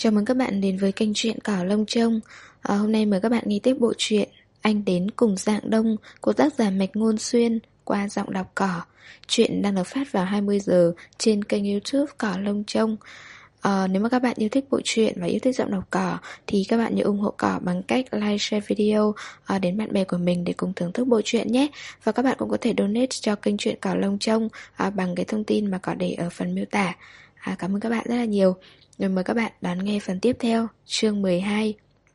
Chào mừng các bạn đến với kênh truyện Cỏ Lông Trông. Hôm nay mời các bạn nghe tiếp bộ truyện Anh Đến Cùng Dạng Đông của tác giả Mạch Ngôn Xuyên qua giọng đọc Cỏ. Truyện đang được phát vào 20 giờ trên kênh YouTube Cỏ Lông Trông. Nếu mà các bạn yêu thích bộ truyện và yêu thích giọng đọc Cỏ thì các bạn nhớ ủng hộ Cỏ bằng cách like, share video đến bạn bè của mình để cùng thưởng thức bộ truyện nhé. Và các bạn cũng có thể donate cho kênh truyện Cỏ Lông Trông bằng cái thông tin mà Cỏ để ở phần miêu tả. Cảm ơn các bạn rất là nhiều. Rồi mời các bạn đón nghe phần tiếp theo, chương 12.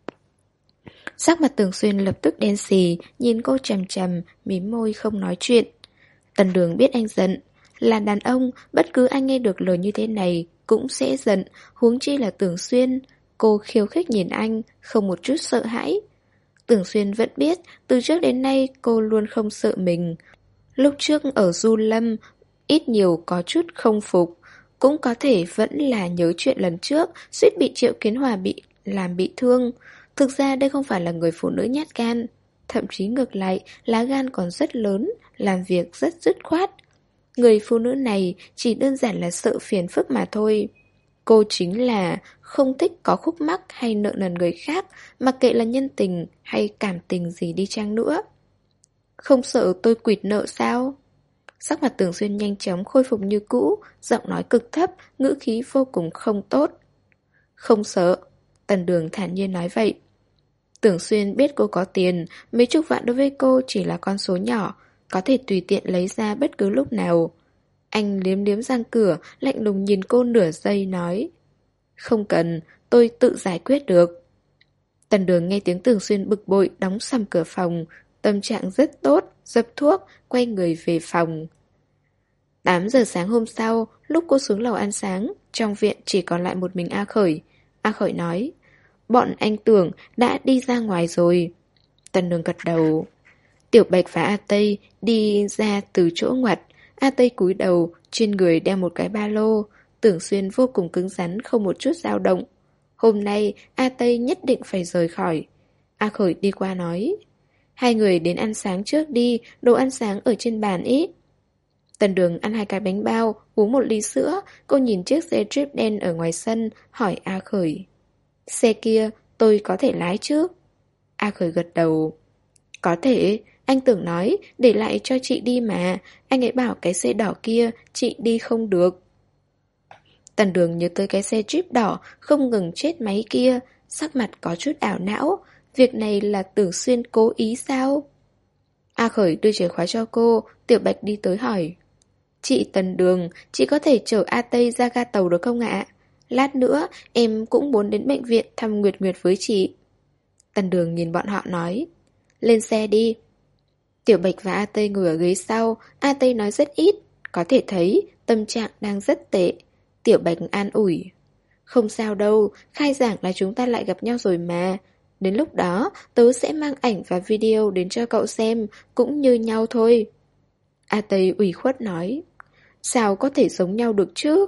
Sắc mặt Tưởng Xuyên lập tức đen xì, nhìn cô chằm chằm, mím môi không nói chuyện. Tần Đường biết anh giận. Là đàn ông, bất cứ anh nghe được lời như thế này cũng sẽ giận, huống chi là Tưởng Xuyên. Cô khiêu khích nhìn anh, không một chút sợ hãi. Tưởng Xuyên vẫn biết, từ trước đến nay cô luôn không sợ mình. Lúc trước ở Du Lâm, ít nhiều có chút không phục. Cũng có thể vẫn là nhớ chuyện lần trước, suýt bị Triệu Kiến Hòa làm bị thương. Thực ra đây không phải là người phụ nữ nhát gan. Thậm chí ngược lại, lá gan còn rất lớn, làm việc rất dứt khoát. Người phụ nữ này chỉ đơn giản là sợ phiền phức mà thôi. Cô chính là không thích có khúc mắc hay nợ nần người khác, mặc kệ là nhân tình hay cảm tình gì đi chăng nữa. Không sợ tôi quỵt nợ sao? Sắc mặt Tưởng Xuyên nhanh chóng khôi phục như cũ, giọng nói cực thấp, ngữ khí vô cùng không tốt. Không sợ, Tần Đường thản nhiên nói vậy. Tưởng Xuyên biết cô có tiền, mấy chục vạn đối với cô chỉ là con số nhỏ, có thể tùy tiện lấy ra bất cứ lúc nào. Anh liếm liếm răng cửa, lạnh lùng nhìn cô nửa giây nói. Không cần, tôi tự giải quyết được. Tần Đường nghe tiếng Tưởng Xuyên bực bội đóng sầm cửa phòng, tâm trạng rất tốt, dập thuốc, quay người về phòng. 8 giờ sáng hôm sau, lúc cô xuống lầu ăn sáng, trong viện chỉ còn lại một mình A Khởi. A Khởi nói, bọn anh Tưởng đã đi ra ngoài rồi. Tần Đường gật đầu. Tiểu Bạch và A Tây đi ra từ chỗ ngoặt. A Tây cúi đầu, trên người đeo một cái ba lô. Tưởng Xuyên vô cùng cứng rắn, không một chút dao động. Hôm nay, A Tây nhất định phải rời khỏi. A Khởi đi qua nói, hai người đến ăn sáng trước đi, đồ ăn sáng ở trên bàn ít. Tần Đường ăn 2 cái bánh bao, uống 1 ly sữa, cô nhìn chiếc xe Jeep đen ở ngoài sân, hỏi A Khởi. Xe kia, tôi có thể lái chứ? A Khởi gật đầu. Có thể, anh Tưởng nói, để lại cho chị đi mà, anh ấy bảo cái xe đỏ kia, chị đi không được. Tần Đường nhớ tới cái xe Jeep đỏ, không ngừng chết máy kia, sắc mặt có chút ảo não. Việc này là Tưởng Xuyên cố ý sao? A Khởi đưa chìa khóa cho cô, Tiểu Bạch đi tới hỏi. Chị Tần Đường, chị có thể chở A Tây ra ga tàu được không ạ? Lát nữa, em cũng muốn đến bệnh viện thăm Nguyệt Nguyệt với chị. Tần Đường nhìn bọn họ nói. Lên xe đi. Tiểu Bạch và A Tây ngồi ở ghế sau, A Tây nói rất ít, có thể thấy tâm trạng đang rất tệ. Tiểu Bạch an ủi. Không sao đâu, khai giảng là chúng ta lại gặp nhau rồi mà. Đến lúc đó, tớ sẽ mang ảnh và video đến cho cậu xem, cũng như nhau thôi. A Tây ủy khuất nói. Sao có thể giống nhau được chứ?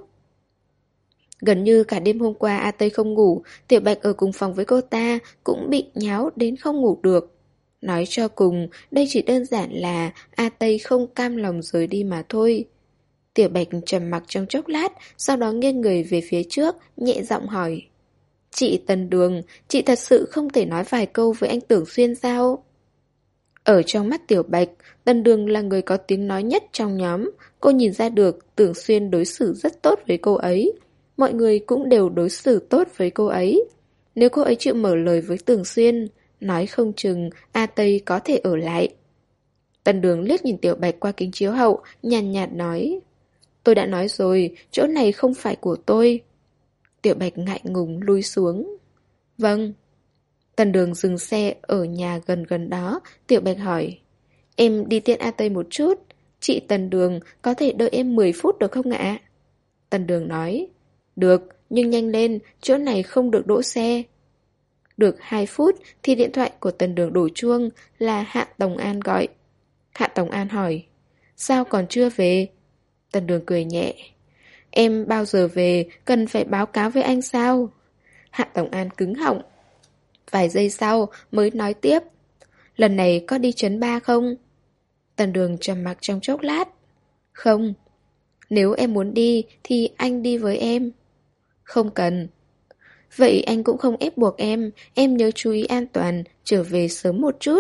Gần như cả đêm hôm qua A Tây không ngủ, Tiểu Bạch ở cùng phòng với cô ta cũng bị nháo đến không ngủ được. Nói cho cùng, đây chỉ đơn giản là A Tây không cam lòng rời đi mà thôi. Tiểu Bạch trầm mặc trong chốc lát, sau đó nghiêng người về phía trước, nhẹ giọng hỏi. Chị Tần Đường, chị thật sự không thể nói vài câu với anh Tưởng Xuyên sao? Ở trong mắt Tiểu Bạch, Tần Đường là người có tiếng nói nhất trong nhóm. Cô nhìn ra được Tưởng Xuyên đối xử rất tốt với cô ấy. Mọi người cũng đều đối xử tốt với cô ấy. Nếu cô ấy chịu mở lời với Tưởng Xuyên, nói không chừng A Tây có thể ở lại. Tần Đường liếc nhìn Tiểu Bạch qua kính chiếu hậu, nhàn nhạt nói. Tôi đã nói rồi, chỗ này không phải của tôi. Tiểu Bạch ngại ngùng lui xuống. Vâng. Tần Đường dừng xe ở nhà gần gần đó, Tiểu Bạch hỏi. Em đi tiện A Tây một chút. Chị Tần Đường có thể đợi em 10 phút được không ạ? Tần Đường nói. Được, nhưng nhanh lên, chỗ này không được đỗ xe. Được 2 phút thì điện thoại của Tần Đường đổ chuông, là Hạ Tổng An gọi. Hạ Tổng An hỏi. Sao còn chưa về? Tần Đường cười nhẹ. Em bao giờ về, cần phải báo cáo với anh sao? Hạ Tổng An cứng họng. Vài giây sau mới nói tiếp. Lần này có đi trấn Ba không? Tần Đường trầm mặc trong chốc lát. Không. Nếu em muốn đi thì anh đi với em. Không cần. Vậy anh cũng không ép buộc em nhớ chú ý an toàn, trở về sớm một chút.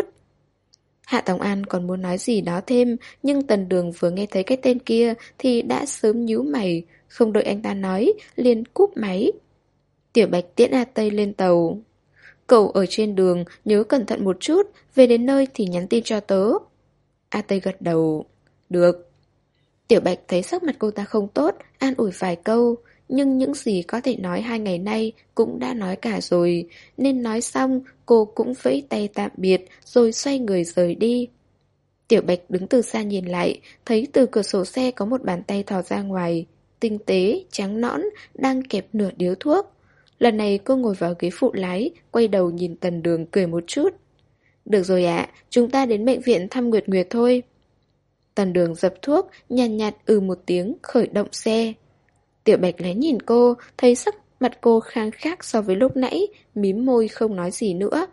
Hạ Tòng An còn muốn nói gì đó thêm, nhưng Tần Đường vừa nghe thấy cái tên kia thì đã sớm nhíu mày, không đợi anh ta nói, liền cúp máy. Tiểu Bạch tiễn A Tây lên tàu. Cậu ở trên đường, nhớ cẩn thận một chút, về đến nơi thì nhắn tin cho tớ. A Tây gật đầu. Được. Tiểu Bạch thấy sắc mặt cô ta không tốt, an ủi vài câu, nhưng những gì có thể nói 2 ngày nay cũng đã nói cả rồi, nên nói xong cô cũng vẫy tay tạm biệt rồi xoay người rời đi. Tiểu Bạch đứng từ xa nhìn lại, thấy từ cửa sổ xe có một bàn tay thò ra ngoài, tinh tế, trắng nõn, đang kẹp nửa điếu thuốc. Lần này cô ngồi vào ghế phụ lái, quay đầu nhìn Tần Đường cười một chút. Được rồi ạ, chúng ta đến bệnh viện thăm Nguyệt Nguyệt thôi. Tần Đường dập thuốc, nhàn nhạt một tiếng, khởi động xe. Tiểu Bạch lén nhìn cô, thấy sắc mặt cô khang khác so với lúc nãy, mím môi không nói gì nữa.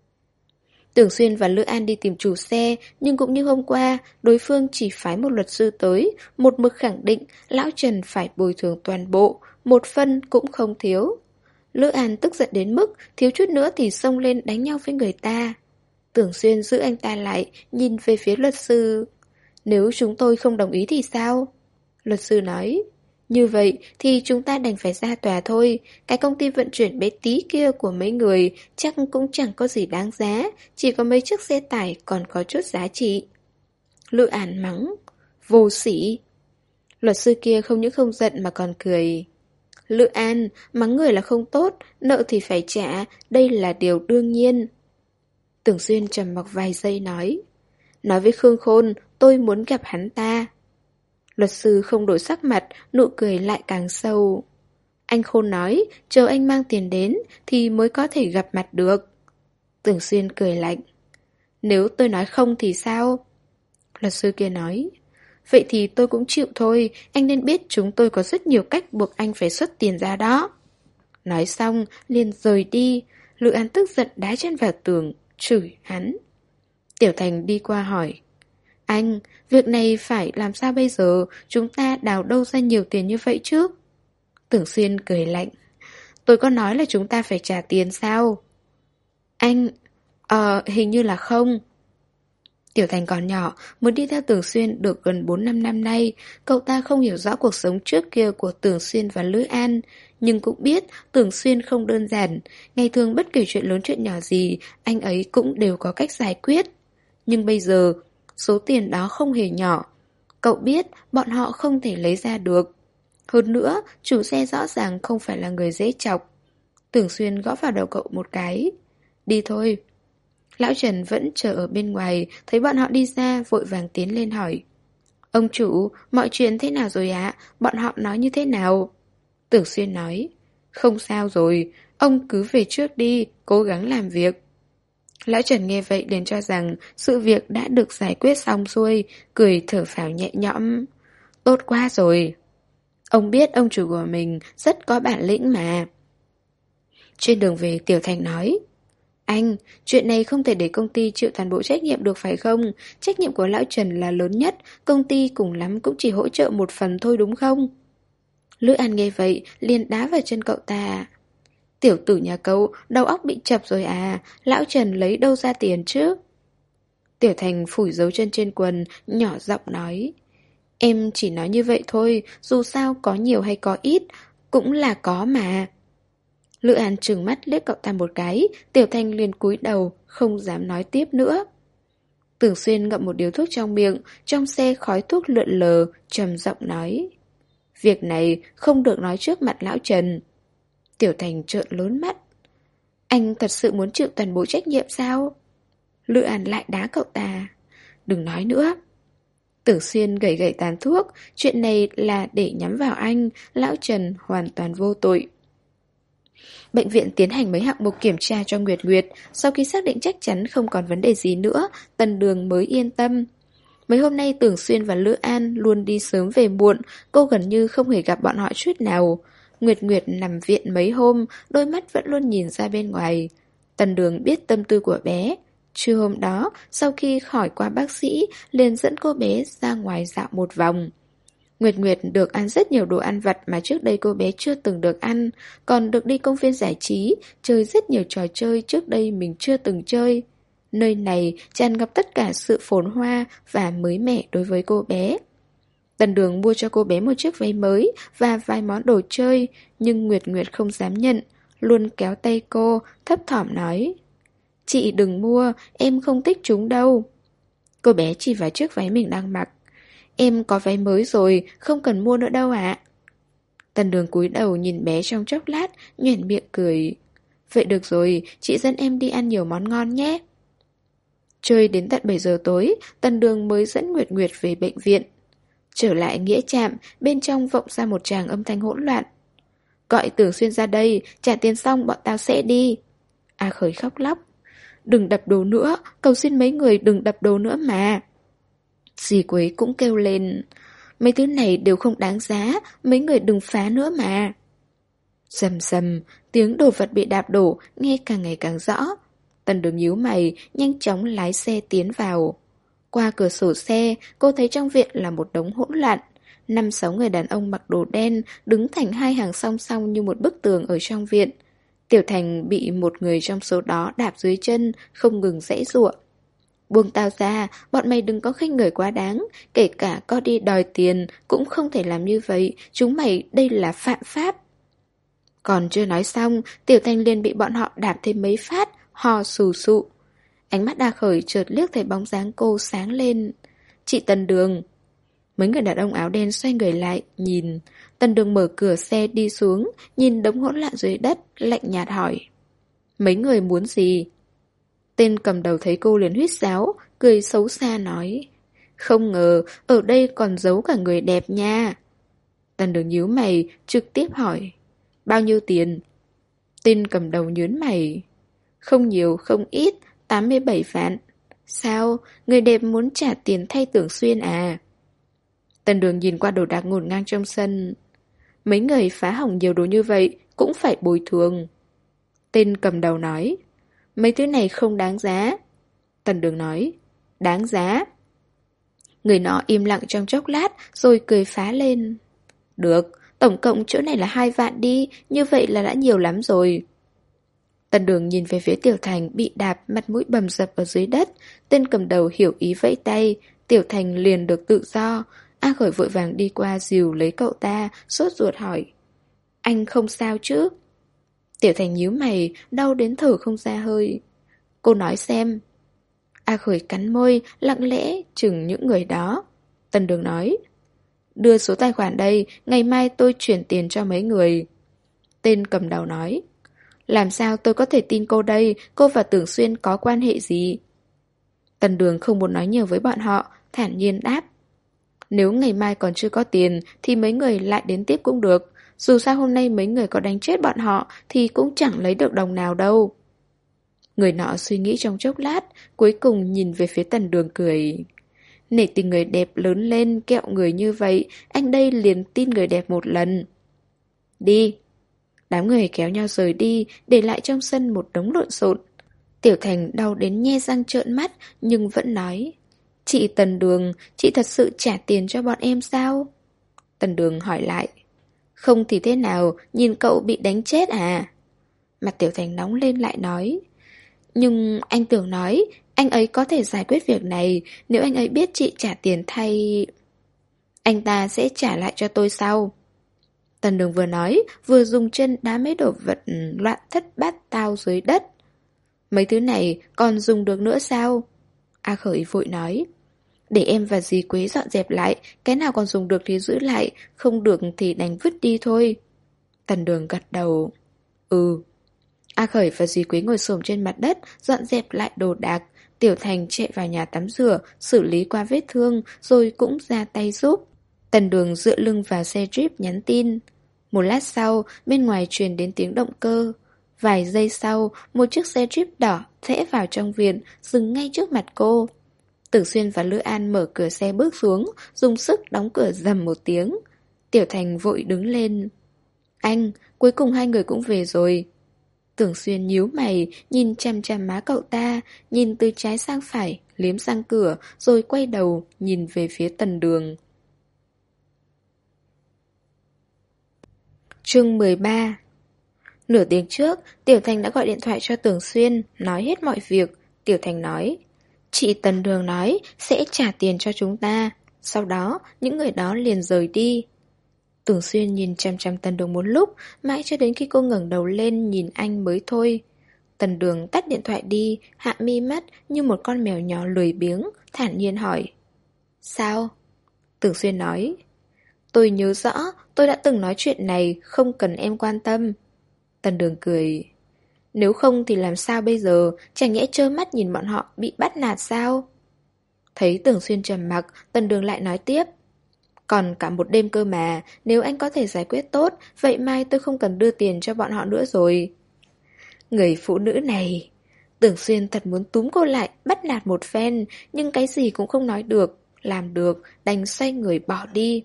Tưởng Xuyên và Lữ An đi tìm chủ xe, nhưng cũng như hôm qua, đối phương chỉ phái một luật sư tới, một mực khẳng định Lão Trần phải bồi thường toàn bộ, một phân cũng không thiếu. Lữ An tức giận đến mức thiếu chút nữa thì xông lên đánh nhau với người ta. Tưởng Xuyên giữ anh ta lại, nhìn về phía luật sư. Nếu chúng tôi không đồng ý thì sao? Luật sư nói. Như vậy thì chúng ta đành phải ra tòa thôi. Cái công ty vận chuyển bé tí kia của mấy người chắc cũng chẳng có gì đáng giá, chỉ có mấy chiếc xe tải còn có chút giá trị. Lữ An mắng. Vô sỉ. Luật sư kia không những không giận mà còn cười. Lữ An, mắng người là không tốt, nợ thì phải trả, đây là điều đương nhiên. Tưởng Xuyên trầm mặc vài giây nói. Nói với Khương Khôn, tôi muốn gặp hắn ta. Luật sư không đổi sắc mặt, nụ cười lại càng sâu. Anh Khôn nói, chờ anh mang tiền đến thì mới có thể gặp mặt được. Tưởng Xuyên cười lạnh. Nếu tôi nói không thì sao? Luật sư kia nói. Vậy thì tôi cũng chịu thôi, anh nên biết chúng tôi có rất nhiều cách buộc anh phải xuất tiền ra đó. Nói xong, liền rời đi, Lữ An tức giận đá chân vào tường, chửi hắn. Tiểu Thành đi qua hỏi. Anh, việc này phải làm sao bây giờ, chúng ta đào đâu ra nhiều tiền như vậy chứ? Tưởng Xuyên cười lạnh. Tôi có nói là chúng ta phải trả tiền sao? Anh, hình như là không. Tiểu Thành còn nhỏ, mới đi theo Tưởng Xuyên được gần 4-5 năm nay, cậu ta không hiểu rõ cuộc sống trước kia của Tưởng Xuyên và Lữ An, nhưng cũng biết Tưởng Xuyên không đơn giản, ngày thường bất kể chuyện lớn chuyện nhỏ gì, anh ấy cũng đều có cách giải quyết. Nhưng bây giờ, số tiền đó không hề nhỏ, cậu biết bọn họ không thể lấy ra được. Hơn nữa, chủ xe rõ ràng không phải là người dễ chọc. Tưởng Xuyên gõ vào đầu cậu một cái. Đi thôi. Lão Trần vẫn chờ ở bên ngoài, thấy bọn họ đi ra, vội vàng tiến lên hỏi. Ông chủ, mọi chuyện thế nào rồi ạ? Bọn họ nói như thế nào? Tưởng Xuyên nói. Không sao rồi, ông cứ về trước đi, cố gắng làm việc. Lão Trần nghe vậy liền cho rằng sự việc đã được giải quyết xong xuôi, cười thở phào nhẹ nhõm. Tốt quá rồi. Ông biết ông chủ của mình rất có bản lĩnh mà. Trên đường về Tiểu Thành nói. Anh, chuyện này không thể để công ty chịu toàn bộ trách nhiệm được phải không? Trách nhiệm của Lão Trần là lớn nhất, công ty cùng lắm cũng chỉ hỗ trợ một phần thôi đúng không? Lữ An nghe vậy, liền đá vào chân cậu ta. Tiểu tử nhà cậu, đầu óc bị chập rồi à, Lão Trần lấy đâu ra tiền chứ? Tiểu Thành phủi dấu chân trên quần, nhỏ giọng nói. Em chỉ nói như vậy thôi, dù sao có nhiều hay có ít, cũng là có mà. Lữ An trừng mắt liếc cậu ta một cái, Tiểu Thanh liền cúi đầu, không dám nói tiếp nữa. Tưởng Xuyên ngậm một điếu thuốc trong miệng, trong xe khói thuốc lượn lờ, trầm giọng nói. Việc này không được nói trước mặt Lão Trần. Tiểu Thành trợn lớn mắt. Anh thật sự muốn chịu toàn bộ trách nhiệm sao? Lữ An lại đá cậu ta. Đừng nói nữa. Tưởng Xuyên gẩy gẩy tàn thuốc, chuyện này là để nhắm vào anh, Lão Trần hoàn toàn vô tội. Bệnh viện tiến hành mấy hạng mục kiểm tra cho Nguyệt Nguyệt, sau khi xác định chắc chắn không còn vấn đề gì nữa, Tần Đường mới yên tâm. Mấy hôm nay Tưởng Xuyên và Lữ An luôn đi sớm về muộn, cô gần như không hề gặp bọn họ chút nào. Nguyệt Nguyệt nằm viện mấy hôm, đôi mắt vẫn luôn nhìn ra bên ngoài. Tần Đường biết tâm tư của bé. Trưa hôm đó, sau khi khỏi qua bác sĩ, liền dẫn cô bé ra ngoài dạo một vòng. Nguyệt Nguyệt được ăn rất nhiều đồ ăn vặt mà trước đây cô bé chưa từng được ăn, còn được đi công viên giải trí, chơi rất nhiều trò chơi trước đây mình chưa từng chơi. Nơi này tràn ngập tất cả sự phồn hoa và mới mẻ đối với cô bé. Tần Đường mua cho cô bé một chiếc váy mới và vài món đồ chơi, nhưng Nguyệt Nguyệt không dám nhận, luôn kéo tay cô, thấp thỏm nói: "Chị đừng mua, em không thích chúng đâu." Cô bé chỉ vào chiếc váy mình đang mặc. "Em có váy mới rồi, không cần mua nữa đâu ạ." Tần Đường cúi đầu nhìn bé trong chốc lát, nhoẻn miệng cười. "Vậy được rồi, chị dẫn em đi ăn nhiều món ngon nhé." Chơi đến tận 7 giờ tối, Tần Đường mới dẫn Nguyệt Nguyệt về bệnh viện. Trở lại nghĩa trạm, bên trong vọng ra một tràng âm thanh hỗn loạn. "Gọi Tưởng Xuyên ra đây, trả tiền xong bọn tao sẽ đi." A Khởi khóc lóc. "Đừng đập đồ nữa, cầu xin mấy người đừng đập đồ nữa mà." Dì Quế cũng kêu lên: "Mấy thứ này đều không đáng giá, mấy người đừng phá nữa mà." Rầm rầm, tiếng đồ vật bị đạp đổ nghe càng ngày càng rõ. Tần Đường nhíu mày, nhanh chóng lái xe tiến vào. Qua cửa sổ xe, cô thấy trong viện là một đống hỗn loạn. 5-6 người đàn ông mặc đồ đen đứng thành hai hàng song song như một bức tường ở trong viện. Tiểu Thành bị một người trong số đó đạp dưới chân, không ngừng giãy giụa. "Buông tao ra, bọn mày đừng có khinh người quá đáng, kể cả có đi đòi tiền cũng không thể làm như vậy, chúng mày đây là phạm pháp." Còn chưa nói xong, Tiểu Thanh liền bị bọn họ đạp thêm mấy phát, ho sù sụ. Ánh mắt A Khởi chợt liếc thấy bóng dáng cô sáng lên. "Chị Tần Đường." Mấy người đàn ông áo đen xoay người lại, nhìn. Tần Đường mở cửa xe đi xuống, nhìn đống hỗn loạn dưới đất, lạnh nhạt hỏi: "Mấy người muốn gì?" Tên cầm đầu thấy cô liền huýt sáo, cười xấu xa nói: "Không ngờ, ở đây còn giấu cả người đẹp nha." Tần Đường nhíu mày, trực tiếp hỏi: "Bao nhiêu tiền?" Tên cầm đầu nhớn mày: "Không nhiều, không ít, 87 vạn. Sao, người đẹp muốn trả tiền thay Tưởng Xuyên à?" Tần Đường nhìn qua đồ đạc ngổn ngang trong sân. "Mấy người phá hỏng nhiều đồ như vậy cũng phải bồi thường." Tên cầm đầu nói: "Mấy thứ này không đáng giá." Tần Đường nói: "Đáng giá." Người nọ im lặng trong chốc lát rồi cười phá lên: "Được, tổng cộng chỗ này là 2 vạn đi, như vậy là đã nhiều lắm rồi." Tần Đường nhìn về phía Tiểu Thành bị đạp mặt mũi bầm dập ở dưới đất, tên cầm đầu hiểu ý vẫy tay, Tiểu Thành liền được tự do. A Khởi vội vàng đi qua dìu lấy cậu ta, sốt ruột hỏi: "Anh không sao chứ?" Tiểu Thành nhíu mày, đau đến thở không ra hơi. "Cô nói xem." A Khởi cắn môi, lặng lẽ chừng những người đó. Tần Đường nói: "Đưa số tài khoản đây, ngày mai tôi chuyển tiền cho mấy người." Tên cầm đầu nói: "Làm sao tôi có thể tin cô đây, cô và Tưởng Xuyên có quan hệ gì?" Tần Đường không muốn nói nhiều với bọn họ, thản nhiên đáp: "Nếu ngày mai còn chưa có tiền thì mấy người lại đến tiếp cũng được. Dù sao hôm nay mấy người có đánh chết bọn họ thì cũng chẳng lấy được đồng nào đâu." Người nọ suy nghĩ trong chốc lát, cuối cùng nhìn về phía Tần Đường cười: "Nể tình người đẹp lớn lên kẹo người như vậy, anh đây liền tin người đẹp một lần." "Đi." Đám người kéo nhau rời đi, để lại trong sân một đống lộn xộn. Tiểu Thành đau đến nhe răng trợn mắt, nhưng vẫn nói: "Chị Tần Đường, chị thật sự trả tiền cho bọn em sao?" Tần Đường hỏi lại: "Không thì thế nào, nhìn cậu bị đánh chết à?" Mặt Tiểu Thành nóng lên lại nói: "Nhưng anh Tưởng nói, anh ấy có thể giải quyết việc này, nếu anh ấy biết chị trả tiền thay... anh ta sẽ trả lại cho tôi sau." Tần Đường vừa nói, vừa dùng chân đá mấy đồ vật loạn thất bát tao dưới đất. "Mấy thứ này còn dùng được nữa sao?" A Khởi vội nói: "Để em và dì Quế dọn dẹp lại, cái nào còn dùng được thì giữ lại, không được thì đành vứt đi thôi." Tần Đường gật đầu: "Ừ." A Khởi và dì Quế ngồi xổm trên mặt đất, dọn dẹp lại đồ đạc. Tiểu Thành chạy vào nhà tắm rửa, xử lý qua vết thương, rồi cũng ra tay giúp. Tần Đường dựa lưng vào xe Jeep nhắn tin. Một lát sau, bên ngoài truyền đến tiếng động cơ. Vài giây sau, một chiếc xe Jeep đỏ rẽ vào trong viện, dừng ngay trước mặt cô. Tưởng Xuyên và Lữ An mở cửa xe bước xuống, dùng sức đóng cửa rầm một tiếng. Tiểu Thành vội đứng lên: "Anh, cuối cùng hai người cũng về rồi." Tưởng Xuyên nhíu mày, nhìn chằm chằm má cậu ta, nhìn từ trái sang phải, liếm răng cửa, rồi quay đầu, nhìn về phía Tần Đường. Chương 13. Nửa tiếng trước, Tiểu Thành đã gọi điện thoại cho Tưởng Xuyên, nói hết mọi việc. Tiểu Thành nói, chị Tần Đường nói sẽ trả tiền cho chúng ta. Sau đó, những người đó liền rời đi. Tưởng Xuyên nhìn chằm chằm Tần Đường một lúc, mãi cho đến khi cô ngẩng đầu lên nhìn anh mới thôi. Tần Đường tắt điện thoại đi, hạ mi mắt như một con mèo nhỏ lười biếng, thản nhiên hỏi. Sao? Tưởng Xuyên nói, tôi nhớ rõ, tôi đã từng nói chuyện này, không cần em quan tâm. Tần Đường cười. Nếu không thì làm sao bây giờ, chẳng nhẽ trơ mắt nhìn bọn họ bị bắt nạt sao? Thấy Tưởng Xuyên trầm mặc, Tần Đường lại nói tiếp. Còn cả một đêm cơ mà, nếu anh có thể giải quyết tốt, vậy mai tôi không cần đưa tiền cho bọn họ nữa rồi. Người phụ nữ này. Tưởng Xuyên thật muốn túm cô lại, bắt nạt một phen, nhưng cái gì cũng không nói được, làm được, đành xoay người bỏ đi.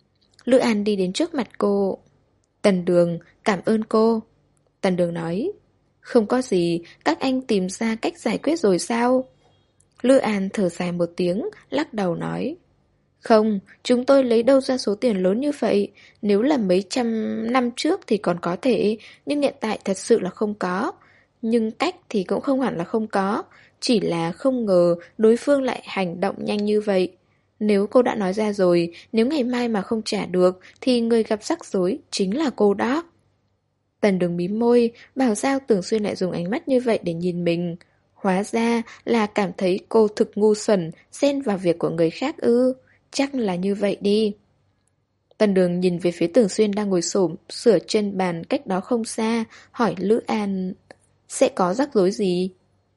Lữ An đi đến trước mặt cô. Tần Đường, cảm ơn cô. Tần Đường nói, không có gì, các anh tìm ra cách giải quyết rồi sao? Lữ An thở dài một tiếng, lắc đầu nói, không, chúng tôi lấy đâu ra số tiền lớn như vậy, nếu là mấy trăm năm trước thì còn có thể, nhưng hiện tại thật sự là không có. Nhưng cách thì cũng không hẳn là không có, chỉ là không ngờ đối phương lại hành động nhanh như vậy. Nếu cô đã nói ra rồi, nếu ngày mai mà không trả được thì người gặp rắc rối chính là cô đó. Tần Đường mím môi, bảo sao Tưởng Xuyên lại dùng ánh mắt như vậy để nhìn mình. Hóa ra là cảm thấy cô thực ngu xuẩn, xen vào việc của người khác ư. Chắc là như vậy đi. Tần Đường nhìn về phía Tưởng Xuyên đang ngồi xổm sửa trên bàn cách đó không xa, hỏi Lữ An, sẽ có rắc rối gì?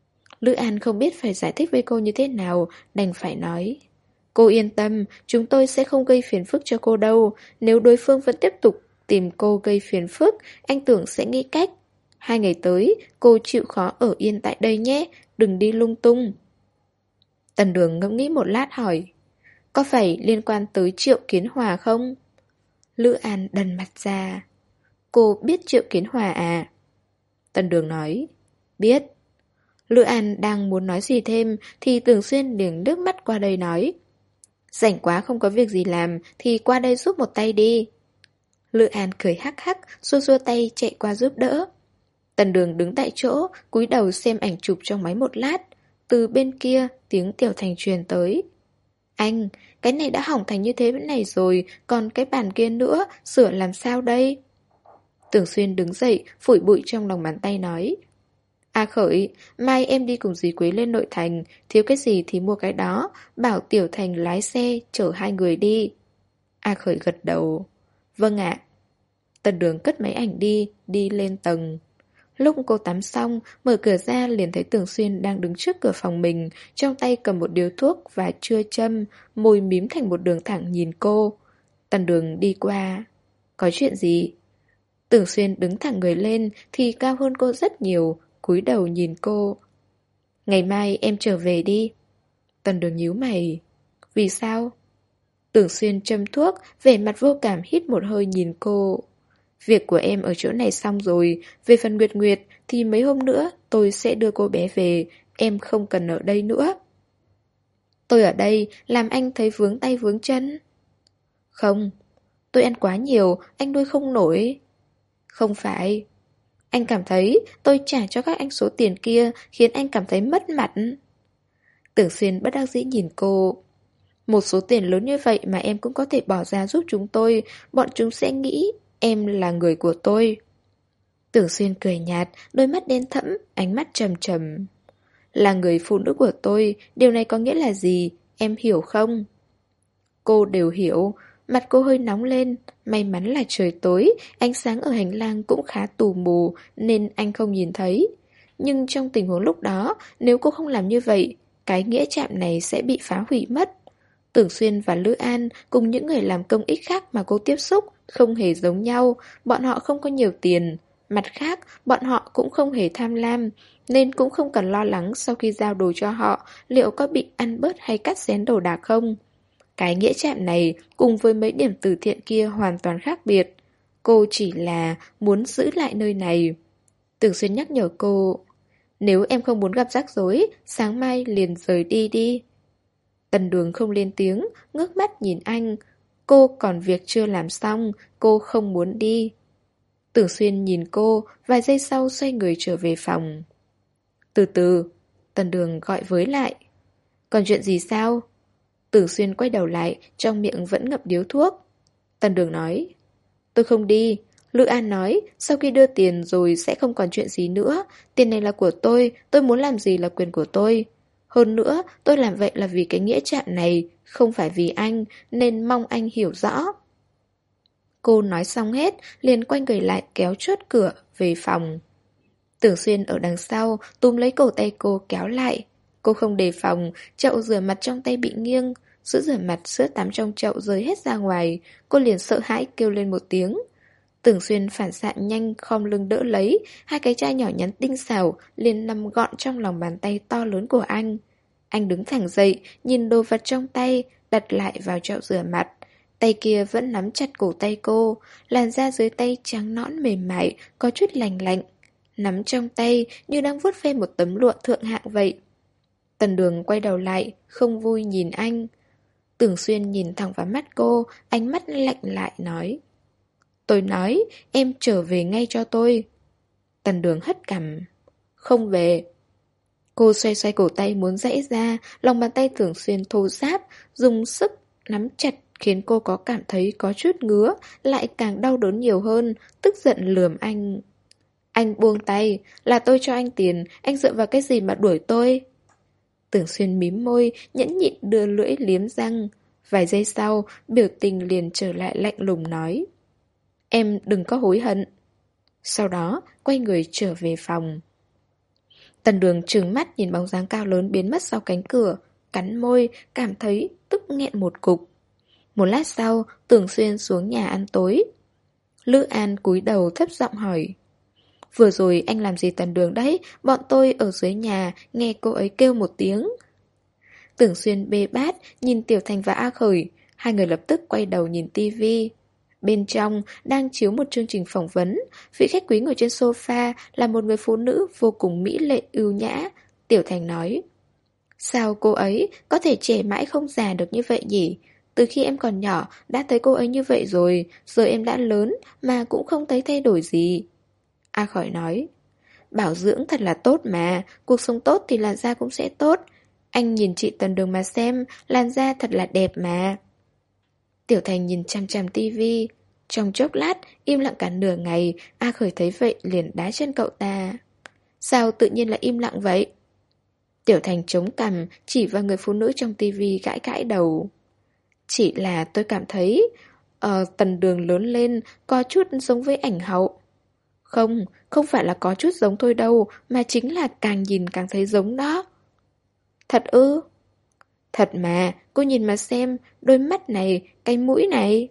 Lữ An không biết phải giải thích với cô như thế nào, đành phải nói. Cô yên tâm, chúng tôi sẽ không gây phiền phức cho cô đâu. Nếu đối phương vẫn tiếp tục tìm cô gây phiền phức, anh Tưởng sẽ nghĩ cách. 2 ngày tới, cô chịu khó ở yên tại đây nhé, đừng đi lung tung. Tần Đường ngẫm nghĩ một lát hỏi, có phải liên quan tới Triệu Kiến Hòa không? Lữ An đần mặt ra. Cô biết Triệu Kiến Hòa à? Tần Đường nói, biết. Lữ An đang muốn nói gì thêm thì Tưởng Xuyên liền nước mắt qua đây nói, rảnh quá không có việc gì làm thì qua đây giúp một tay đi. Lữ An cười hắc hắc, xua xua tay chạy qua giúp đỡ. Tần Đường đứng tại chỗ, cúi đầu xem ảnh chụp trong máy một lát. Từ bên kia, tiếng Tiểu Thành truyền tới. Anh, cái này đã hỏng thành như thế này rồi, còn cái bàn kia nữa, sửa làm sao đây? Tưởng Xuyên đứng dậy, phủi bụi trong lòng bàn tay nói. A Khởi, mai em đi cùng dì Quế lên nội thành, thiếu cái gì thì mua cái đó, bảo Tiểu Thành lái xe, chở 2 người đi. A Khởi gật đầu. Vâng ạ. Tần Đường cất máy ảnh đi lên tầng. Lúc cô tắm xong, mở cửa ra liền thấy Tưởng Xuyên đang đứng trước cửa phòng mình, trong tay cầm một điếu thuốc và chưa châm, môi mím thành một đường thẳng nhìn cô. Tần Đường đi qua. Có chuyện gì? Tưởng Xuyên đứng thẳng người lên thì cao hơn cô rất nhiều, cúi đầu nhìn cô. Ngày mai em trở về đi. Tần Đường nhíu mày. Vì sao? Tưởng Xuyên châm thuốc, vẻ mặt vô cảm hít một hơi nhìn cô. Việc của em ở chỗ này xong rồi, về phần Nguyệt Nguyệt thì mấy hôm nữa tôi sẽ đưa cô bé về, em không cần ở đây nữa. Tôi ở đây làm anh thấy vướng tay vướng chân. Không, tôi ăn quá nhiều, anh nuôi không nổi. Không phải. Anh cảm thấy tôi trả cho các anh số tiền kia khiến anh cảm thấy mất mặt. Tưởng Xuyên bất đắc dĩ nhìn cô. Một số tiền lớn như vậy mà em cũng có thể bỏ ra giúp chúng tôi, bọn chúng sẽ nghĩ em là người của tôi. Tưởng Xuyên cười nhạt, đôi mắt đen thẫm, ánh mắt trầm trầm. Là người phụ nữ của tôi, điều này có nghĩa là gì, em hiểu không? Cô đều hiểu, mặt cô hơi nóng lên, may mắn là trời tối, ánh sáng ở hành lang cũng khá tù mù nên anh không nhìn thấy. Nhưng trong tình huống lúc đó, nếu cô không làm như vậy, cái nghĩa trạm này sẽ bị phá hủy mất. Tưởng Xuyên và Lữ An cùng những người làm công ích khác mà cô tiếp xúc không hề giống nhau, bọn họ không có nhiều tiền. Mặt khác, bọn họ cũng không hề tham lam, nên cũng không cần lo lắng sau khi giao đồ cho họ liệu có bị ăn bớt hay cắt xén đồ đạc không. Cái nghĩa trạm này cùng với mấy điểm từ thiện kia hoàn toàn khác biệt. Cô chỉ là muốn giữ lại nơi này. Tưởng Xuyên nhắc nhở cô, nếu em không muốn gặp rắc rối, sáng mai liền rời đi đi. Tần Đường không lên tiếng, ngước mắt nhìn anh. Cô còn việc chưa làm xong, cô không muốn đi. Tưởng Xuyên nhìn cô, vài giây sau xoay người trở về phòng. Từ từ, Tần Đường gọi với lại. Còn chuyện gì sao? Tưởng Xuyên quay đầu lại, trong miệng vẫn ngậm điếu thuốc. Tần Đường nói, tôi không đi. Lữ An nói, sau khi đưa tiền rồi sẽ không còn chuyện gì nữa. Tiền này là của tôi muốn làm gì là quyền của tôi. Hơn nữa, tôi làm vậy là vì cái nghĩa trạng này, không phải vì anh, nên mong anh hiểu rõ. Cô nói xong hết, liền quay người lại kéo chốt cửa, về phòng. Tưởng Xuyên ở đằng sau, túm lấy cổ tay cô kéo lại. Cô không đề phòng, chậu rửa mặt trong tay bị nghiêng. Sữa rửa mặt, sữa tắm trong chậu rơi hết ra ngoài. Cô liền sợ hãi kêu lên một tiếng. Tưởng Xuyên phản xạ nhanh khom lưng đỡ lấy, hai cái chai nhỏ nhắn tinh xảo liền nằm gọn trong lòng bàn tay to lớn của anh. Anh đứng thẳng dậy, nhìn đồ vật trong tay, đặt lại vào chậu rửa mặt. Tay kia vẫn nắm chặt cổ tay cô, làn da dưới tay trắng nõn mềm mại, có chút lành lạnh. Nắm trong tay như đang vuốt ve một tấm lụa thượng hạng vậy. Tần Đường quay đầu lại, không vui nhìn anh. Tưởng Xuyên nhìn thẳng vào mắt cô, ánh mắt lạnh lại nói. Tôi nói, em trở về ngay cho tôi. Tần Đường hất cằm. Không về. Cô xoay xoay cổ tay muốn giãy ra, lòng bàn tay Tưởng Xuyên thô ráp, dùng sức nắm chặt khiến cô có cảm thấy có chút ngứa, lại càng đau đớn nhiều hơn, tức giận lườm anh. Anh buông tay, là tôi cho anh tiền, anh dựa vào cái gì mà đuổi tôi? Tưởng Xuyên mím môi, nhẫn nhịn đưa lưỡi liếm răng. Vài giây sau, biểu tình liền trở lại lạnh lùng nói. Em đừng có hối hận. Sau đó, quay người trở về phòng. Tần Đường trừng mắt nhìn bóng dáng cao lớn biến mất sau cánh cửa, cắn môi, cảm thấy tức nghẹn một cục. Một lát sau, Tưởng Xuyên xuống nhà ăn tối. Lữ An cúi đầu thấp giọng hỏi. Vừa rồi anh làm gì Tần Đường đấy? Bọn tôi ở dưới nhà, nghe cô ấy kêu một tiếng. Tưởng Xuyên bê bát, nhìn Tiểu Thành và A Khởi. Hai người lập tức quay đầu nhìn tivi. Bên trong đang chiếu một chương trình phỏng vấn. Vị khách quý ngồi trên sofa là một người phụ nữ vô cùng mỹ lệ ưu nhã. Tiểu Thành nói. Sao cô ấy có thể trẻ mãi không già được như vậy nhỉ? Từ khi em còn nhỏ đã thấy cô ấy như vậy rồi. Giờ em đã lớn mà cũng không thấy thay đổi gì. A Khởi nói. Bảo dưỡng thật là tốt mà. Cuộc sống tốt thì làn da cũng sẽ tốt. Anh nhìn chị Tần Đường mà xem. Làn da thật là đẹp mà. Tiểu Thành nhìn chằm chằm tivi. Trong chốc lát, im lặng cả nửa ngày. A Khởi thấy vậy liền đá chân cậu ta. Sao tự nhiên lại im lặng vậy? Tiểu Thành chống cằm, chỉ vào người phụ nữ trong tivi gãi gãi đầu. Chỉ là tôi cảm thấy Tần Đường lớn lên có chút giống với ảnh hậu. Không, không phải là có chút giống thôi đâu, mà chính là càng nhìn càng thấy giống đó. Thật ư? Thật mà, cô nhìn mà xem, đôi mắt này, cái mũi này.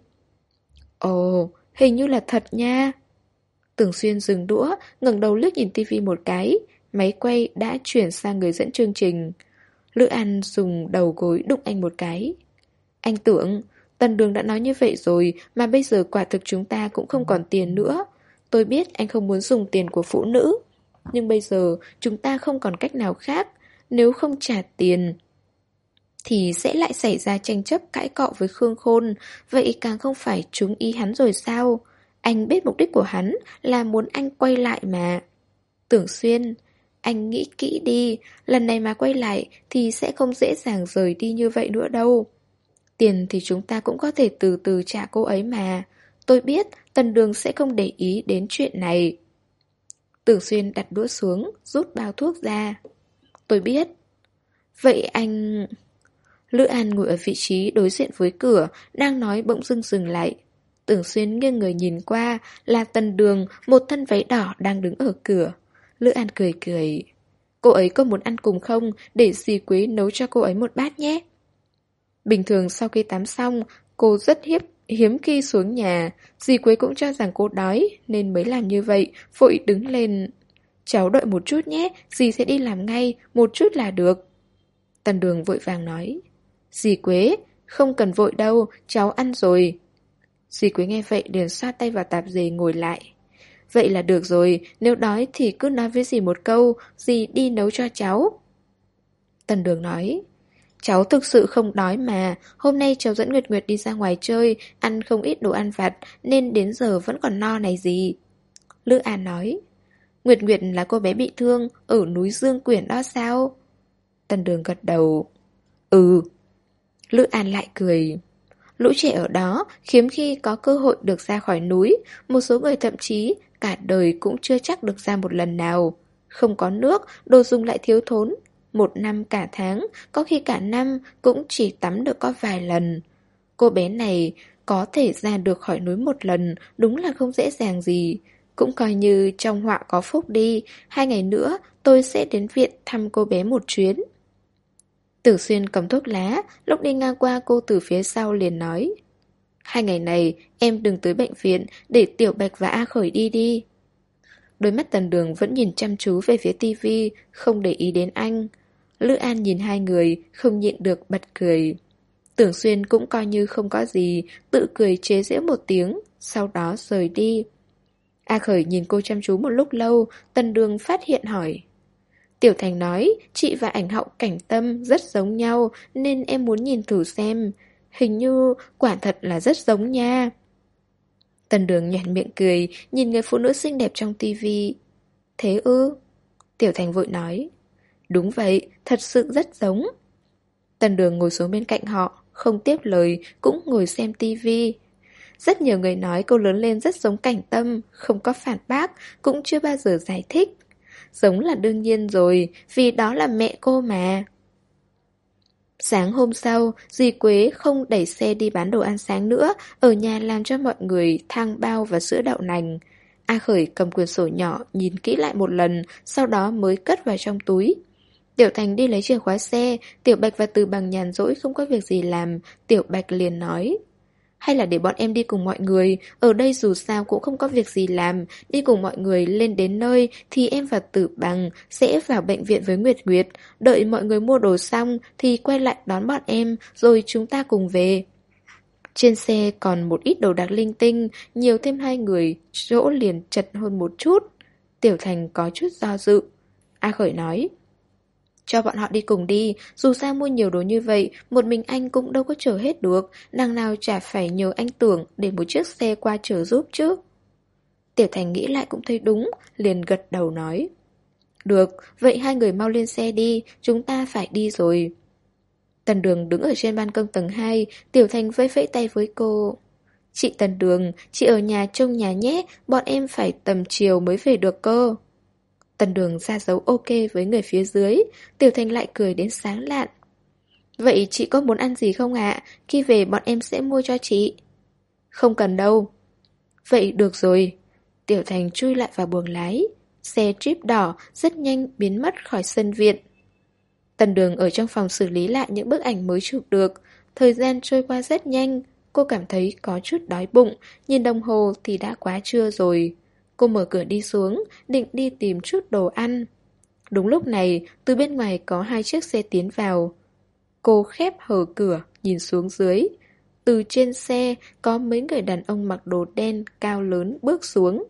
Ồ, hình như là thật nha. Tưởng Xuyên dừng đũa, ngẩng đầu liếc nhìn tivi một cái. Máy quay đã chuyển sang người dẫn chương trình. Lữ An dùng đầu gối đụng anh một cái. Anh Tưởng, Tần Đường đã nói như vậy rồi, mà bây giờ quả thực chúng ta cũng không còn tiền nữa. Tôi biết anh không muốn dùng tiền của phụ nữ, nhưng bây giờ chúng ta không còn cách nào khác. Nếu không trả tiền thì sẽ lại xảy ra tranh chấp cãi cọ với Khương Khôn. Vậy càng không phải trúng ý hắn rồi sao? Anh biết mục đích của hắn là muốn anh quay lại mà. Tưởng Xuyên, anh nghĩ kỹ đi. Lần này mà quay lại thì sẽ không dễ dàng rời đi như vậy nữa đâu. Tiền thì chúng ta cũng có thể từ từ trả cô ấy mà. Tôi biết Tần Đường sẽ không để ý đến chuyện này. Tưởng Xuyên đặt đũa xuống, rút bao thuốc ra. Tôi biết. Vậy anh... Lữ An ngồi ở vị trí đối diện với cửa, đang nói bỗng dưng dừng lại. Tưởng Xuyên nghiêng người nhìn qua, là Tần Đường, một thân váy đỏ đang đứng ở cửa. Lữ An cười cười. Cô ấy có muốn ăn cùng không, để dì Quế nấu cho cô ấy một bát nhé. Bình thường sau khi tắm xong, cô rất hiếm khi xuống nhà. Dì Quế cũng cho rằng cô đói, nên mới làm như vậy, vội đứng lên. Cháu đợi một chút nhé, dì sẽ đi làm ngay, một chút là được. Tần Đường vội vàng nói. Dì Quế, không cần vội đâu, cháu ăn rồi. Dì Quế nghe vậy liền xoa tay vào tạp dề ngồi lại. Vậy là được rồi, nếu đói thì cứ nói với dì một câu, dì đi nấu cho cháu. Tần Đường nói. Cháu thực sự không đói mà, hôm nay cháu dẫn Nguyệt Nguyệt đi ra ngoài chơi, ăn không ít đồ ăn vặt, nên đến giờ vẫn còn no này gì. Lữ An nói. Nguyệt Nguyệt là cô bé bị thương ở núi Dương Quyển đó sao? Tần Đường gật đầu. Ừ. Lữ An lại cười. Lũ trẻ ở đó hiếm khi có cơ hội được ra khỏi núi, một số người thậm chí cả đời cũng chưa chắc được ra một lần nào. Không có nước, đồ dùng lại thiếu thốn. Một năm cả tháng, có khi cả năm cũng chỉ tắm được có vài lần. Cô bé này có thể ra được khỏi núi một lần, đúng là không dễ dàng gì. Cũng coi như trong họa có phúc đi, 2 ngày nữa tôi sẽ đến viện thăm cô bé một chuyến. Tử Xuyên cầm thuốc lá, lúc đi ngang qua cô từ phía sau liền nói. 2 ngày này em đừng tới bệnh viện để Tiểu Bạch và A Khởi đi đi. Đôi mắt Tần Đường vẫn nhìn chăm chú về phía tivi, không để ý đến anh. Lữ An nhìn hai người, không nhịn được bật cười. Tưởng Xuyên cũng coi như không có gì, tự cười chế giễu một tiếng, sau đó rời đi. A Khởi nhìn cô chăm chú một lúc lâu, Tần Đường phát hiện hỏi. Tiểu Thành nói, chị và ảnh hậu Cảnh Tâm rất giống nhau, nên em muốn nhìn thử xem. Hình như quả thật là rất giống nha. Tần Đường nhoẻn miệng cười, nhìn người phụ nữ xinh đẹp trong tivi. Thế ư? Tiểu Thành vội nói. Đúng vậy, thật sự rất giống. Tần Đường ngồi xuống bên cạnh họ, không tiếp lời, cũng ngồi xem tivi. Rất nhiều người nói cô lớn lên rất giống Cảnh Tâm, không có phản bác, cũng chưa bao giờ giải thích. Giống là đương nhiên rồi, vì đó là mẹ cô mà. Sáng hôm sau, dì Quế không đẩy xe đi bán đồ ăn sáng nữa, ở nhà làm cho mọi người thang bao và sữa đậu nành. A Khởi cầm quyển sổ nhỏ, nhìn kỹ lại một lần, sau đó mới cất vào trong túi. Tiểu Thành đi lấy chìa khóa xe, Tiểu Bạch và Từ Bằng nhàn rỗi không có việc gì làm, Tiểu Bạch liền nói. Hay là để bọn em đi cùng mọi người, ở đây dù sao cũng không có việc gì làm, đi cùng mọi người lên đến nơi thì em và Tử Bằng sẽ vào bệnh viện với Nguyệt Nguyệt, đợi mọi người mua đồ xong thì quay lại đón bọn em, rồi chúng ta cùng về. Trên xe còn một ít đồ đạc linh tinh, nhiều thêm 2 người, chỗ liền chật hơn một chút. Tiểu Thành có chút do dự. A Khởi nói. Cho bọn họ đi cùng đi, dù sao mua nhiều đồ như vậy, một mình anh cũng đâu có chở hết được, đằng nào chả phải nhờ anh Tưởng để một chiếc xe qua chở giúp chứ. Tiểu Thành nghĩ lại cũng thấy đúng, liền gật đầu nói. Được, vậy 2 người mau lên xe đi, chúng ta phải đi rồi. Tần Đường đứng ở trên ban công tầng 2, Tiểu Thành vẫy vẫy tay với cô. Chị Tần Đường, chị ở nhà trông nhà nhé, bọn em phải tầm chiều mới về được cơ. Tần Đường ra dấu ok với người phía dưới, Tiểu Thành lại cười đến sáng lạn. Vậy chị có muốn ăn gì không ạ? Khi về bọn em sẽ mua cho chị. Không cần đâu. Vậy được rồi. Tiểu Thành chui lại vào buồng lái. Xe Jeep đỏ rất nhanh biến mất khỏi sân viện. Tần Đường ở trong phòng xử lý lại những bức ảnh mới chụp được. Thời gian trôi qua rất nhanh. Cô cảm thấy có chút đói bụng. Nhìn đồng hồ thì đã quá trưa rồi. Cô mở cửa đi xuống, định đi tìm chút đồ ăn. Đúng lúc này, từ bên ngoài có 2 chiếc xe tiến vào. Cô khép hờ cửa, nhìn xuống dưới. Từ trên xe, có mấy người đàn ông mặc đồ đen, cao lớn bước xuống.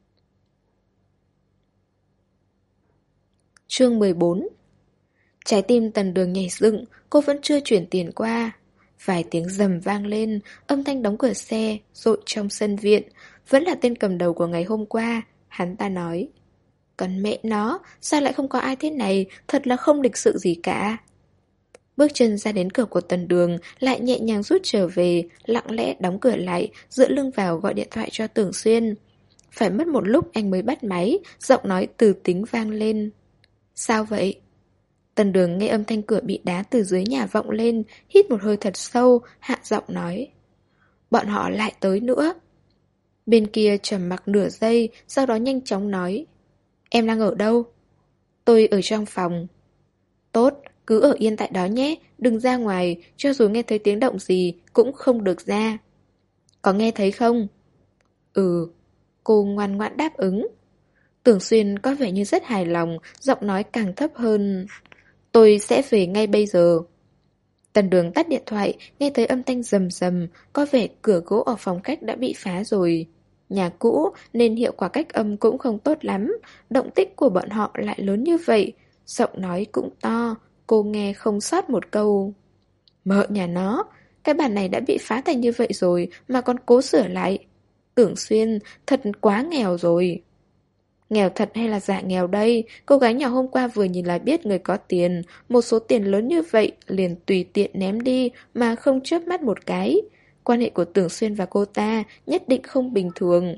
Chương 14. Trái tim Tần Đường nhảy dựng, cô vẫn chưa chuyển tiền qua. Vài tiếng rầm vang lên, âm thanh đóng cửa xe, rội trong sân viện. Vẫn là tên cầm đầu của ngày hôm qua. Hắn ta nói. Còn mẹ nó, sao lại không có ai thế này, thật là không lịch sự gì cả. Bước chân ra đến cửa của Tần Đường, lại nhẹ nhàng rút trở về, lặng lẽ đóng cửa lại, dựa lưng vào gọi điện thoại cho Tưởng Xuyên. Phải mất một lúc anh mới bắt máy, giọng nói từ tính vang lên. Sao vậy? Tần Đường nghe âm thanh cửa bị đá từ dưới nhà vọng lên, hít một hơi thật sâu, hạ giọng nói. Bọn họ lại tới nữa. Bên kia trầm mặc nửa giây, sau đó nhanh chóng nói. Em đang ở đâu? Tôi ở trong phòng. Tốt, cứ ở yên tại đó nhé, đừng ra ngoài, cho dù nghe thấy tiếng động gì cũng không được ra. Có nghe thấy không? Ừ, cô ngoan ngoãn đáp ứng. Tưởng Xuyên có vẻ như rất hài lòng, giọng nói càng thấp hơn. Tôi sẽ về ngay bây giờ. Tần Đường tắt điện thoại, nghe thấy âm thanh rầm rầm, có vẻ cửa gỗ ở phòng khách đã bị phá rồi. Nhà cũ nên hiệu quả cách âm cũng không tốt lắm, động tích của bọn họ lại lớn như vậy, giọng nói cũng to, cô nghe không sót một câu. Mợ nhà nó, cái bàn này đã bị phá thành như vậy rồi mà còn cố sửa lại. Tưởng Xuyên thật quá nghèo rồi. Nghèo thật hay là giả nghèo đây? Cô gái nhỏ hôm qua vừa nhìn là biết người có tiền. Một số tiền lớn như vậy liền tùy tiện ném đi mà không chớp mắt một cái. Quan hệ của Tưởng Xuyên và cô ta nhất định không bình thường.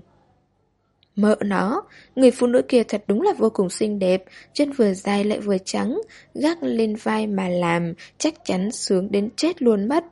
Mợ nó, người phụ nữ kia thật đúng là vô cùng xinh đẹp, chân vừa dài lại vừa trắng, gác lên vai mà làm, chắc chắn sướng đến chết luôn mất.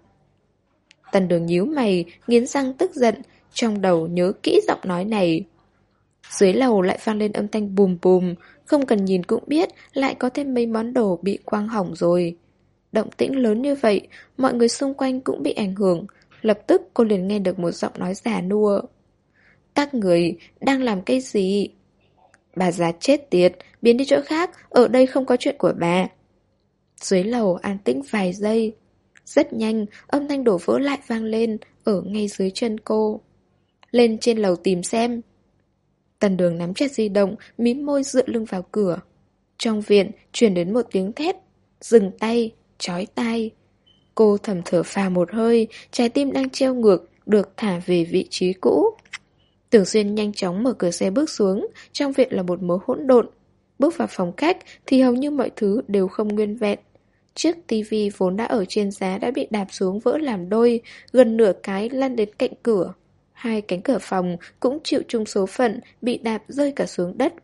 Tần Đường nhíu mày, nghiến răng tức giận, trong đầu nhớ kỹ giọng nói này. Dưới lầu lại vang lên âm thanh bùm bùm, không cần nhìn cũng biết lại có thêm mấy món đồ bị quang hỏng rồi. Động tĩnh lớn như vậy, mọi người xung quanh cũng bị ảnh hưởng, lập tức cô liền nghe được một giọng nói già nua. Các người đang làm cái gì? Bà già chết tiệt, biến đi chỗ khác, ở đây không có chuyện của bà. Dưới lầu an tĩnh vài giây. Rất nhanh, âm thanh đổ vỡ lại vang lên, ở ngay dưới chân cô. Lên trên lầu tìm xem. Tần Đường nắm chặt di động, mím môi dựa lưng vào cửa. Trong viện, truyền đến một tiếng thét. Dừng tay, chói tai. Cô thầm thở phào một hơi, trái tim đang treo ngược, được thả về vị trí cũ. Tưởng Xuyên nhanh chóng mở cửa xe bước xuống, trong viện là một mớ hỗn độn. Bước vào phòng khách thì hầu như mọi thứ đều không nguyên vẹn. Chiếc tivi vốn đã ở trên giá đã bị đạp xuống vỡ làm đôi, gần nửa cái lăn đến cạnh cửa. Hai cánh cửa phòng cũng chịu chung số phận, bị đạp rơi cả xuống đất.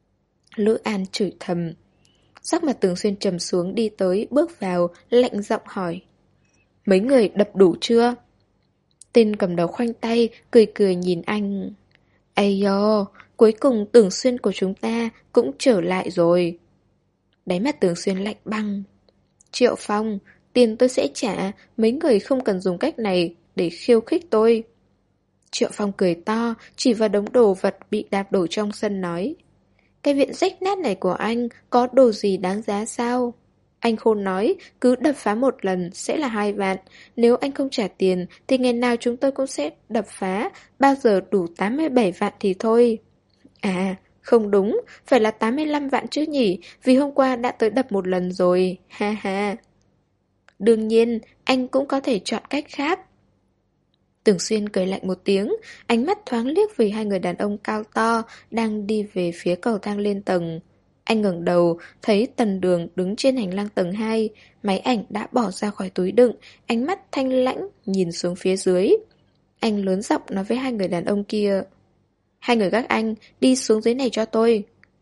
Lữ An chửi thầm. Sắc mặt Tưởng Xuyên trầm xuống đi tới, bước vào, lạnh giọng hỏi. Mấy người đập đủ chưa? Tên cầm đầu khoanh tay, cười cười nhìn anh. Ây dô, cuối cùng Tưởng Xuyên của chúng ta cũng trở lại rồi. Đáy mắt Tưởng Xuyên lạnh băng. Triệu Phong, tiền tôi sẽ trả, mấy người không cần dùng cách này để khiêu khích tôi. Triệu Phong cười to, chỉ vào đống đồ vật bị đạp đổ trong sân nói. Cái viện rách nát này của anh có đồ gì đáng giá sao? Anh Khôn nói, cứ đập phá một lần sẽ là 2 vạn. Nếu anh không trả tiền thì ngày nào chúng tôi cũng sẽ đập phá, bao giờ đủ 87 vạn thì thôi. À, không đúng, phải là 85 vạn chứ nhỉ, vì hôm qua đã tới đập một lần rồi, ha ha. Đương nhiên, anh cũng có thể chọn cách khác. Tưởng Xuyên cười lạnh một tiếng, ánh mắt thoáng liếc về hai người đàn ông cao to đang đi về phía cầu thang lên tầng. Anh ngẩng đầu, thấy Tần Đường đứng trên hành lang tầng 2, máy ảnh đã bỏ ra khỏi túi đựng, ánh mắt thanh lãnh nhìn xuống phía dưới. Anh lớn giọng nói với hai người đàn ông kia. Hai người các anh, đi xuống dưới này cho tôi.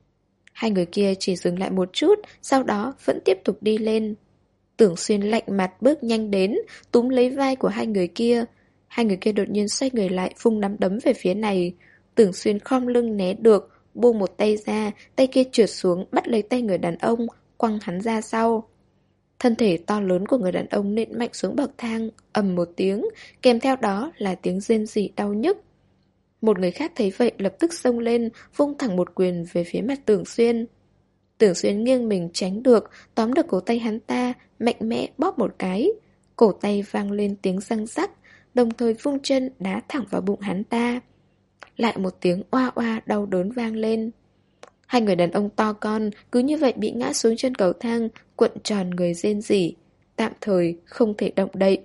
Hai người kia chỉ dừng lại một chút, sau đó vẫn tiếp tục đi lên. Tưởng Xuyên lạnh mặt bước nhanh đến, túm lấy vai của hai người kia. Hai người kia đột nhiên xoay người lại, vung nắm đấm về phía này. Tưởng Xuyên khom lưng né được, buông một tay ra, tay kia trượt xuống, bắt lấy tay người đàn ông, quăng hắn ra sau. Thân thể to lớn của người đàn ông nện mạnh xuống bậc thang, ầm một tiếng, kèm theo đó là tiếng rên rỉ đau nhức. Một người khác thấy vậy lập tức xông lên, vung thẳng một quyền về phía mặt Tưởng Xuyên. Tưởng Xuyên nghiêng mình tránh được, tóm được cổ tay hắn ta, mạnh mẽ bóp một cái. Cổ tay vang lên tiếng răng rắc, đồng thời vung chân đá thẳng vào bụng hắn ta. Lại một tiếng oa oa đau đớn vang lên. Hai người đàn ông to con cứ như vậy bị ngã xuống chân cầu thang, cuộn tròn người rên rỉ, tạm thời không thể động đậy.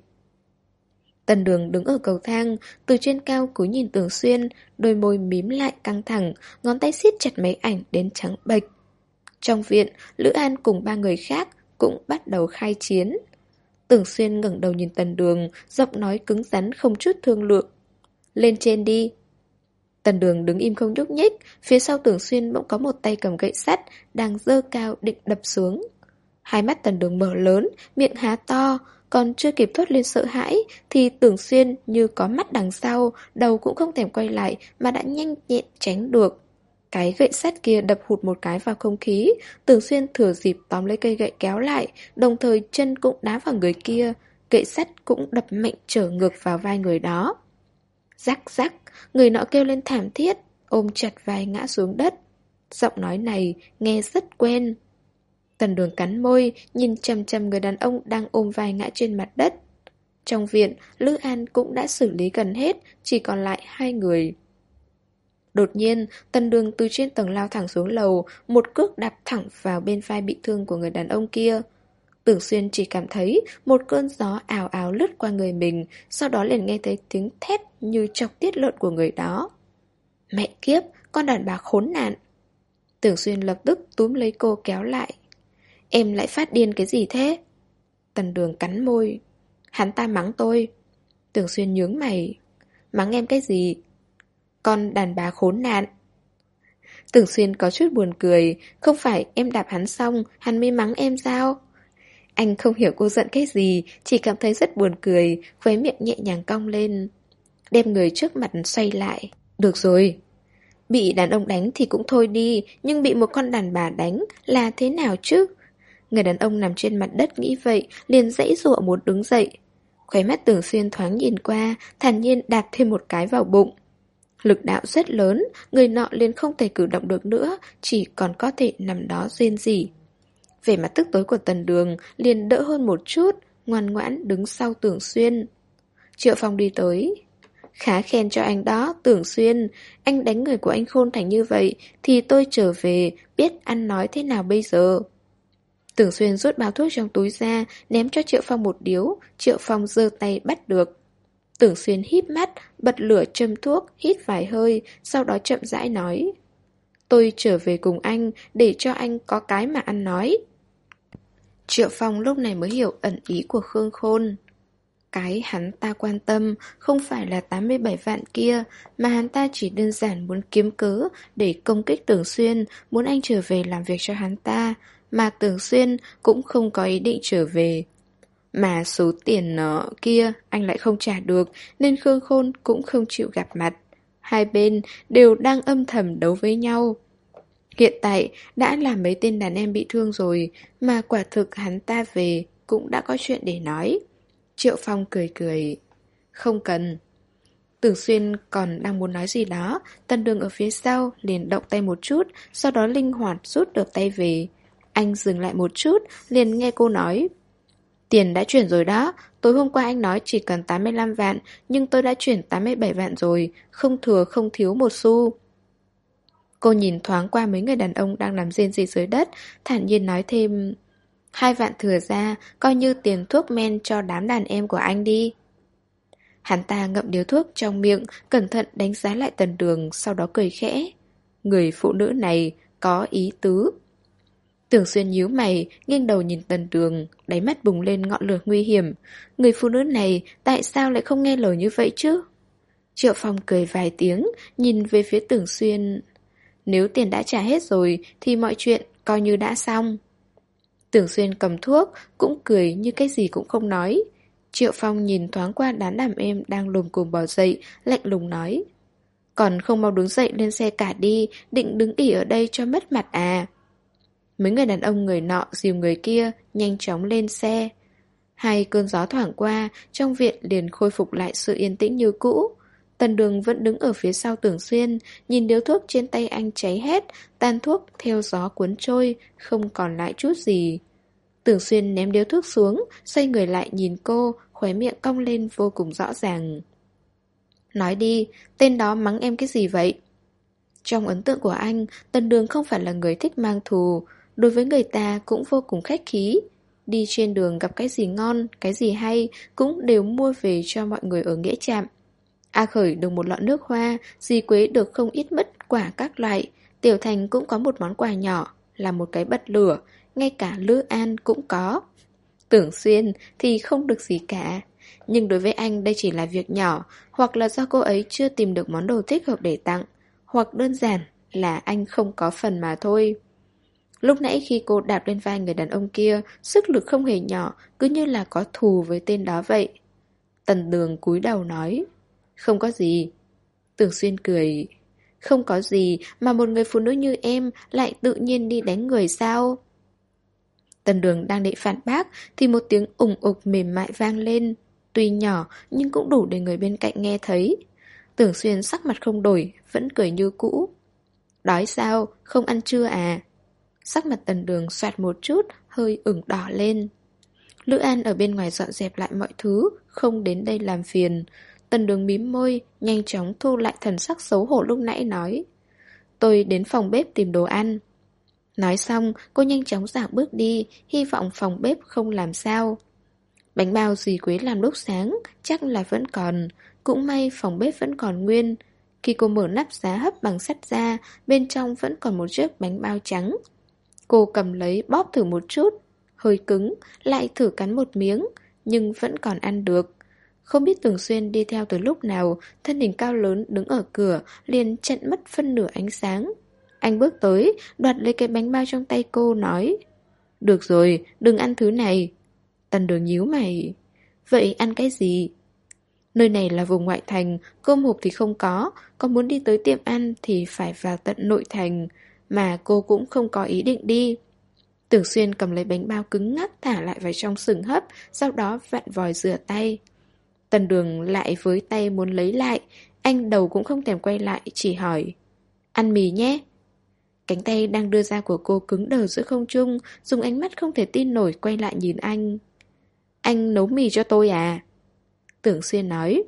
Tần Đường đứng ở cầu thang, từ trên cao cúi nhìn Tưởng Xuyên, đôi môi mím lại căng thẳng, ngón tay siết chặt máy ảnh đến trắng bệch. Trong viện, Lữ An cùng ba người khác cũng bắt đầu khai chiến. Tưởng Xuyên ngẩng đầu nhìn Tần Đường, giọng nói cứng rắn không chút thương lượng. Lên trên đi. Tần Đường đứng im không nhúc nhích, phía sau Tưởng Xuyên bỗng có một tay cầm gậy sắt, đang giơ cao định đập xuống. Hai mắt Tần Đường mở lớn, miệng há to, còn chưa kịp thốt lên sợ hãi, thì Tưởng Xuyên như có mắt đằng sau, đầu cũng không thèm quay lại mà đã nhanh nhẹn tránh được. Cái gậy sắt kia đập hụt một cái vào không khí, Tưởng Xuyên thừa dịp tóm lấy cây gậy kéo lại, đồng thời chân cũng đá vào người kia, gậy sắt cũng đập mạnh trở ngược vào vai người đó. Rắc rắc, người nọ kêu lên thảm thiết, ôm chặt vai ngã xuống đất. Giọng nói này nghe rất quen. Tần Đường cắn môi, nhìn chằm chằm người đàn ông đang ôm vai ngã trên mặt đất. Trong viện, Lữ An cũng đã xử lý gần hết, chỉ còn lại hai người. Đột nhiên, Tần Đường từ trên tầng lao thẳng xuống lầu, một cước đạp thẳng vào bên vai bị thương của người đàn ông kia. Tưởng Xuyên chỉ cảm thấy một cơn gió ào ào lướt qua người mình, sau đó liền nghe thấy tiếng thét như chọc tiết lợn của người đó. Mẹ kiếp, con đàn bà khốn nạn! Tưởng Xuyên lập tức túm lấy cô kéo lại. Em lại phát điên cái gì thế? Tần Đường cắn môi. Hắn ta mắng tôi. Tưởng Xuyên nhướng mày. Mắng em cái gì? Con đàn bà khốn nạn. Tưởng Xuyên có chút buồn cười. Không phải em đạp hắn xong hắn mới mắng em sao? Anh không hiểu cô giận cái gì, chỉ cảm thấy rất buồn cười, khóe miệng nhẹ nhàng cong lên. Đem người trước mặt xoay lại. Được rồi. Bị đàn ông đánh thì cũng thôi đi, nhưng bị một con đàn bà đánh là thế nào chứ? Người đàn ông nằm trên mặt đất nghĩ vậy, liền giãy giụa muốn đứng dậy. Khóe mắt Tưởng Xuyên thoáng nhìn qua, thản nhiên đạp thêm một cái vào bụng. Lực đạo rất lớn, người nọ liền không thể cử động được nữa, chỉ còn có thể nằm đó rên rỉ. Vẻ mặt tức tối của Tần Đường liền đỡ hơn một chút, ngoan ngoãn đứng sau Tưởng Xuyên. Triệu Phong đi tới. Khá khen cho anh đó, Tưởng Xuyên. Anh đánh người của anh khôn thành như vậy, thì tôi trở về, biết ăn nói thế nào bây giờ. Tưởng Xuyên rút bao thuốc trong túi ra, ném cho Triệu Phong một điếu, Triệu Phong giơ tay bắt được. Tưởng Xuyên híp mắt, bật lửa châm thuốc, hít vài hơi, sau đó chậm rãi nói. Tôi trở về cùng anh, để cho anh có cái mà ăn nói. Triệu Phong lúc này mới hiểu ẩn ý của Khương Khôn. Cái hắn ta quan tâm không phải là 87 vạn kia, mà hắn ta chỉ đơn giản muốn kiếm cớ để công kích Tưởng Xuyên, muốn anh trở về làm việc cho hắn ta, mà Tưởng Xuyên cũng không có ý định trở về. Mà số tiền nợ kia anh lại không trả được, nên Khương Khôn cũng không chịu gặp mặt. Hai bên đều đang âm thầm đấu với nhau. Hiện tại đã làm mấy tên đàn em bị thương rồi, mà quả thực hắn ta về cũng đã có chuyện để nói. Triệu Phong cười cười. Không cần. Tưởng Xuyên còn đang muốn nói gì đó, Tần Đường ở phía sau liền động tay một chút, sau đó linh hoạt rút được tay về. Anh dừng lại một chút, liền nghe cô nói. Tiền đã chuyển rồi đó, tối hôm qua anh nói chỉ cần 85 vạn, nhưng tôi đã chuyển 87 vạn rồi, không thừa không thiếu một xu. Cô nhìn thoáng qua mấy người đàn ông đang nằm rên rỉ dưới đất, thản nhiên nói thêm. 2 vạn thừa ra, coi như tiền thuốc men cho đám đàn em của anh đi. Hắn ta ngậm điếu thuốc trong miệng, cẩn thận đánh giá lại Tần Đường, sau đó cười khẽ. Người phụ nữ này có ý tứ. Tưởng Xuyên nhíu mày, nghiêng đầu nhìn Tần Đường, đáy mắt bùng lên ngọn lửa nguy hiểm. Người phụ nữ này tại sao lại không nghe lời như vậy chứ? Triệu Phong cười vài tiếng, nhìn về phía Tưởng Xuyên. Nếu tiền đã trả hết rồi thì mọi chuyện coi như đã xong. Tưởng Xuyên cầm thuốc, cũng cười như cái gì cũng không nói. Triệu Phong nhìn thoáng qua đám đàn em đang lồm cồm bò dậy, lạnh lùng nói. Còn không mau đứng dậy lên xe cả đi, định đứng ỉ ở đây cho mất mặt à? Mấy người đàn ông người nọ dìu người kia, nhanh chóng lên xe. Hai cơn gió thoảng qua, trong viện liền khôi phục lại sự yên tĩnh như cũ. Tần Đường vẫn đứng ở phía sau Tưởng Xuyên, nhìn điếu thuốc trên tay anh cháy hết, tàn thuốc theo gió cuốn trôi, không còn lại chút gì. Tưởng Xuyên ném điếu thuốc xuống, xoay người lại nhìn cô, khóe miệng cong lên vô cùng rõ ràng. Nói đi, tên đó mắng em cái gì vậy? Trong ấn tượng của anh, Tần Đường không phải là người thích mang thù, đối với người ta cũng vô cùng khách khí. Đi trên đường gặp cái gì ngon, cái gì hay, cũng đều mua về cho mọi người ở nghĩa trạm. A Khởi được một lọ nước hoa, Dì Quế được không ít mứt quả các loại, Tiểu Thành cũng có một món quà nhỏ, là một cái bật lửa, ngay cả Lữ An cũng có. Tưởng Xuyên thì không được gì cả, nhưng đối với anh đây chỉ là việc nhỏ, hoặc là do cô ấy chưa tìm được món đồ thích hợp để tặng, hoặc đơn giản là anh không có phần mà thôi. Lúc nãy khi cô đạp lên vai người đàn ông kia, sức lực không hề nhỏ, cứ như là có thù với tên đó vậy. Tần Đường cúi đầu nói. Không có gì. Tưởng Xuyên cười. Không có gì mà một người phụ nữ như em lại tự nhiên đi đánh người sao? Tần Đường đang định phản bác thì một tiếng ủng ục mềm mại vang lên. Tuy nhỏ nhưng cũng đủ để người bên cạnh nghe thấy. Tưởng Xuyên sắc mặt không đổi, vẫn cười như cũ. Đói sao? Không ăn trưa à? Sắc mặt Tần Đường xoạt một chút, hơi ửng đỏ lên. Lữ An ở bên ngoài dọn dẹp lại mọi thứ, không đến đây làm phiền. Tần Đường mím môi, nhanh chóng thu lại thần sắc xấu hổ lúc nãy nói. Tôi đến phòng bếp tìm đồ ăn. Nói xong, cô nhanh chóng dạo bước đi, hy vọng phòng bếp không làm sao. Bánh bao dì Quế làm lúc sáng, chắc là vẫn còn. Cũng may phòng bếp vẫn còn nguyên. Khi cô mở nắp giá hấp bằng sắt ra, bên trong vẫn còn một chiếc bánh bao trắng. Cô cầm lấy bóp thử một chút, hơi cứng, lại thử cắn một miếng, nhưng vẫn còn ăn được. Không biết Tưởng Xuyên đi theo từ lúc nào, thân hình cao lớn đứng ở cửa, liền chặn mất phân nửa ánh sáng. Anh bước tới, đoạt lấy cái bánh bao trong tay cô, nói: Được rồi, đừng ăn thứ này. Tần Đường nhíu mày. Vậy ăn cái gì? Nơi này là vùng ngoại thành, cơm hộp thì không có muốn đi tới tiệm ăn thì phải vào tận nội thành, mà cô cũng không có ý định đi. Tưởng Xuyên cầm lấy bánh bao cứng ngắc thả lại vào trong sừng hấp, sau đó vặn vòi rửa tay. Tần Đường lại với tay muốn lấy lại, anh đầu cũng không thèm quay lại, chỉ hỏi: Ăn mì nhé. Cánh tay đang đưa ra của cô cứng đờ giữa không trung, dùng ánh mắt không thể tin nổi quay lại nhìn anh. Anh nấu mì cho tôi à? Tưởng Xuyên nói.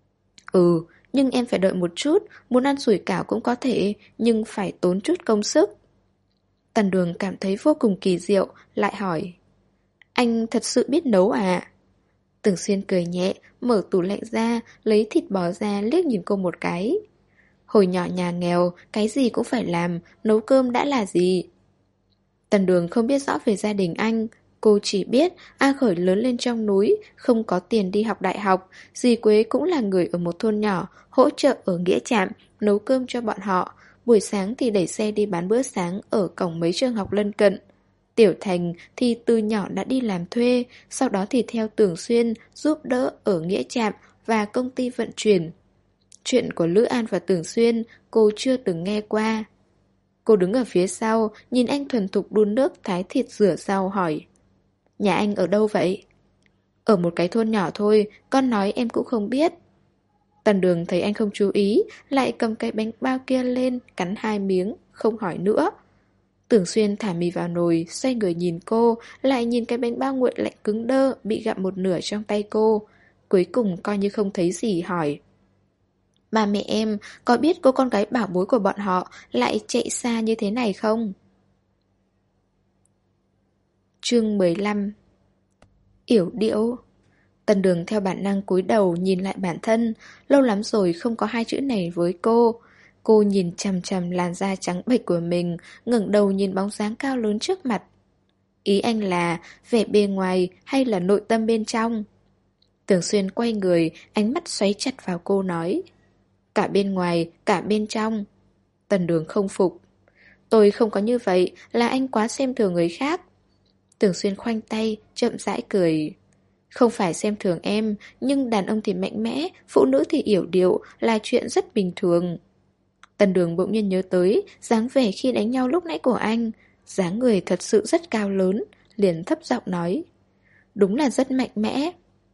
Ừ, nhưng em phải đợi một chút, muốn ăn sủi cảo cũng có thể, nhưng phải tốn chút công sức. Tần Đường cảm thấy vô cùng kỳ diệu, lại hỏi: Anh thật sự biết nấu à? Tưởng Xuyên cười nhẹ, mở tủ lạnh ra, lấy thịt bò ra liếc nhìn cô một cái. Hồi nhỏ nhà nghèo, cái gì cũng phải làm, nấu cơm đã là gì? Tần Đường không biết rõ về gia đình anh. Cô chỉ biết A Khởi lớn lên trong núi, không có tiền đi học đại học. Dì Quế cũng là người ở một thôn nhỏ, hỗ trợ ở nghĩa trạm, nấu cơm cho bọn họ. Buổi sáng thì đẩy xe đi bán bữa sáng ở cổng mấy trường học lân cận. Tiểu Thành thì từ nhỏ đã đi làm thuê, sau đó thì theo Tưởng Xuyên giúp đỡ ở nghĩa trạm và công ty vận chuyển. Chuyện của Lữ An và Tưởng Xuyên cô chưa từng nghe qua. Cô đứng ở phía sau, nhìn anh thuần thục đun nước thái thịt rửa rau hỏi: Nhà anh ở đâu vậy? Ở một cái thôn nhỏ thôi, con nói em cũng không biết. Tần Đường thấy anh không chú ý, lại cầm cái bánh bao kia lên, cắn 2 miếng, không hỏi nữa. Tưởng Xuyên thả mì vào nồi, xoay người nhìn cô, lại nhìn cái bánh bao nguội lạnh cứng đơ, bị gặm một nửa trong tay cô. Cuối cùng coi như không thấy gì hỏi: Ba mẹ em có biết cô con gái bảo bối của bọn họ lại chạy xa như thế này không? Chương 15. Yểu điệu. Tần Đường theo bản năng cúi đầu nhìn lại bản thân, lâu lắm rồi không có 2 chữ này với cô. Cô nhìn chằm chằm làn da trắng bệch của mình, ngẩng đầu nhìn bóng dáng cao lớn trước mặt. Ý anh là vẻ bề ngoài hay là nội tâm bên trong? Tưởng Xuyên quay người, ánh mắt xoáy chặt vào cô nói: Cả bên ngoài, cả bên trong. Tần Đường không phục. Tôi không có như vậy, là anh quá xem thường người khác. Tưởng Xuyên khoanh tay, chậm rãi cười. Không phải xem thường em, nhưng đàn ông thì mạnh mẽ, phụ nữ thì yểu điệu, là chuyện rất bình thường. Tần Đường bỗng nhiên nhớ tới dáng vẻ khi đánh nhau lúc nãy của anh. Dáng người thật sự rất cao lớn, liền thấp giọng nói: Đúng là rất mạnh mẽ.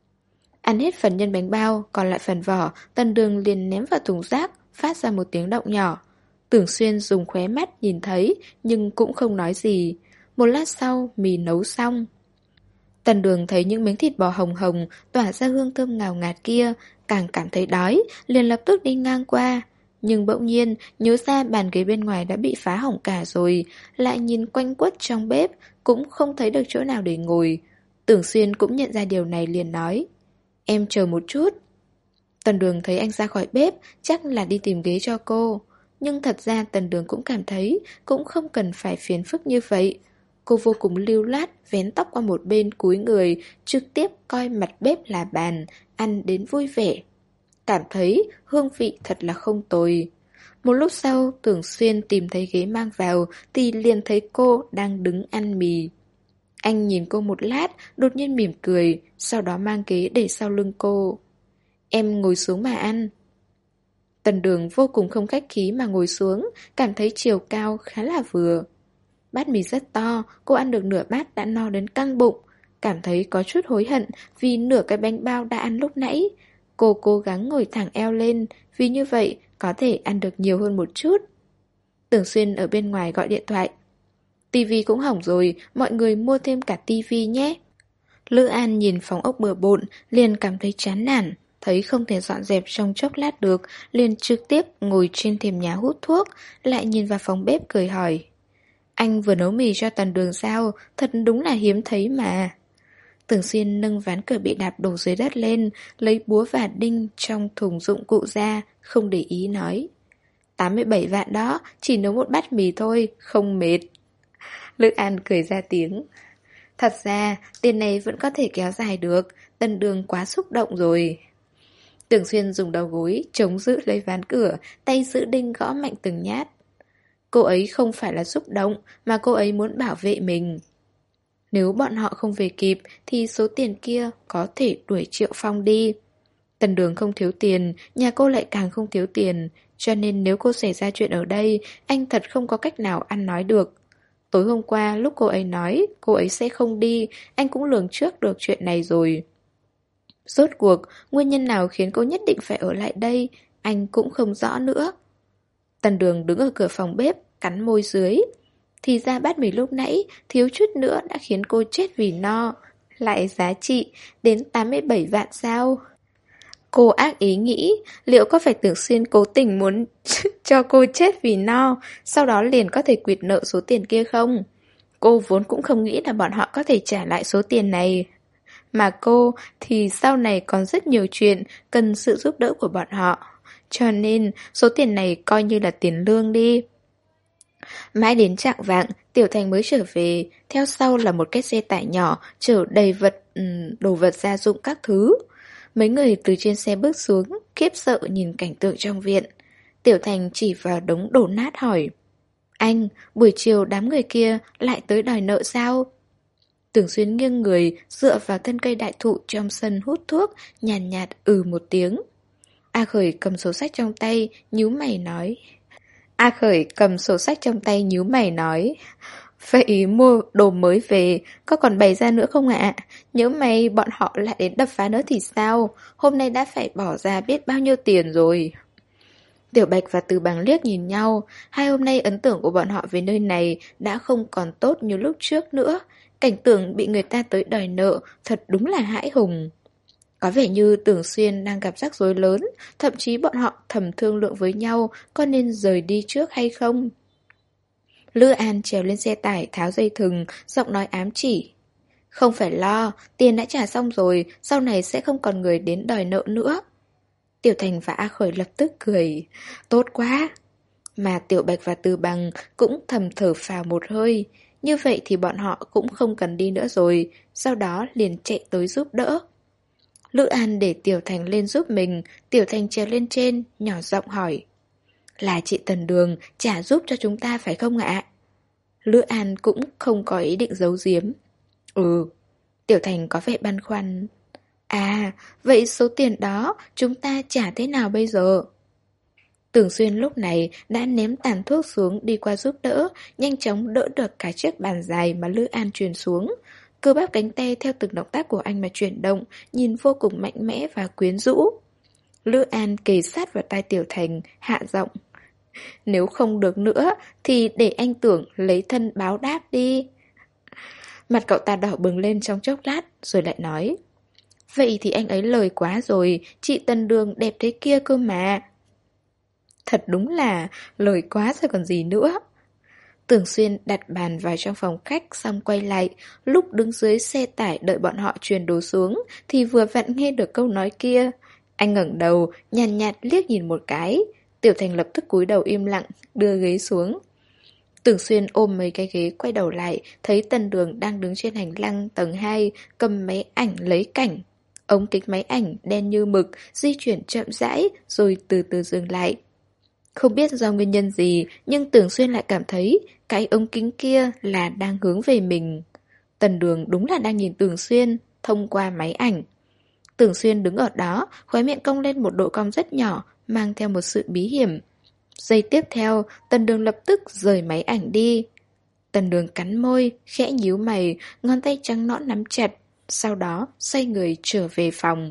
Ăn hết phần nhân bánh bao, còn lại phần vỏ, Tần Đường liền ném vào thùng rác, phát ra một tiếng động nhỏ. Tưởng Xuyên dùng khóe mắt nhìn thấy, nhưng cũng không nói gì. Một lát sau, mì nấu xong. Tần Đường thấy những miếng thịt bò hồng hồng tỏa ra hương thơm ngào ngạt kia, càng cảm thấy đói, liền lập tức đi ngang qua. Nhưng bỗng nhiên nhớ ra bàn ghế bên ngoài đã bị phá hỏng cả rồi, lại nhìn quanh quất trong bếp, cũng không thấy được chỗ nào để ngồi. Tưởng Xuyên cũng nhận ra điều này liền nói: Em chờ một chút. Tần Đường thấy anh ra khỏi bếp, chắc là đi tìm ghế cho cô. Nhưng thật ra Tần Đường cũng cảm thấy cũng không cần phải phiền phức như vậy. Cô vô cùng lưu loát, vén tóc qua một bên cúi người, trực tiếp coi mặt bếp là bàn, ăn đến vui vẻ. Cảm thấy hương vị thật là không tồi. Một lúc sau, Tưởng Xuyên tìm thấy ghế mang vào, thì liền thấy cô đang đứng ăn mì. Anh nhìn cô một lát, đột nhiên mỉm cười, sau đó mang ghế để sau lưng cô. Em ngồi xuống mà ăn. Tần Đường vô cùng không khách khí mà ngồi xuống, cảm thấy chiều cao khá là vừa. Bát mì rất to, cô ăn được nửa bát đã no đến căng bụng. Cảm thấy có chút hối hận vì nửa cái bánh bao đã ăn lúc nãy. Cô cố gắng ngồi thẳng eo lên, vì như vậy có thể ăn được nhiều hơn một chút. Tưởng Xuyên ở bên ngoài gọi điện thoại. Tivi cũng hỏng rồi, mọi người mua thêm cả tivi nhé. Lữ An nhìn phòng ốc bừa bộn, liền cảm thấy chán nản. Thấy không thể dọn dẹp trong chốc lát được, liền trực tiếp ngồi trên thềm nhà hút thuốc, lại nhìn vào phòng bếp cười hỏi: Anh vừa nấu mì cho Tần Đường sao? Thật đúng là hiếm thấy mà. Tưởng Xuyên nâng ván cửa bị đạp đổ dưới đất lên, lấy búa và đinh trong thùng dụng cụ ra, không để ý nói. 87 vạn đó, chỉ nấu một bát mì thôi, không mệt. Lữ An cười ra tiếng. Thật ra, tiền này vẫn có thể kéo dài được, Tần Đường quá xúc động rồi. Tưởng Xuyên dùng đầu gối, chống giữ lấy ván cửa, tay giữ đinh gõ mạnh từng nhát. Cô ấy không phải là xúc động, mà cô ấy muốn bảo vệ mình. Nếu bọn họ không về kịp, thì số tiền kia có thể đuổi Triệu Phong đi. Tần Đường không thiếu tiền, nhà cô lại càng không thiếu tiền, cho nên nếu cô xảy ra chuyện ở đây, anh thật không có cách nào ăn nói được. Tối hôm qua, lúc cô ấy nói cô ấy sẽ không đi, anh cũng lường trước được chuyện này rồi. Rốt cuộc, nguyên nhân nào khiến cô nhất định phải ở lại đây, anh cũng không rõ nữa. Tần Đường đứng ở cửa phòng bếp, cắn môi dưới. Thì ra bát mì lúc nãy, thiếu chút nữa đã khiến cô chết vì no. Lại giá trị, đến 87 vạn sao? Cô ác ý nghĩ, liệu có phải Tưởng Xuyên cố tình muốn cho cô chết vì no, sau đó liền có thể quỵt nợ số tiền kia không? Cô vốn cũng không nghĩ là bọn họ có thể trả lại số tiền này. Mà cô thì sau này còn rất nhiều chuyện cần sự giúp đỡ của bọn họ. Cho nên số tiền này coi như là tiền lương đi. Mãi đến chạng vạng, Tiểu Thành mới trở về, theo sau là một cái xe tải nhỏ chở đầy đồ vật gia dụng các thứ. Mấy người từ trên xe bước xuống, khiếp sợ nhìn cảnh tượng trong viện. Tiểu Thành chỉ vào đống đổ nát hỏi. Anh, buổi chiều đám người kia lại tới đòi nợ sao? Tưởng Xuyên nghiêng người, dựa vào thân cây đại thụ trong sân hút thuốc, nhàn nhạt một tiếng. A Khởi cầm sổ sách trong tay, nhíu mày nói. Vậy mua đồ mới về, có còn bày ra nữa không ạ? Nhớ may bọn họ lại đến đập phá nữa thì sao? Hôm nay đã phải bỏ ra biết bao nhiêu tiền rồi. Tiểu Bạch và Từ Bằng liếc nhìn nhau, hai hôm nay ấn tượng của bọn họ về nơi này đã không còn tốt như lúc trước nữa. Cảnh tượng bị người ta tới đòi nợ thật đúng là hãi hùng. Có vẻ như Tưởng Xuyên đang gặp rắc rối lớn, thậm chí bọn họ thầm thương lượng với nhau có nên rời đi trước hay không. Lữ An trèo lên xe tải tháo dây thừng, giọng nói ám chỉ. Không phải lo, tiền đã trả xong rồi, sau này sẽ không còn người đến đòi nợ nữa. Tiểu Thành và A Khởi lập tức cười. Tốt quá! Mà Tiểu Bạch và Từ Bằng cũng thầm thở phào một hơi. Như vậy thì bọn họ cũng không cần đi nữa rồi, sau đó liền chạy tới giúp đỡ. Lữ An để Tiểu Thành lên giúp mình, Tiểu Thành trèo lên trên, nhỏ giọng hỏi. Là chị Tần Đường trả giúp cho chúng ta phải không ạ? Lữ An cũng không có ý định giấu giếm. Ừ. Tiểu Thành có vẻ băn khoăn. À, vậy số tiền đó chúng ta trả thế nào bây giờ? Tưởng Xuyên lúc này đã ném tàn thuốc xuống đi qua giúp đỡ, nhanh chóng đỡ được cả chiếc bàn dài mà Lữ An truyền xuống. Cơ bắp cánh tay theo từng động tác của anh mà chuyển động, nhìn vô cùng mạnh mẽ và quyến rũ. Lữ An kề sát vào tai Tiểu Thành, hạ giọng. Nếu không được nữa, thì để anh Tưởng lấy thân báo đáp đi. Mặt cậu ta đỏ bừng lên trong chốc lát, rồi lại nói. Vậy thì anh ấy lời quá rồi, chị Tần Đường đẹp thế kia cơ mà. Thật đúng là lời quá rồi còn gì nữa. Tưởng Xuyên đặt bàn vào trong phòng khách xong quay lại. Lúc đứng dưới xe tải đợi bọn họ truyền đồ xuống thì vừa vặn nghe được câu nói kia. Anh ngẩng đầu, nhàn nhạt liếc nhìn một cái. Tiểu Thành lập tức cúi đầu im lặng, đưa ghế xuống. Tưởng Xuyên ôm mấy cái ghế quay đầu lại, thấy Tần Đường đang đứng trên hành lang tầng 2, cầm máy ảnh lấy cảnh. Ống kính máy ảnh đen như mực, di chuyển chậm rãi rồi từ từ dừng lại. Không biết do nguyên nhân gì, nhưng Tưởng Xuyên lại cảm thấy cái ống kính kia là đang hướng về mình. Tần Đường đúng là đang nhìn Tưởng Xuyên thông qua máy ảnh. Tưởng Xuyên đứng ở đó, khóe miệng cong lên một độ cong rất nhỏ, mang theo một sự bí hiểm. Giây tiếp theo, Tần Đường lập tức rời máy ảnh đi. Tần Đường cắn môi, khẽ nhíu mày, ngón tay trắng nõn nắm chặt, sau đó xoay người trở về phòng.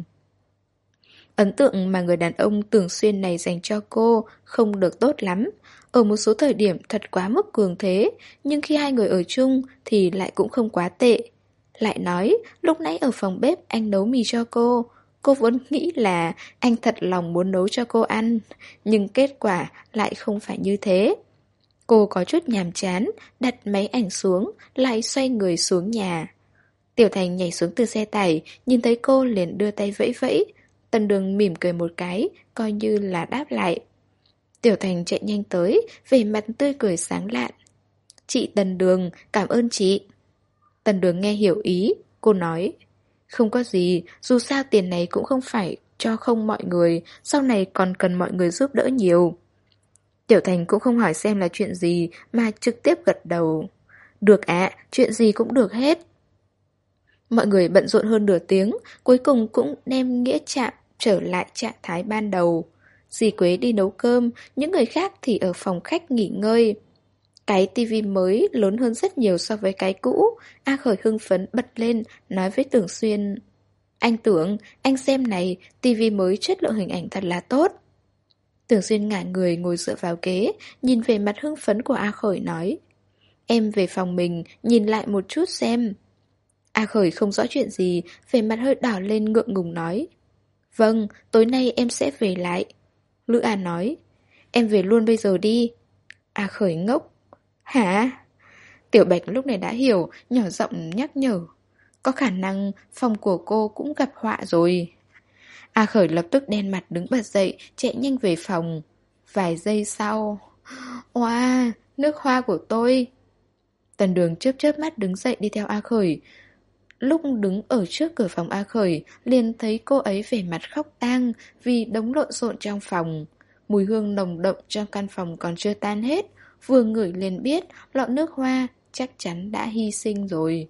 Ấn tượng mà người đàn ông Tưởng Xuyên này dành cho cô không được tốt lắm. Ở một số thời điểm thật quá mức cường thế, nhưng khi hai người ở chung thì lại cũng không quá tệ. Lại nói, lúc nãy ở phòng bếp anh nấu mì cho cô vốn nghĩ là anh thật lòng muốn nấu cho cô ăn, nhưng kết quả lại không phải như thế. Cô có chút nhàm chán, đặt máy ảnh xuống, lại xoay người xuống nhà. Tiểu Thành nhảy xuống từ xe tải, nhìn thấy cô liền đưa tay vẫy vẫy. Tần Đường mỉm cười một cái, coi như là đáp lại. Tiểu Thành chạy nhanh tới, vẻ mặt tươi cười sáng lạn. Chị Tần Đường, cảm ơn chị. Tần Đường nghe hiểu ý, cô nói. Không có gì, dù sao tiền này cũng không phải cho không mọi người, sau này còn cần mọi người giúp đỡ nhiều. Tiểu Thành cũng không hỏi xem là chuyện gì, mà trực tiếp gật đầu. Được ạ, chuyện gì cũng được hết. Mọi người bận rộn hơn nửa tiếng, cuối cùng cũng đem nghĩa trạm trở lại trạng thái ban đầu. Dì Quế đi nấu cơm, những người khác thì ở phòng khách nghỉ ngơi. Cái tivi mới lớn hơn rất nhiều so với cái cũ. A Khởi hưng phấn bật lên, nói với Tưởng Xuyên. Anh Tưởng, anh xem này, tivi mới chất lượng hình ảnh thật là tốt. Tưởng Xuyên ngả người ngồi dựa vào ghế, nhìn về mặt hưng phấn của A Khởi nói. Em về phòng mình, nhìn lại một chút xem. A Khởi không rõ chuyện gì, vẻ mặt hơi đỏ lên ngượng ngùng nói. Vâng, tối nay em sẽ về lại. Lữ An nói. Em về luôn bây giờ đi. A Khởi ngốc. Hả? Tiểu Bạch lúc này đã hiểu, nhỏ giọng nhắc nhở. Có khả năng phòng của cô cũng gặp họa rồi. A Khởi lập tức đen mặt đứng bật dậy, chạy nhanh về phòng. Vài giây sau. Oa, nước hoa của tôi. Tần Đường chớp chớp mắt đứng dậy đi theo A Khởi. Lúc đứng ở trước cửa phòng A Khởi, liền thấy cô ấy vẻ mặt khóc tang vì đống lộn xộn trong phòng. Mùi hương nồng đậm trong căn phòng còn chưa tan hết, vừa ngửi liền biết lọ nước hoa chắc chắn đã hy sinh rồi.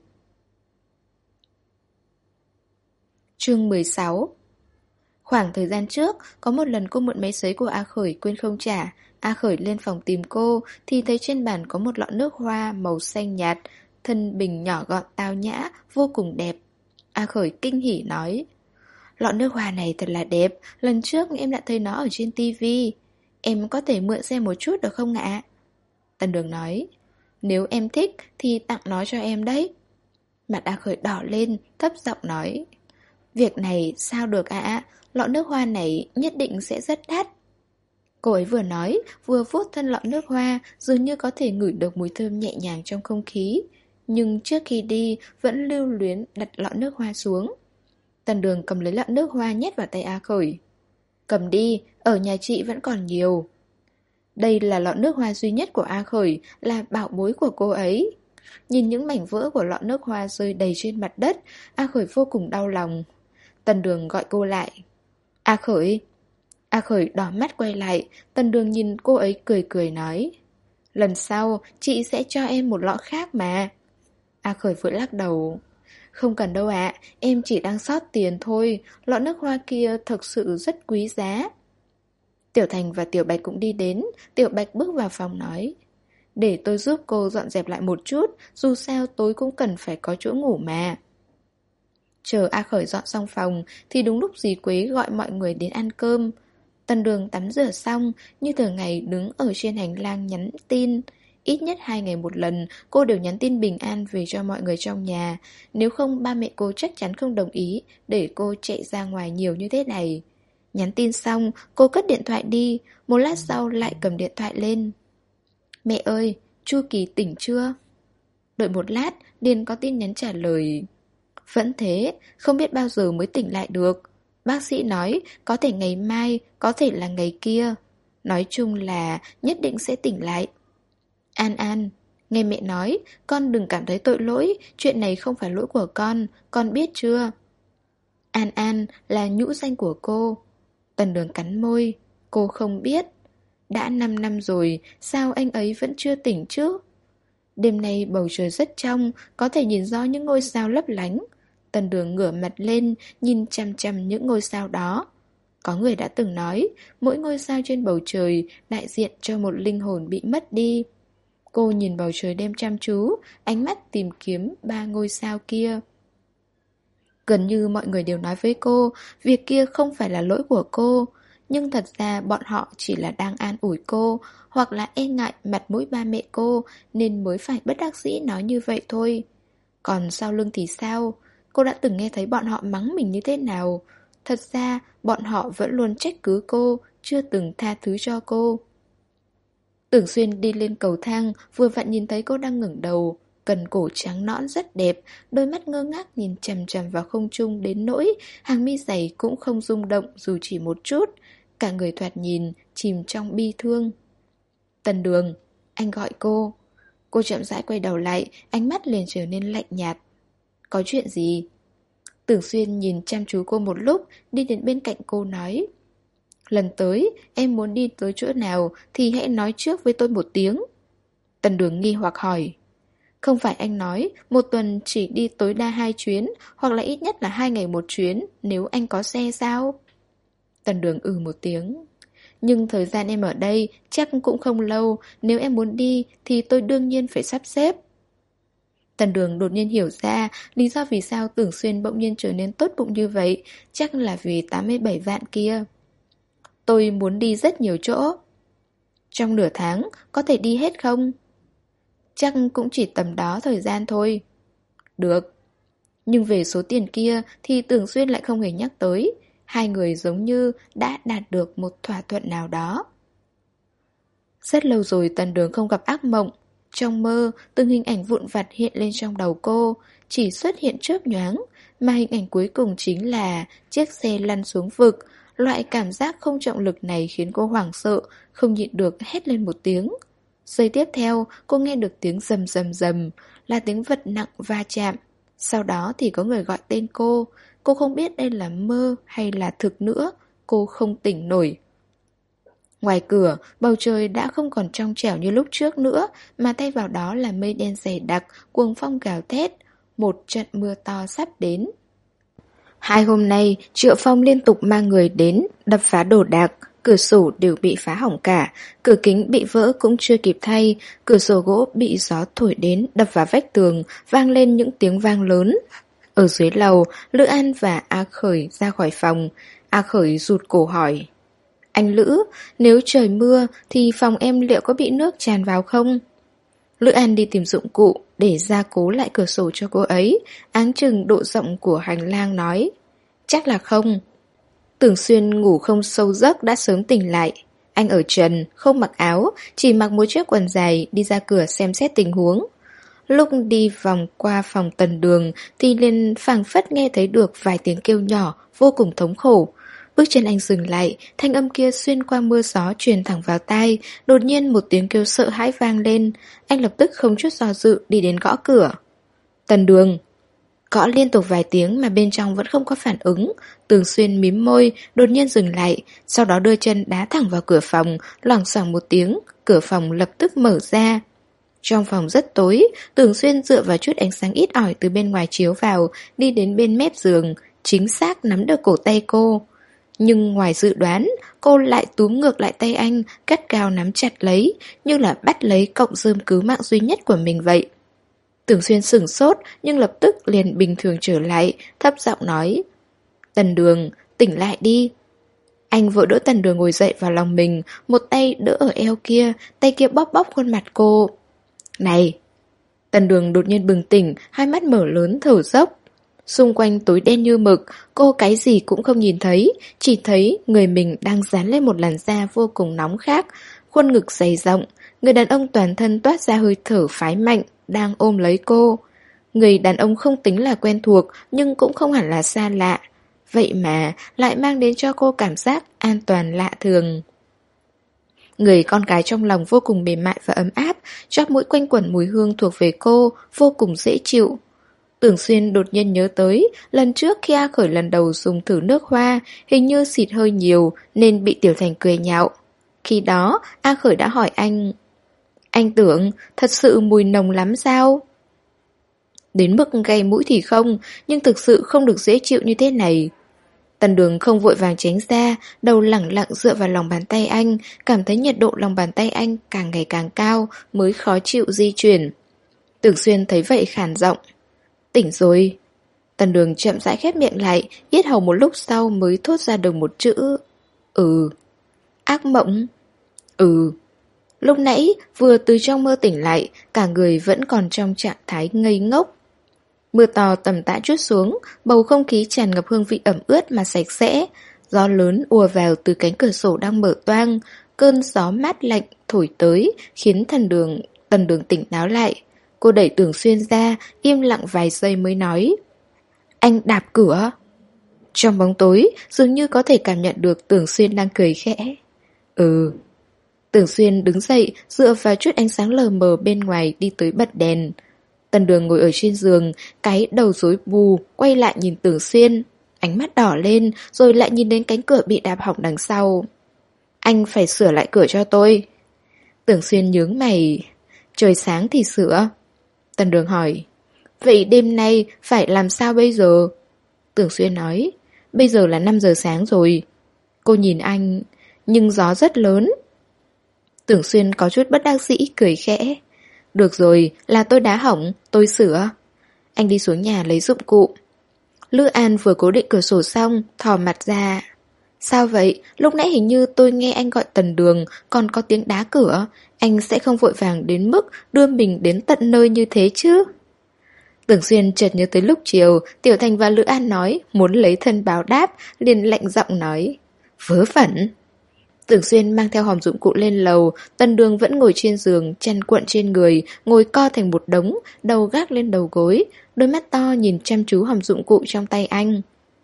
Chương 16. Khoảng thời gian trước, có một lần cô mượn máy sấy của A Khởi quên không trả. A Khởi lên phòng tìm cô, thì thấy trên bàn có một lọ nước hoa màu xanh nhạt, thân bình nhỏ gọn tao nhã, vô cùng đẹp. A Khởi kinh hỉ nói, lọ nước hoa này thật là đẹp, lần trước em đã thấy nó ở trên tivi. Em có thể mượn xem một chút được không ạ? Tần Đường nói, nếu em thích thì tặng nó cho em đấy. Mặt A Khởi đỏ lên, thấp giọng nói, việc này sao được ạ? Lọ nước hoa này nhất định sẽ rất đắt. Cô ấy vừa nói, vừa vuốt thân lọ nước hoa, dường như có thể ngửi được mùi thơm nhẹ nhàng trong không khí. Nhưng trước khi đi, vẫn lưu luyến đặt lọ nước hoa xuống. Tần Đường cầm lấy lọ nước hoa nhét vào tay A Khởi. Cầm đi, ở nhà chị vẫn còn nhiều. Đây là lọ nước hoa duy nhất của A Khởi, là bảo bối của cô ấy. Nhìn những mảnh vỡ của lọ nước hoa rơi đầy trên mặt đất, A Khởi vô cùng đau lòng. Tần Đường gọi cô lại. A Khởi. A Khởi đỏ mắt quay lại, Tần Đường nhìn cô ấy cười cười nói. Lần sau, chị sẽ cho em một lọ khác mà. A Khởi vội lắc đầu. Không cần đâu ạ, em chỉ đang sót tiền thôi, lọ nước hoa kia thực sự rất quý giá. Tiểu Thành và Tiểu Bạch cũng đi đến, Tiểu Bạch bước vào phòng nói. Để tôi giúp cô dọn dẹp lại một chút, dù sao tối cũng cần phải có chỗ ngủ mà. Chờ A Khởi dọn xong phòng, thì đúng lúc dì Quế gọi mọi người đến ăn cơm. Tần Đường tắm rửa xong, như thường ngày đứng ở trên hành lang nhắn tin. Ít nhất 2 ngày một lần, cô đều nhắn tin bình an về cho mọi người trong nhà. Nếu không, ba mẹ cô chắc chắn không đồng ý để cô chạy ra ngoài nhiều như thế này. Nhắn tin xong, cô cất điện thoại đi, một lát sau lại cầm điện thoại lên. Mẹ ơi, Chu Kỳ tỉnh chưa? Đợi một lát, liền có tin nhắn trả lời. Vẫn thế, không biết bao giờ mới tỉnh lại được. Bác sĩ nói có thể ngày mai, có thể là ngày kia. Nói chung là nhất định sẽ tỉnh lại. An An, nghe mẹ nói, con đừng cảm thấy tội lỗi, chuyện này không phải lỗi của con biết chưa? An An là nhũ danh của cô. Tần Đường cắn môi, cô không biết. Đã 5 năm rồi, sao anh ấy vẫn chưa tỉnh chứ? Đêm nay bầu trời rất trong, có thể nhìn rõ những ngôi sao lấp lánh. Tần Đường ngửa mặt lên, nhìn chằm chằm những ngôi sao đó. Có người đã từng nói, mỗi ngôi sao trên bầu trời đại diện cho một linh hồn bị mất đi. Cô nhìn bầu trời đêm chăm chú, ánh mắt tìm kiếm 3 ngôi sao kia. Gần như mọi người đều nói với cô, việc kia không phải là lỗi của cô. Nhưng thật ra bọn họ chỉ là đang an ủi cô, hoặc là e ngại mặt mũi ba mẹ cô, nên mới phải bất đắc dĩ nói như vậy thôi. Còn sau lưng thì sao? Cô đã từng nghe thấy bọn họ mắng mình như thế nào? Thật ra, bọn họ vẫn luôn trách cứ cô, chưa từng tha thứ cho cô. Tưởng Xuyên đi lên cầu thang, vừa vặn nhìn thấy cô đang ngẩng đầu. cần cổ trắng nõn rất đẹp, đôi mắt ngơ ngác nhìn chằm chằm vào không trung đến nỗi hàng mi dày cũng không rung động dù chỉ một chút. Cả người thoạt nhìn chìm trong bi thương. Tần Đường, anh gọi cô. Cô chậm rãi quay đầu lại, ánh mắt liền trở nên lạnh nhạt. Có chuyện gì? Tưởng Xuyên nhìn chăm chú cô một lúc, đi đến bên cạnh cô nói. Lần tới, em muốn đi tới chỗ nào thì hãy nói trước với tôi một tiếng. Tần Đường nghi hoặc hỏi. Không phải anh nói một tuần chỉ đi tối đa 2 chuyến, hoặc là ít nhất là 2 ngày một chuyến, nếu anh có xe sao? Tần Đường một tiếng. Nhưng thời gian em ở đây chắc cũng không lâu, nếu em muốn đi thì tôi đương nhiên phải sắp xếp. Tần Đường đột nhiên hiểu ra lý do vì sao Tưởng Xuyên bỗng nhiên trở nên tốt bụng như vậy, chắc là vì 87 vạn kia. Tôi muốn đi rất nhiều chỗ. Trong nửa tháng, có thể đi hết không? Chắc cũng chỉ tầm đó thời gian thôi. Được. Nhưng về số tiền kia thì Tưởng Xuyên lại không hề nhắc tới. Hai người giống như đã đạt được một thỏa thuận nào đó. Rất lâu rồi Tần Đường không gặp ác mộng. Trong mơ, từng hình ảnh vụn vặt hiện lên trong đầu cô, chỉ xuất hiện chớp nhoáng, mà hình ảnh cuối cùng chính là chiếc xe lăn xuống vực. Loại cảm giác không trọng lực này khiến cô hoảng sợ, không nhịn được hét lên một tiếng. Giây tiếp theo, cô nghe được tiếng rầm rầm rầm, là tiếng vật nặng va chạm. Sau đó thì có người gọi tên cô. Cô không biết đây là mơ hay là thực nữa, cô không tỉnh nổi. Ngoài cửa, bầu trời đã không còn trong trẻo như lúc trước nữa, mà thay vào đó là mây đen dày đặc, cuồng phong gào thét. Một trận mưa to sắp đến. 2 hôm nay, Triệu Phong liên tục mang người đến, đập phá đồ đạc. Cửa sổ đều bị phá hỏng cả, cửa kính bị vỡ cũng chưa kịp thay, cửa sổ gỗ bị gió thổi đến, đập vào vách tường, vang lên những tiếng vang lớn. Ở dưới lầu, Lữ An và A Khởi ra khỏi phòng. A Khởi rụt cổ hỏi. Anh Lữ, nếu trời mưa thì phòng em liệu có bị nước tràn vào không? Lữ An đi tìm dụng cụ để gia cố lại cửa sổ cho cô ấy, áng chừng độ rộng của hành lang nói. Chắc là không. Tưởng Xuyên ngủ không sâu giấc đã sớm tỉnh lại. Anh ở trần, không mặc áo, chỉ mặc một chiếc quần dài đi ra cửa xem xét tình huống. Lúc đi vòng qua phòng Tần Đường thì liền phảng phất nghe thấy được vài tiếng kêu nhỏ, vô cùng thống khổ. Bước chân anh dừng lại, thanh âm kia xuyên qua mưa gió truyền thẳng vào tai, đột nhiên một tiếng kêu sợ hãi vang lên. Anh lập tức không chút do dự đi đến gõ cửa. Tần Đường. Gõ liên tục vài tiếng mà bên trong vẫn không có phản ứng. Tưởng Xuyên mím môi, đột nhiên dừng lại, sau đó đưa chân đá thẳng vào cửa phòng, loảng xoảng một tiếng, cửa phòng lập tức mở ra. Trong phòng rất tối, Tưởng Xuyên dựa vào chút ánh sáng ít ỏi từ bên ngoài chiếu vào, đi đến bên mép giường, chính xác nắm được cổ tay cô. Nhưng ngoài dự đoán, cô lại túm ngược lại tay anh, gắt gao nắm chặt lấy, như là bắt lấy cọng rơm cứu mạng duy nhất của mình vậy. Tưởng Xuyên sửng sốt, nhưng lập tức liền bình thường trở lại, thấp giọng nói. Tần Đường, tỉnh lại đi. Anh vội đỡ Tần Đường ngồi dậy vào lòng mình, một tay đỡ ở eo kia, tay kia bóp bóp khuôn mặt cô. Này! Tần Đường đột nhiên bừng tỉnh, hai mắt mở lớn thở dốc. Xung quanh tối đen như mực, cô cái gì cũng không nhìn thấy, chỉ thấy người mình đang dán lên một làn da vô cùng nóng khác, khuôn ngực dày rộng, người đàn ông toàn thân toát ra hơi thở phái mạnh, đang ôm lấy cô. Người đàn ông không tính là quen thuộc, nhưng cũng không hẳn là xa lạ. Vậy mà lại mang đến cho cô cảm giác an toàn lạ thường. Người con gái trong lòng vô cùng mềm mại và ấm áp, chóp mũi quanh quẩn mùi hương thuộc về cô, vô cùng dễ chịu. Tưởng Xuyên đột nhiên nhớ tới, lần trước khi A Khởi lần đầu dùng thử nước hoa, hình như xịt hơi nhiều nên bị Tiểu Thành cười nhạo. Khi đó, A Khởi đã hỏi anh Tưởng, thật sự mùi nồng lắm sao? Đến mức gây mũi thì không, nhưng thực sự không được dễ chịu như thế này. Tần Đường không vội vàng tránh ra, đầu lẳng lặng dựa vào lòng bàn tay anh, cảm thấy nhiệt độ lòng bàn tay anh càng ngày càng cao, mới khó chịu di chuyển. Tưởng Xuyên thấy vậy khàn giọng. Tỉnh rồi. Tần Đường chậm rãi khép miệng lại, yết hầu một lúc sau mới thốt ra được một chữ. Ừ. Ác mộng? Ừ. Lúc nãy, vừa từ trong mơ tỉnh lại, cả người vẫn còn trong trạng thái ngây ngốc. Mưa to tầm tã trút xuống, bầu không khí tràn ngập hương vị ẩm ướt mà sạch sẽ. Gió lớn ùa vào từ cánh cửa sổ đang mở toang, cơn gió mát lạnh thổi tới khiến Tần Đường tỉnh táo lại. Cô đẩy Tưởng Xuyên ra, im lặng vài giây mới nói: Anh đạp cửa. Trong bóng tối, dường như có thể cảm nhận được Tưởng Xuyên đang cười khẽ. Ừ. Tưởng Xuyên đứng dậy, dựa vào chút ánh sáng lờ mờ bên ngoài đi tới bật đèn. Tần Đường ngồi ở trên giường, cái đầu rối bù, quay lại nhìn Tưởng Xuyên. Ánh mắt đỏ lên, rồi lại nhìn đến cánh cửa bị đạp hỏng đằng sau. Anh phải sửa lại cửa cho tôi. Tưởng Xuyên nhướng mày. Trời sáng thì sửa. Tần Đường hỏi. Vậy đêm nay phải làm sao bây giờ? Tưởng Xuyên nói. Bây giờ là 5 giờ sáng rồi. Cô nhìn anh, nhưng gió rất lớn. Tưởng Xuyên có chút bất đắc dĩ cười khẽ. Được rồi, là tôi đá hỏng, tôi sửa. Anh đi xuống nhà lấy dụng cụ. Lữ An vừa cố định cửa sổ xong, thò mặt ra. Sao vậy? Lúc nãy hình như tôi nghe anh gọi Tần Đường, còn có tiếng đá cửa. Anh sẽ không vội vàng đến mức đưa mình đến tận nơi như thế chứ? Tưởng Xuyên chợt nhớ tới lúc chiều, Tiểu Thành và Lữ An nói muốn lấy thân báo đáp, liền lạnh giọng nói. Vớ vẩn. Tưởng Xuyên mang theo hòm dụng cụ lên lầu, Tần Đường vẫn ngồi trên giường, chăn cuộn trên người, ngồi co thành một đống, đầu gác lên đầu gối, đôi mắt to nhìn chăm chú hòm dụng cụ trong tay anh.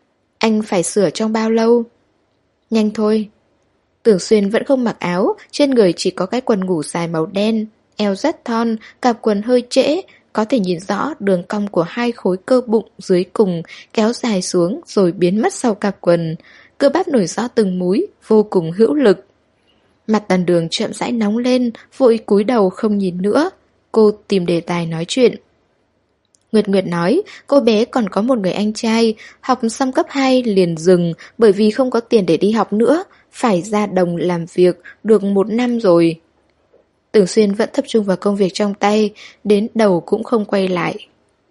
Anh phải sửa trong bao lâu? Nhanh thôi. Tưởng Xuyên vẫn không mặc áo, trên người chỉ có cái quần ngủ dài màu đen, eo rất thon, cạp quần hơi trễ, có thể nhìn rõ đường cong của hai khối cơ bụng dưới cùng kéo dài xuống rồi biến mất sau cạp quần. Cơ bắp nổi rõ từng múi, vô cùng hữu lực. Mặt Tần Đường chậm rãi nóng lên, vội cúi đầu không nhìn nữa. Cô tìm đề tài nói chuyện. Nguyệt Nguyệt nói, cô bé còn có một người anh trai, học xong cấp 2 liền dừng bởi vì không có tiền để đi học nữa, phải ra đồng làm việc được 1 năm rồi. Tưởng Xuyên vẫn tập trung vào công việc trong tay, đến đầu cũng không quay lại.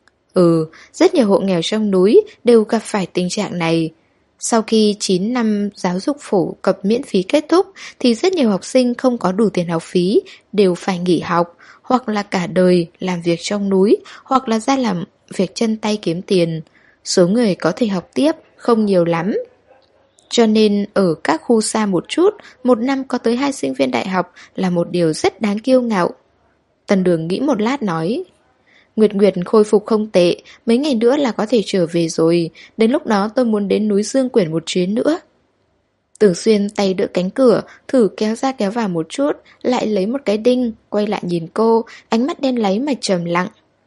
Rất nhiều hộ nghèo trong núi đều gặp phải tình trạng này. Sau khi 9 năm giáo dục phổ cập miễn phí kết thúc thì rất nhiều học sinh không có đủ tiền học phí, đều phải nghỉ học, hoặc là cả đời làm việc trong núi, hoặc là ra làm việc chân tay kiếm tiền. Số người có thể học tiếp không nhiều lắm. Cho nên ở các khu xa một chút, 1 năm có tới 2 sinh viên đại học là một điều rất đáng kiêu ngạo. Tần Đường nghĩ một lát nói. Nguyệt Nguyệt khôi phục không tệ, mấy ngày nữa là có thể trở về rồi, đến lúc đó tôi muốn đến núi Dương Quyển một chuyến nữa. Tưởng Xuyên tay đỡ cánh cửa, thử kéo ra kéo vào một chút, lại lấy một cái đinh, quay lại nhìn cô, ánh mắt đen láy mà trầm lặng.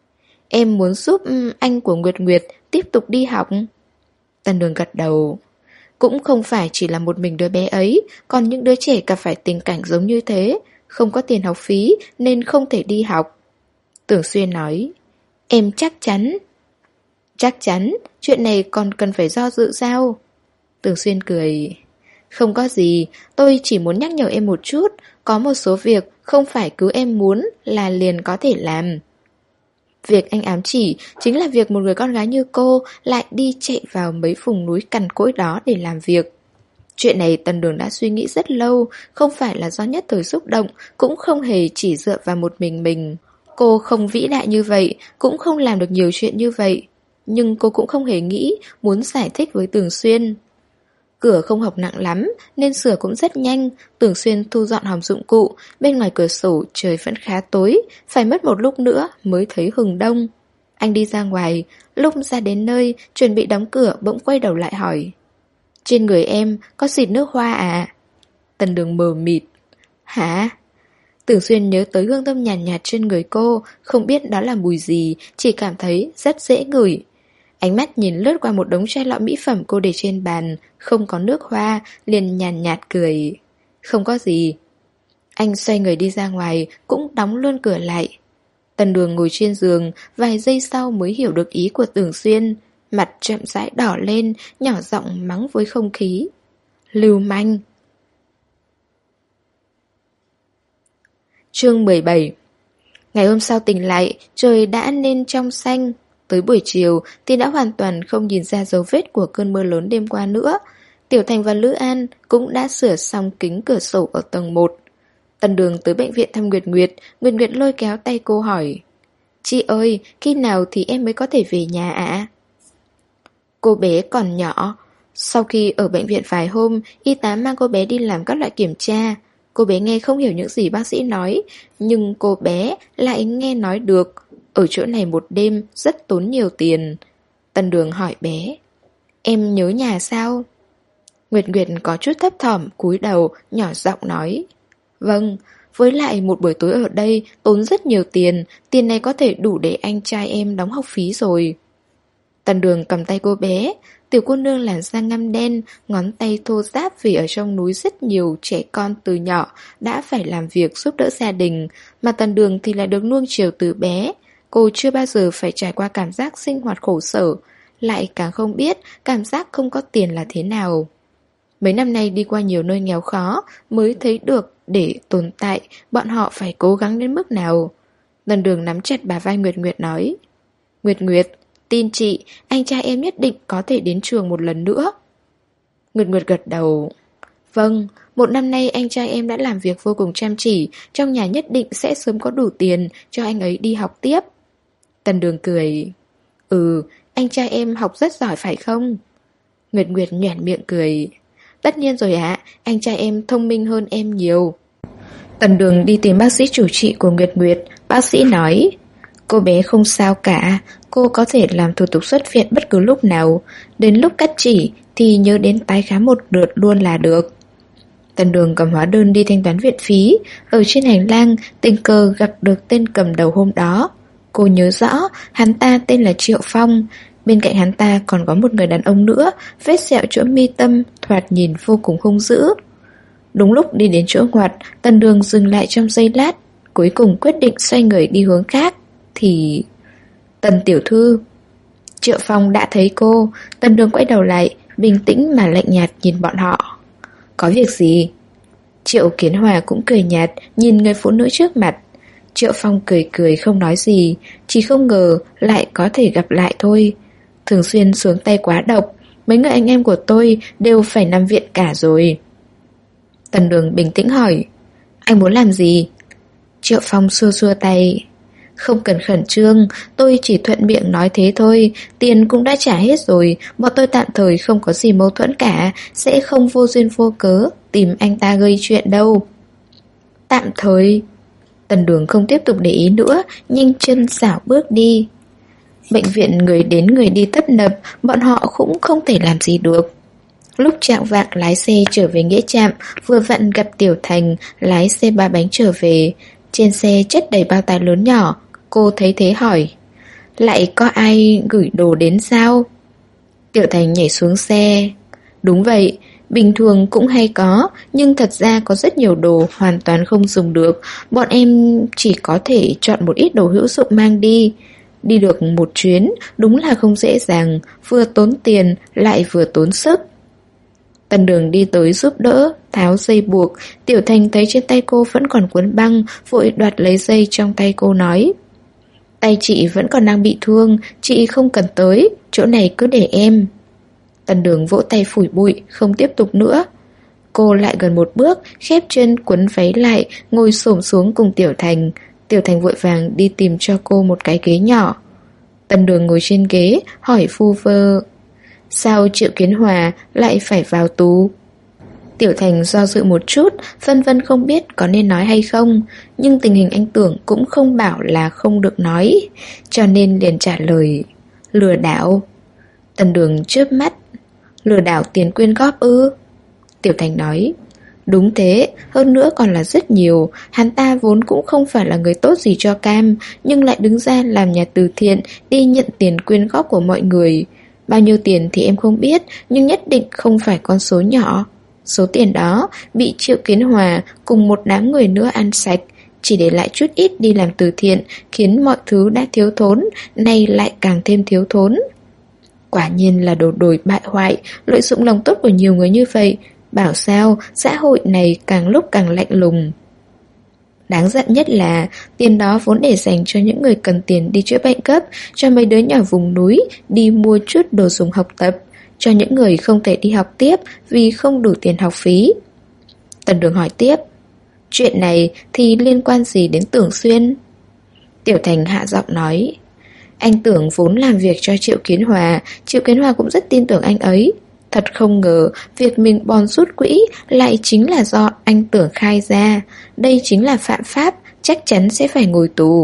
Em muốn giúp anh của Nguyệt Nguyệt tiếp tục đi học. Tần Đường gật đầu. Cũng không phải chỉ là một mình đứa bé ấy, còn những đứa trẻ gặp phải tình cảnh giống như thế, không có tiền học phí nên không thể đi học. Tưởng Xuyên nói. Em chắc chắn. Chắc chắn, chuyện này còn cần phải do dự sao? Tưởng Xuyên cười. Không có gì, tôi chỉ muốn nhắc nhở em một chút, có một số việc không phải cứ em muốn là liền có thể làm. Việc anh ám chỉ chính là việc một người con gái như cô lại đi chạy vào mấy vùng núi cằn cỗi đó để làm việc. Chuyện này Tần Đường đã suy nghĩ rất lâu, không phải là do nhất thời xúc động, cũng không hề chỉ dựa vào một mình. Cô không vĩ đại như vậy, cũng không làm được nhiều chuyện như vậy. Nhưng cô cũng không hề nghĩ muốn giải thích với Tưởng Xuyên. Cửa không học nặng lắm nên sửa cũng rất nhanh. Tưởng Xuyên thu dọn hòm dụng cụ. Bên ngoài cửa sổ trời vẫn khá tối, phải mất một lúc nữa mới thấy hừng đông. Anh đi ra ngoài, lúc ra đến nơi chuẩn bị đóng cửa bỗng quay đầu lại hỏi. Trên người em có xịt nước hoa à? Tần Đường mờ mịt. Hả? Tưởng Xuyên nhớ tới hương thơm nhàn nhạt trên người cô, không biết đó là mùi gì, chỉ cảm thấy rất dễ ngửi. Ánh mắt nhìn lướt qua một đống chai lọ mỹ phẩm cô để trên bàn, không có nước hoa, liền nhàn nhạt cười. Không có gì. Anh xoay người đi ra ngoài, cũng đóng luôn cửa lại. Tần Đường ngồi trên giường, vài giây sau mới hiểu được ý của Tưởng Xuyên. Mặt chậm rãi đỏ lên, nhỏ giọng mắng với không khí. Lưu manh. Chương 17. Ngày hôm sau tỉnh lại, trời đã nên trong xanh. Tới buổi chiều thì đã hoàn toàn không nhìn ra dấu vết của cơn mưa lớn đêm qua nữa. Tiểu Thành và Lữ An cũng đã sửa xong kính cửa sổ ở tầng 1. Tần Đường tới bệnh viện thăm Nguyệt Nguyệt, Nguyệt Nguyệt lôi kéo tay cô hỏi. Chị ơi, khi nào thì em mới có thể về nhà ạ? Cô bé còn nhỏ. Sau khi ở bệnh viện vài hôm, y tá mang cô bé đi làm các loại kiểm tra. Cô bé nghe không hiểu những gì bác sĩ nói, nhưng cô bé lại nghe nói được. Ở chỗ này một đêm rất tốn nhiều tiền. Tần Đường hỏi bé. Em nhớ nhà sao? Nguyệt Nguyệt có chút thấp thỏm, cúi đầu, nhỏ giọng nói. Vâng, với lại một buổi tối ở đây tốn rất nhiều tiền, tiền này có thể đủ để anh trai em đóng học phí rồi. Tần Đường cầm tay cô bé, tiểu cô nương làn da ngăm đen, ngón tay thô ráp vì ở trong núi rất nhiều trẻ con từ nhỏ đã phải làm việc giúp đỡ gia đình, mà Tần Đường thì lại được nuông chiều từ bé. Cô chưa bao giờ phải trải qua cảm giác sinh hoạt khổ sở, lại càng không biết cảm giác không có tiền là thế nào. Mấy năm nay đi qua nhiều nơi nghèo khó mới thấy được để tồn tại bọn họ phải cố gắng đến mức nào. Tần Đường nắm chặt bả vai Nguyệt Nguyệt nói. Nguyệt Nguyệt, tin chị, anh trai em nhất định có thể đến trường một lần nữa. Nguyệt Nguyệt gật đầu. Vâng, một năm nay anh trai em đã làm việc vô cùng chăm chỉ, trong nhà nhất định sẽ sớm có đủ tiền cho anh ấy đi học tiếp. Tần Đường cười. Anh trai em học rất giỏi phải không? Nguyệt Nguyệt nhoẻn miệng cười. Tất nhiên rồi ạ, anh trai em thông minh hơn em nhiều. Tần Đường đi tìm bác sĩ chủ trị của Nguyệt Nguyệt. Bác sĩ nói, cô bé không sao cả, cô có thể làm thủ tục xuất viện bất cứ lúc nào. Đến lúc cắt chỉ thì nhớ đến tái khám một lượt luôn là được. Tần Đường cầm hóa đơn đi thanh toán viện phí. Ở trên hành lang tình cờ gặp được tên cầm đầu hôm đó. Cô nhớ rõ hắn ta tên là Triệu Phong. Bên cạnh hắn ta còn có một người đàn ông nữa, vết sẹo chỗ mi tâm thoạt nhìn vô cùng hung dữ. Đúng lúc đi đến chỗ ngoặt, Tần Đường dừng lại trong giây lát, cuối cùng quyết định xoay người đi hướng khác. Thì... Tần tiểu thư. Triệu Phong đã thấy cô. Tần Đường quay đầu lại, bình tĩnh mà lạnh nhạt nhìn bọn họ. Có việc gì? Triệu Kiến Hòa cũng cười nhạt nhìn người phụ nữ trước mặt. Triệu Phong cười cười không nói gì, chỉ không ngờ lại có thể gặp lại thôi. Thường xuyên xuống tay quá độc, mấy người anh em của tôi đều phải nằm viện cả rồi. Tần Đường bình tĩnh hỏi, anh muốn làm gì? Triệu Phong xua xua tay. Không cần khẩn trương, tôi chỉ thuận miệng nói thế thôi, tiền cũng đã trả hết rồi, bọn tôi tạm thời không có gì mâu thuẫn cả, sẽ không vô duyên vô cớ tìm anh ta gây chuyện đâu. Tạm thời. Tần Đường không tiếp tục để ý nữa, nhanh chân xảo bước đi. Bệnh viện người đến người đi tấp nập, bọn họ cũng không thể làm gì được. Lúc chạng vạng lái xe trở về nghĩa trạm, vừa vặn gặp Tiểu Thành lái xe ba bánh trở về. Trên xe chất đầy bao tải lớn nhỏ. Cô thấy thế hỏi, lại có ai gửi đồ đến sao? Tiểu Thành nhảy xuống xe. Đúng vậy, bình thường cũng hay có, nhưng thật ra có rất nhiều đồ hoàn toàn không dùng được. Bọn em chỉ có thể chọn một ít đồ hữu dụng mang đi. Đi được một chuyến đúng là không dễ dàng, vừa tốn tiền lại vừa tốn sức. Tần Đường đi tới giúp đỡ, tháo dây buộc. Tiểu Thành thấy trên tay cô vẫn còn cuốn băng, vội đoạt lấy dây trong tay cô nói, tay chị vẫn còn đang bị thương, chị không cần tới, chỗ này cứ để em. Tần Đường vỗ tay phủi bụi, không tiếp tục nữa. Cô lại gần một bước, khép chân quấn váy lại, ngồi xổm xuống cùng Tiểu Thành. Tiểu Thành vội vàng đi tìm cho cô một cái ghế nhỏ. Tần Đường ngồi trên ghế, hỏi vu vơ, sao Triệu Kiến Hòa lại phải vào tù? Tiểu Thành do dự một chút, phân vân không biết có nên nói hay không, nhưng tình hình anh Tưởng cũng không bảo là không được nói, cho nên liền trả lời, lừa đảo. Tần Đường chớp mắt, lừa đảo tiền quyên góp ư? Tiểu Thành nói, đúng thế, hơn nữa còn là rất nhiều. Hắn ta vốn cũng không phải là người tốt gì cho cam, nhưng lại đứng ra làm nhà từ thiện, đi nhận tiền quyên góp của mọi người. Bao nhiêu tiền thì em không biết, nhưng nhất định không phải con số nhỏ. Số tiền đó bị Triệu Kiến Hòa cùng một đám người nữa ăn sạch, chỉ để lại chút ít đi làm từ thiện, khiến mọi thứ đã thiếu thốn, nay lại càng thêm thiếu thốn. Quả nhiên là đồ đồi bại hoại, lợi dụng lòng tốt của nhiều người như vậy. Bảo sao xã hội này càng lúc càng lạnh lùng. Đáng giận nhất là tiền đó vốn để dành cho những người cần tiền đi chữa bệnh cấp, cho mấy đứa nhỏ vùng núi đi mua chút đồ dùng học tập, cho những người không thể đi học tiếp vì không đủ tiền học phí. Tần Đường hỏi tiếp, chuyện này thì liên quan gì đến Tưởng Xuyên? Tiểu Thành hạ giọng nói, anh Tưởng vốn làm việc cho Triệu Kiến Hòa, Triệu Kiến Hòa cũng rất tin tưởng anh ấy. Thật không ngờ việc mình bòn rút quỹ lại chính là do anh Tưởng khai ra. Đây chính là phạm pháp, chắc chắn sẽ phải ngồi tù.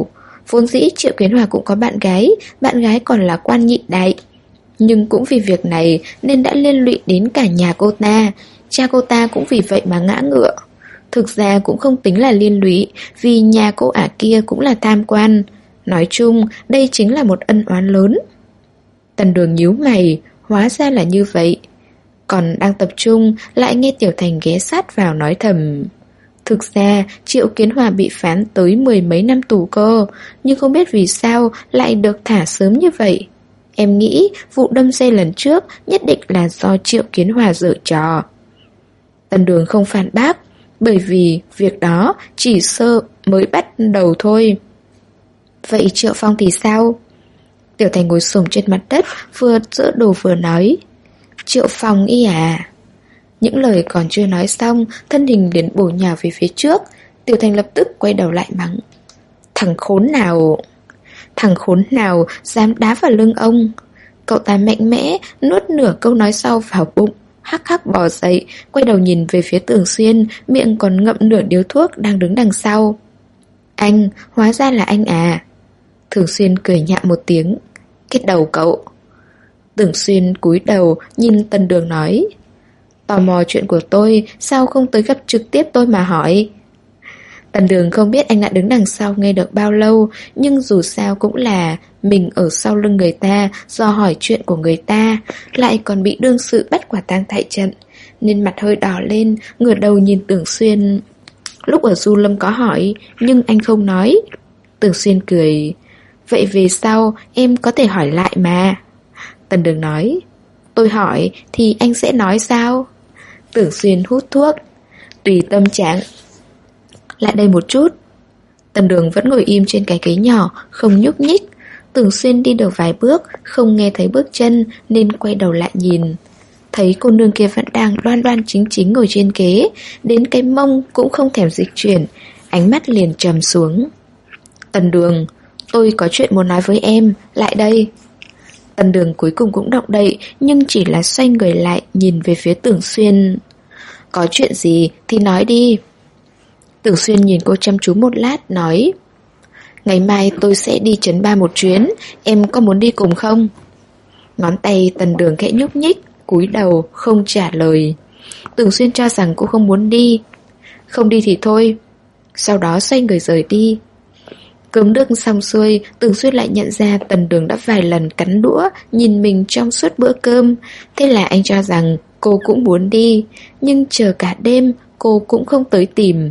Vốn dĩ Triệu Kiến Hòa cũng có bạn gái còn là quan nhị đại. Nhưng cũng vì việc này nên đã liên lụy đến cả nhà cô ta. Cha cô ta cũng vì vậy mà ngã ngựa. Thực ra cũng không tính là liên lụy, vì nhà cô ả kia cũng là tham quan. Nói chung, đây chính là một ân oán lớn. Tần Đường nhíu mày, hóa ra là như vậy. Còn đang tập trung, lại nghe Tiểu Thành ghé sát vào nói thầm. Thực ra, Triệu Kiến Hòa bị phán tới 10 mấy năm tù cơ, nhưng không biết vì sao lại được thả sớm như vậy. Em nghĩ vụ đâm xe lần trước nhất định là do Triệu Kiến Hòa giở trò. Tần Đường không phản bác, bởi vì việc đó chỉ sơ mới bắt đầu thôi. Vậy Triệu Phong thì sao? Tiểu Thành ngồi xổm trên mặt đất, vừa dỡ đồ vừa nói. Triệu Phong ý à? Những lời còn chưa nói xong, thân hình liền bổ nhào về phía trước. Tiểu Thành lập tức quay đầu lại mắng. Thằng khốn nào dám đá vào lưng ông? Cậu ta mạnh mẽ nuốt nửa câu nói sau vào bụng, hắc hắc bò dậy, quay đầu nhìn về phía Tưởng Xuyên, miệng còn ngậm nửa điếu thuốc đang đứng đằng sau. Anh, hóa ra là anh à? Tưởng Xuyên cười nhạo một tiếng. Cái đầu cậu. Tưởng Xuyên cúi đầu nhìn Tần Đường nói. Tò mò chuyện của tôi, sao không tới gặp trực tiếp tôi mà hỏi? Tần Đường không biết anh đã đứng đằng sau nghe được bao lâu, nhưng dù sao cũng là mình ở sau lưng người ta, do hỏi chuyện của người ta, lại còn bị đương sự bắt quả tang tại trận, nên mặt hơi đỏ lên, ngửa đầu nhìn Tưởng Xuyên. Lúc ở Du Lâm có hỏi, nhưng anh không nói. Tưởng Xuyên cười. Vậy về sau em có thể hỏi lại mà. Tần Đường nói. Tôi hỏi thì anh sẽ nói sao? Tưởng Xuyên hút thuốc. Tùy tâm trạng. Lại đây một chút. Tần Đường vẫn ngồi im trên cái ghế nhỏ, không nhúc nhích. Tưởng Xuyên đi được vài bước, không nghe thấy bước chân nên quay đầu lại nhìn. Thấy cô nương kia vẫn đang đoan đoan chính chính ngồi trên ghế, đến cái mông cũng không thèm dịch chuyển, ánh mắt liền trầm xuống. Tần Đường, tôi có chuyện muốn nói với em, lại đây. Tần Đường cuối cùng cũng động đậy, nhưng chỉ là xoay người lại nhìn về phía Tưởng Xuyên. Có chuyện gì thì nói đi. Tưởng Xuyên nhìn cô chăm chú một lát, nói. Ngày mai tôi sẽ đi Trấn Ba một chuyến, em có muốn đi cùng không? Ngón tay Tần Đường khẽ nhúc nhích, cúi đầu không trả lời. Tưởng Xuyên cho rằng cô không muốn đi. Không đi thì thôi. Sau đó xoay người rời đi. Cơm nước xong xuôi, Tưởng Xuyên lại nhận ra Tần Đường đã vài lần cắn đũa nhìn mình trong suốt bữa cơm. Thế là anh cho rằng cô cũng muốn đi, nhưng chờ cả đêm cô cũng không tới tìm.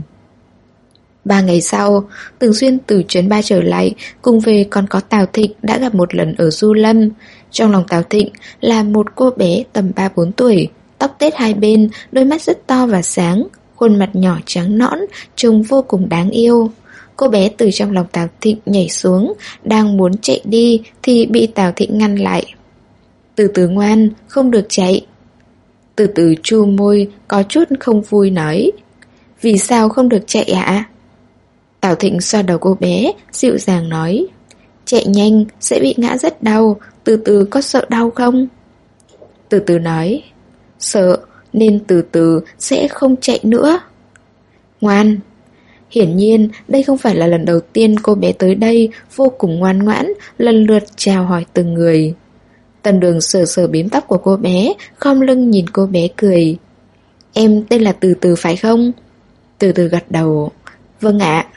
3 ngày sau, Tưởng Xuyên từ Trấn Ba trở lại, cùng về còn có Tào Thịnh đã gặp một lần ở Du Lâm. Trong lòng Tào Thịnh là một cô bé tầm 3-4 tuổi, tóc tết hai bên, đôi mắt rất to và sáng, khuôn mặt nhỏ trắng nõn, trông vô cùng đáng yêu. Cô bé từ trong lòng Tào Thịnh nhảy xuống, đang muốn chạy đi thì bị Tào Thịnh ngăn lại. Từ từ ngoan, không được chạy. Từ từ chu môi, có chút không vui nói. Vì sao không được chạy ạ? Tào Thịnh xoa đầu cô bé, dịu dàng nói. Chạy nhanh, sẽ bị ngã rất đau, từ từ có sợ đau không? Từ từ nói. Sợ, nên từ từ sẽ không chạy nữa. Ngoan. Hiển nhiên, đây không phải là lần đầu tiên cô bé tới đây, vô cùng ngoan ngoãn, lần lượt chào hỏi từng người. Tần Đường sờ sờ bím tóc của cô bé, khom lưng nhìn cô bé cười. Em tên là Từ Từ phải không? Từ Từ gật đầu. Vâng ạ.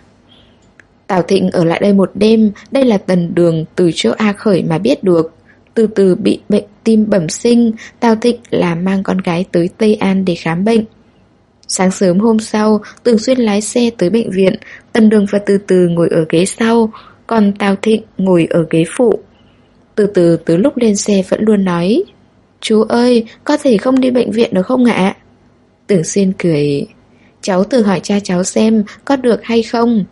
Tào Thịnh ở lại đây một đêm, đây là Tần Đường từ chỗ A Khởi mà biết được. Từ Từ bị bệnh tim bẩm sinh, Tào Thịnh là mang con gái tới Tây An để khám bệnh. Sáng sớm hôm sau, Tưởng Xuyên lái xe tới bệnh viện, Tần Đường và Từ Từ ngồi ở ghế sau, còn Tào Thịnh ngồi ở ghế phụ. Từ Từ từ lúc lên xe vẫn luôn nói, chú ơi, có thể không đi bệnh viện được không ạ? Tưởng Xuyên cười, cháu thử hỏi cha cháu xem có được hay không.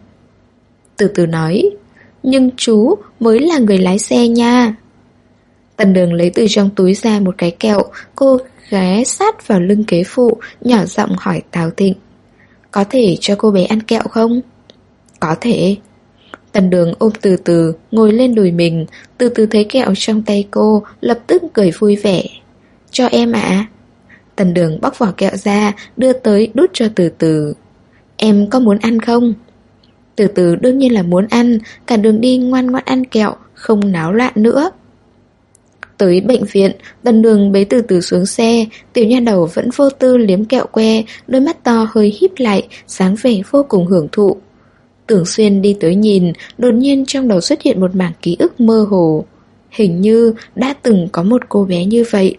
Từ Từ nói, nhưng chú mới là người lái xe nha. Tần Đường lấy từ trong túi ra một cái kẹo, cô ghé sát vào lưng ghế phụ, nhỏ giọng hỏi Tào Thịnh. Có thể cho cô bé ăn kẹo không? Có thể. Tần Đường ôm Từ Từ, ngồi lên đùi mình, Từ Từ thấy kẹo trong tay cô, lập tức cười vui vẻ. Cho em ạ. Tần Đường bóc vỏ kẹo ra, đưa tới đút cho Từ Từ. Em có muốn ăn không? Từ từ đương nhiên là muốn ăn, cả đường đi ngoan ngoãn ăn kẹo, không náo loạn nữa. Tới bệnh viện, Tần Đường bế Từ Từ xuống xe, tiểu nha đầu vẫn vô tư liếm kẹo que, đôi mắt to hơi híp lại, dáng vẻ vô cùng hưởng thụ. Tưởng Xuyên đi tới nhìn, đột nhiên trong đầu xuất hiện một mảng ký ức mơ hồ. Hình như đã từng có một cô bé như vậy.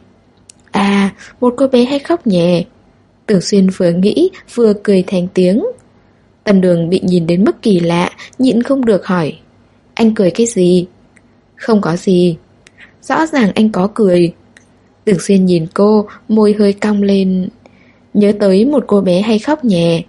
À, một cô bé hay khóc nhẹ. Tưởng Xuyên vừa nghĩ vừa cười thành tiếng. Tần Đường bị nhìn đến mức kỳ lạ, nhịn không được hỏi: anh cười cái gì? Không có gì. Rõ ràng anh có cười. Tưởng Xuyên nhìn cô, môi hơi cong lên. Nhớ tới một cô bé hay khóc nhẹ.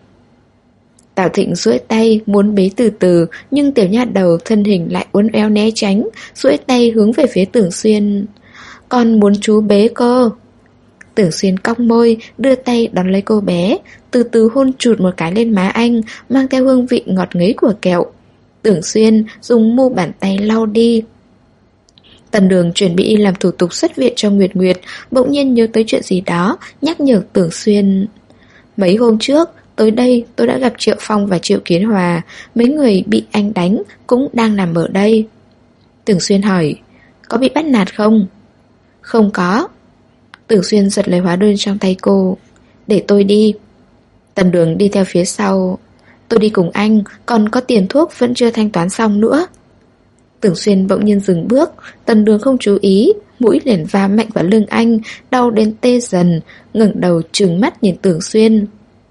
Tào Thịnh duỗi tay muốn bế Từ Từ, nhưng tiểu nha đầu thân hình lại uốn éo né tránh, duỗi tay hướng về phía Tưởng Xuyên. Con muốn chú bế cơ. Tưởng Xuyên cong môi, đưa tay đón lấy cô bé, từ từ hôn chụt một cái lên má anh, mang theo hương vị ngọt ngấy của kẹo. Tưởng Xuyên dùng mu bàn tay lau đi. Tần Đường chuẩn bị làm thủ tục xuất viện cho Nguyệt Nguyệt, bỗng nhiên nhớ tới chuyện gì đó, nhắc nhở Tưởng Xuyên. Mấy hôm trước, tới đây tôi đã gặp Triệu Phong và Triệu Kiến Hòa, mấy người bị anh đánh cũng đang nằm ở đây. Tưởng Xuyên hỏi, có bị bắt nạt không? Không có. Tưởng Xuyên giật lấy hóa đơn trong tay cô. Để tôi đi. Tần Đường đi theo phía sau. Tôi đi cùng anh, còn có tiền thuốc vẫn chưa thanh toán xong nữa. Tưởng Xuyên bỗng nhiên dừng bước. Tần Đường không chú ý, mũi liền va mạnh vào lưng anh, đau đến tê dần, ngẩng đầu trừng mắt nhìn Tưởng Xuyên.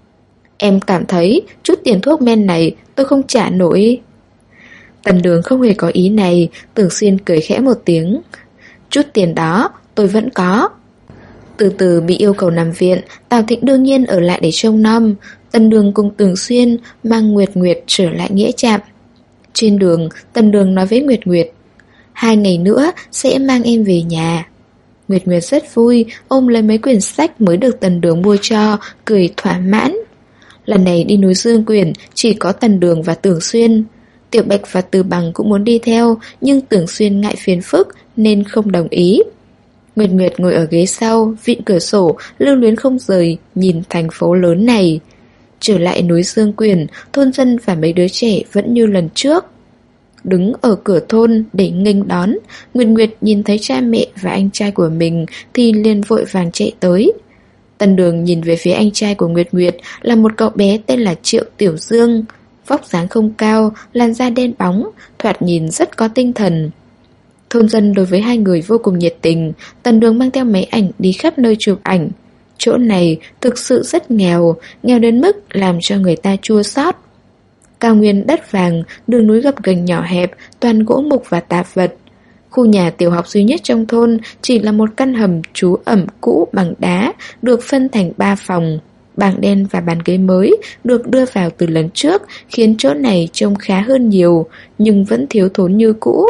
Em cảm thấy chút tiền thuốc men này tôi không trả nổi. Tần Đường không hề có ý này. Tưởng Xuyên cười khẽ một tiếng. Chút tiền đó tôi vẫn có. Từ từ bị yêu cầu nằm viện, Tào Thịnh đương nhiên ở lại để trông nom. Tần Đường cùng Tưởng Xuyên mang Nguyệt Nguyệt trở lại nghĩa trạm. Trên đường, Tần Đường nói với Nguyệt Nguyệt, 2 ngày nữa sẽ mang em về nhà. Nguyệt Nguyệt rất vui, ôm lấy mấy quyển sách mới được Tần Đường mua cho, cười thỏa mãn. Lần này đi núi Dương Quyển chỉ có Tần Đường và Tưởng Xuyên. Tiểu Bạch và Từ Bằng cũng muốn đi theo, nhưng Tưởng Xuyên ngại phiền phức nên không đồng ý. Nguyệt Nguyệt ngồi ở ghế sau, vịn cửa sổ, lưu luyến không rời, nhìn thành phố lớn này. Trở lại núi Dương Quyển, thôn dân và mấy đứa trẻ vẫn như lần trước. Đứng ở cửa thôn để nghênh đón, Nguyệt Nguyệt nhìn thấy cha mẹ và anh trai của mình thì liền vội vàng chạy tới. Tần Đường nhìn về phía anh trai của Nguyệt Nguyệt là một cậu bé tên là Triệu Tiểu Dương. Vóc dáng không cao, làn da đen bóng, thoạt nhìn rất có tinh thần. Thôn dân đối với hai người vô cùng nhiệt tình. Tần Đường mang theo máy ảnh đi khắp nơi chụp ảnh. Chỗ này thực sự rất nghèo, nghèo đến mức làm cho người ta chua xót. Cao nguyên đất vàng, đường núi gập ghềnh nhỏ hẹp, toàn gỗ mục và tạp vật. Khu nhà tiểu học duy nhất trong thôn chỉ là một căn hầm trú ẩm cũ bằng đá, được phân thành 3 phòng. Bảng đen và bàn ghế mới được đưa vào từ lần trước, khiến chỗ này trông khá hơn nhiều, nhưng vẫn thiếu thốn như cũ.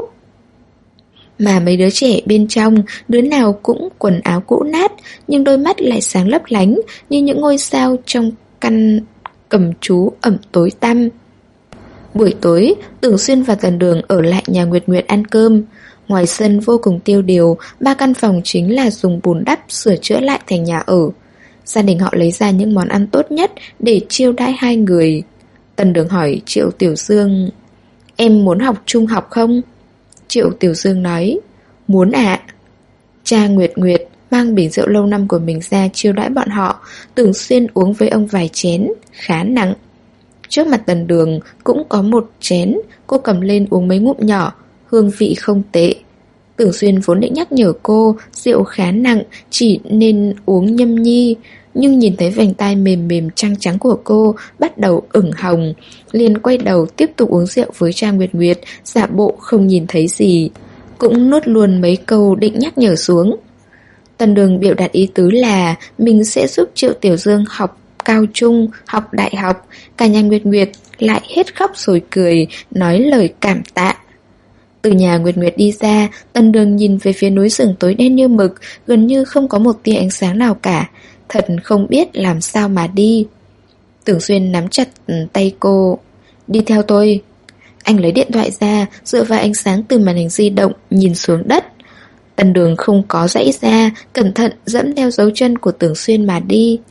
Mà mấy đứa trẻ bên trong, đứa nào cũng quần áo cũ nát, nhưng đôi mắt lại sáng lấp lánh như những ngôi sao trong căn cầm trú ẩm tối tăm. Buổi tối, Tưởng Xuyên và Tần Đường ở lại nhà Nguyệt Nguyệt ăn cơm. Ngoài sân vô cùng tiêu điều, 3 căn phòng chính là dùng bùn đắp sửa chữa lại thành nhà ở. Gia đình họ lấy ra những món ăn tốt nhất để chiêu đãi hai người. Tần Đường hỏi Triệu Tiểu Dương, em muốn học trung học không? Triệu Tiểu Dương nói, muốn ạ. Cha Nguyệt Nguyệt mang bình rượu lâu năm của mình ra chiêu đãi bọn họ. Tưởng Xuyên uống với ông vài chén, khá nặng. Trước mặt Tần Đường cũng có một chén, cô cầm lên uống mấy ngụm nhỏ, hương vị không tệ. Tưởng Xuyên vốn định nhắc nhở cô rượu khá nặng, chỉ nên uống nhâm nhi, nhưng nhìn thấy vành tai mềm mềm trắng trắng của cô bắt đầu ửng hồng, liền quay đầu tiếp tục uống rượu với Trang Nguyệt Nguyệt, giả bộ không nhìn thấy gì, cũng nuốt luôn mấy câu định nhắc nhở xuống. Tần Đường biểu đạt ý tứ là mình sẽ giúp Triệu Tiểu Dương học cao trung, học đại học. Cả nhà Nguyệt Nguyệt lại hết khóc rồi cười, nói lời cảm tạ. Từ nhà Nguyệt Nguyệt đi ra, Tần Đường nhìn về phía núi rừng tối đen như mực, gần như không có một tia ánh sáng nào cả. Thật không biết làm sao mà đi. Tưởng Xuyên nắm chặt tay cô. Đi theo tôi. Anh lấy điện thoại ra, dựa vào ánh sáng từ màn hình di động, nhìn xuống đất. Tần Đường không có dãy ra, cẩn thận dẫm theo dấu chân của Tưởng Xuyên mà đi.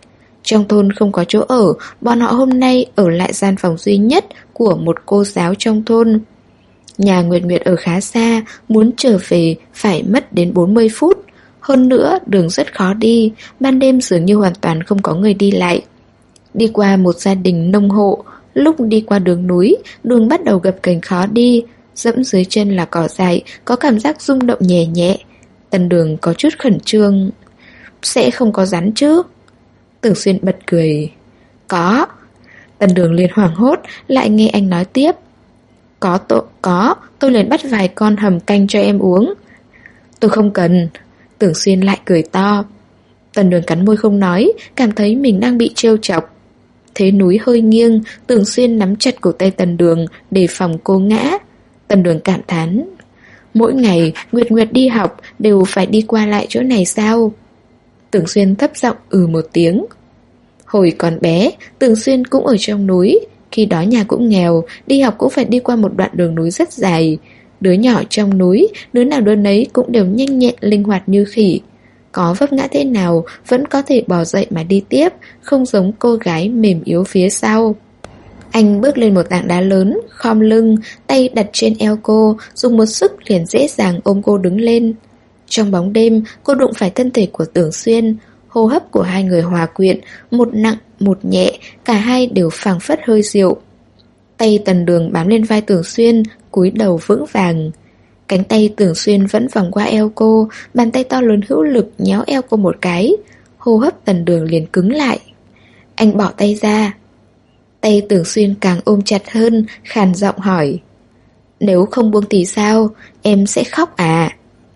Trong thôn không có chỗ ở, bọn họ hôm nay ở lại gian phòng duy nhất của một cô giáo trong thôn. Nhà Nguyệt Nguyệt ở khá xa, muốn trở về phải mất đến 40 phút. Hơn nữa, đường rất khó đi, ban đêm dường như hoàn toàn không có người đi lại. Đi qua một gia đình nông hộ, lúc đi qua đường núi, đường bắt đầu gập ghềnh khó đi, dẫm dưới chân là cỏ dại, có cảm giác rung động nhẹ nhẹ. Tần Đường có chút khẩn trương. Sẽ không có rắn chứ? Tưởng Xuyên bật cười. Có. Tần Đường liền hoảng hốt, lại nghe anh nói tiếp. Có, tôi liền bắt vài con hầm canh cho em uống. Tôi không cần. Tưởng Xuyên lại cười to. Tần Đường cắn môi không nói, cảm thấy mình đang bị trêu chọc. Thế núi hơi nghiêng, Tưởng Xuyên nắm chặt cổ tay Tần Đường, đề phòng cô ngã. Tần Đường cảm thán. Mỗi ngày Nguyệt Nguyệt đi học đều phải đi qua lại chỗ này sao? Tưởng Xuyên thấp giọng một tiếng. Hồi còn bé, Tưởng Xuyên cũng ở trong núi. Khi đó nhà cũng nghèo, đi học cũng phải đi qua một đoạn đường núi rất dài. Đứa nhỏ trong núi, đứa nào đứa nấy cũng đều nhanh nhẹn linh hoạt như khỉ. Có vấp ngã thế nào vẫn có thể bò dậy mà đi tiếp, không giống cô gái mềm yếu phía sau. Anh bước lên một tảng đá lớn, khom lưng, tay đặt trên eo cô, dùng một sức liền dễ dàng ôm cô đứng lên. Trong bóng đêm, cô đụng phải thân thể của Tưởng Xuyên. Hô hấp của hai người hòa quyện, một nặng, một nhẹ, cả hai đều phảng phất hơi rượu. Tay Tần Đường bám lên vai Tưởng Xuyên, cúi đầu vững vàng. Cánh tay Tưởng Xuyên vẫn vòng qua eo cô, bàn tay to lớn hữu lực nhéo eo cô một cái. Hô hấp Tần Đường liền cứng lại. Anh bỏ tay ra. Tay Tưởng Xuyên càng ôm chặt hơn, khàn giọng hỏi. Nếu không buông thì sao? Em sẽ khóc à?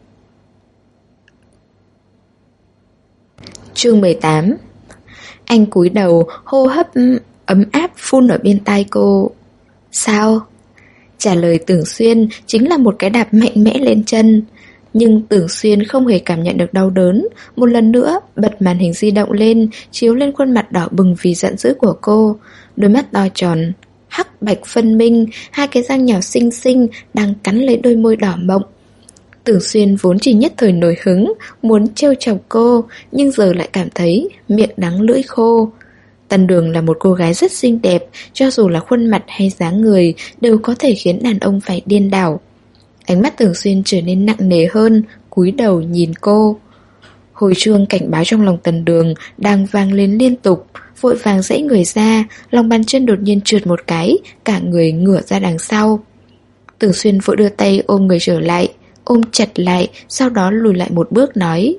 Chương 18. Anh cúi đầu, hô hấp ấm áp phun ở bên tai cô. Sao? Trả lời Tưởng Xuyên chính là một cái đạp mạnh mẽ lên chân. Nhưng Tưởng Xuyên không hề cảm nhận được đau đớn. Một lần nữa bật màn hình di động lên, chiếu lên khuôn mặt đỏ bừng vì giận dữ của cô. Đôi mắt to tròn, hắc bạch phân minh, hai cái răng nhỏ xinh xinh đang cắn lấy đôi môi đỏ mọng. Tưởng Xuyên vốn chỉ nhất thời nổi hứng, muốn trêu chọc cô, nhưng giờ lại cảm thấy miệng đắng lưỡi khô. Tần Đường là một cô gái rất xinh đẹp, cho dù là khuôn mặt hay dáng người đều có thể khiến đàn ông phải điên đảo. Ánh mắt Tưởng Xuyên trở nên nặng nề hơn, cúi đầu nhìn cô. Hồi chuông cảnh báo trong lòng Tần Đường đang vang lên liên tục, vội vàng giãy người ra, lòng bàn chân đột nhiên trượt một cái, cả người ngửa ra đằng sau. Tưởng Xuyên vội đưa tay ôm người trở lại, ôm chặt lại, sau đó lùi lại một bước nói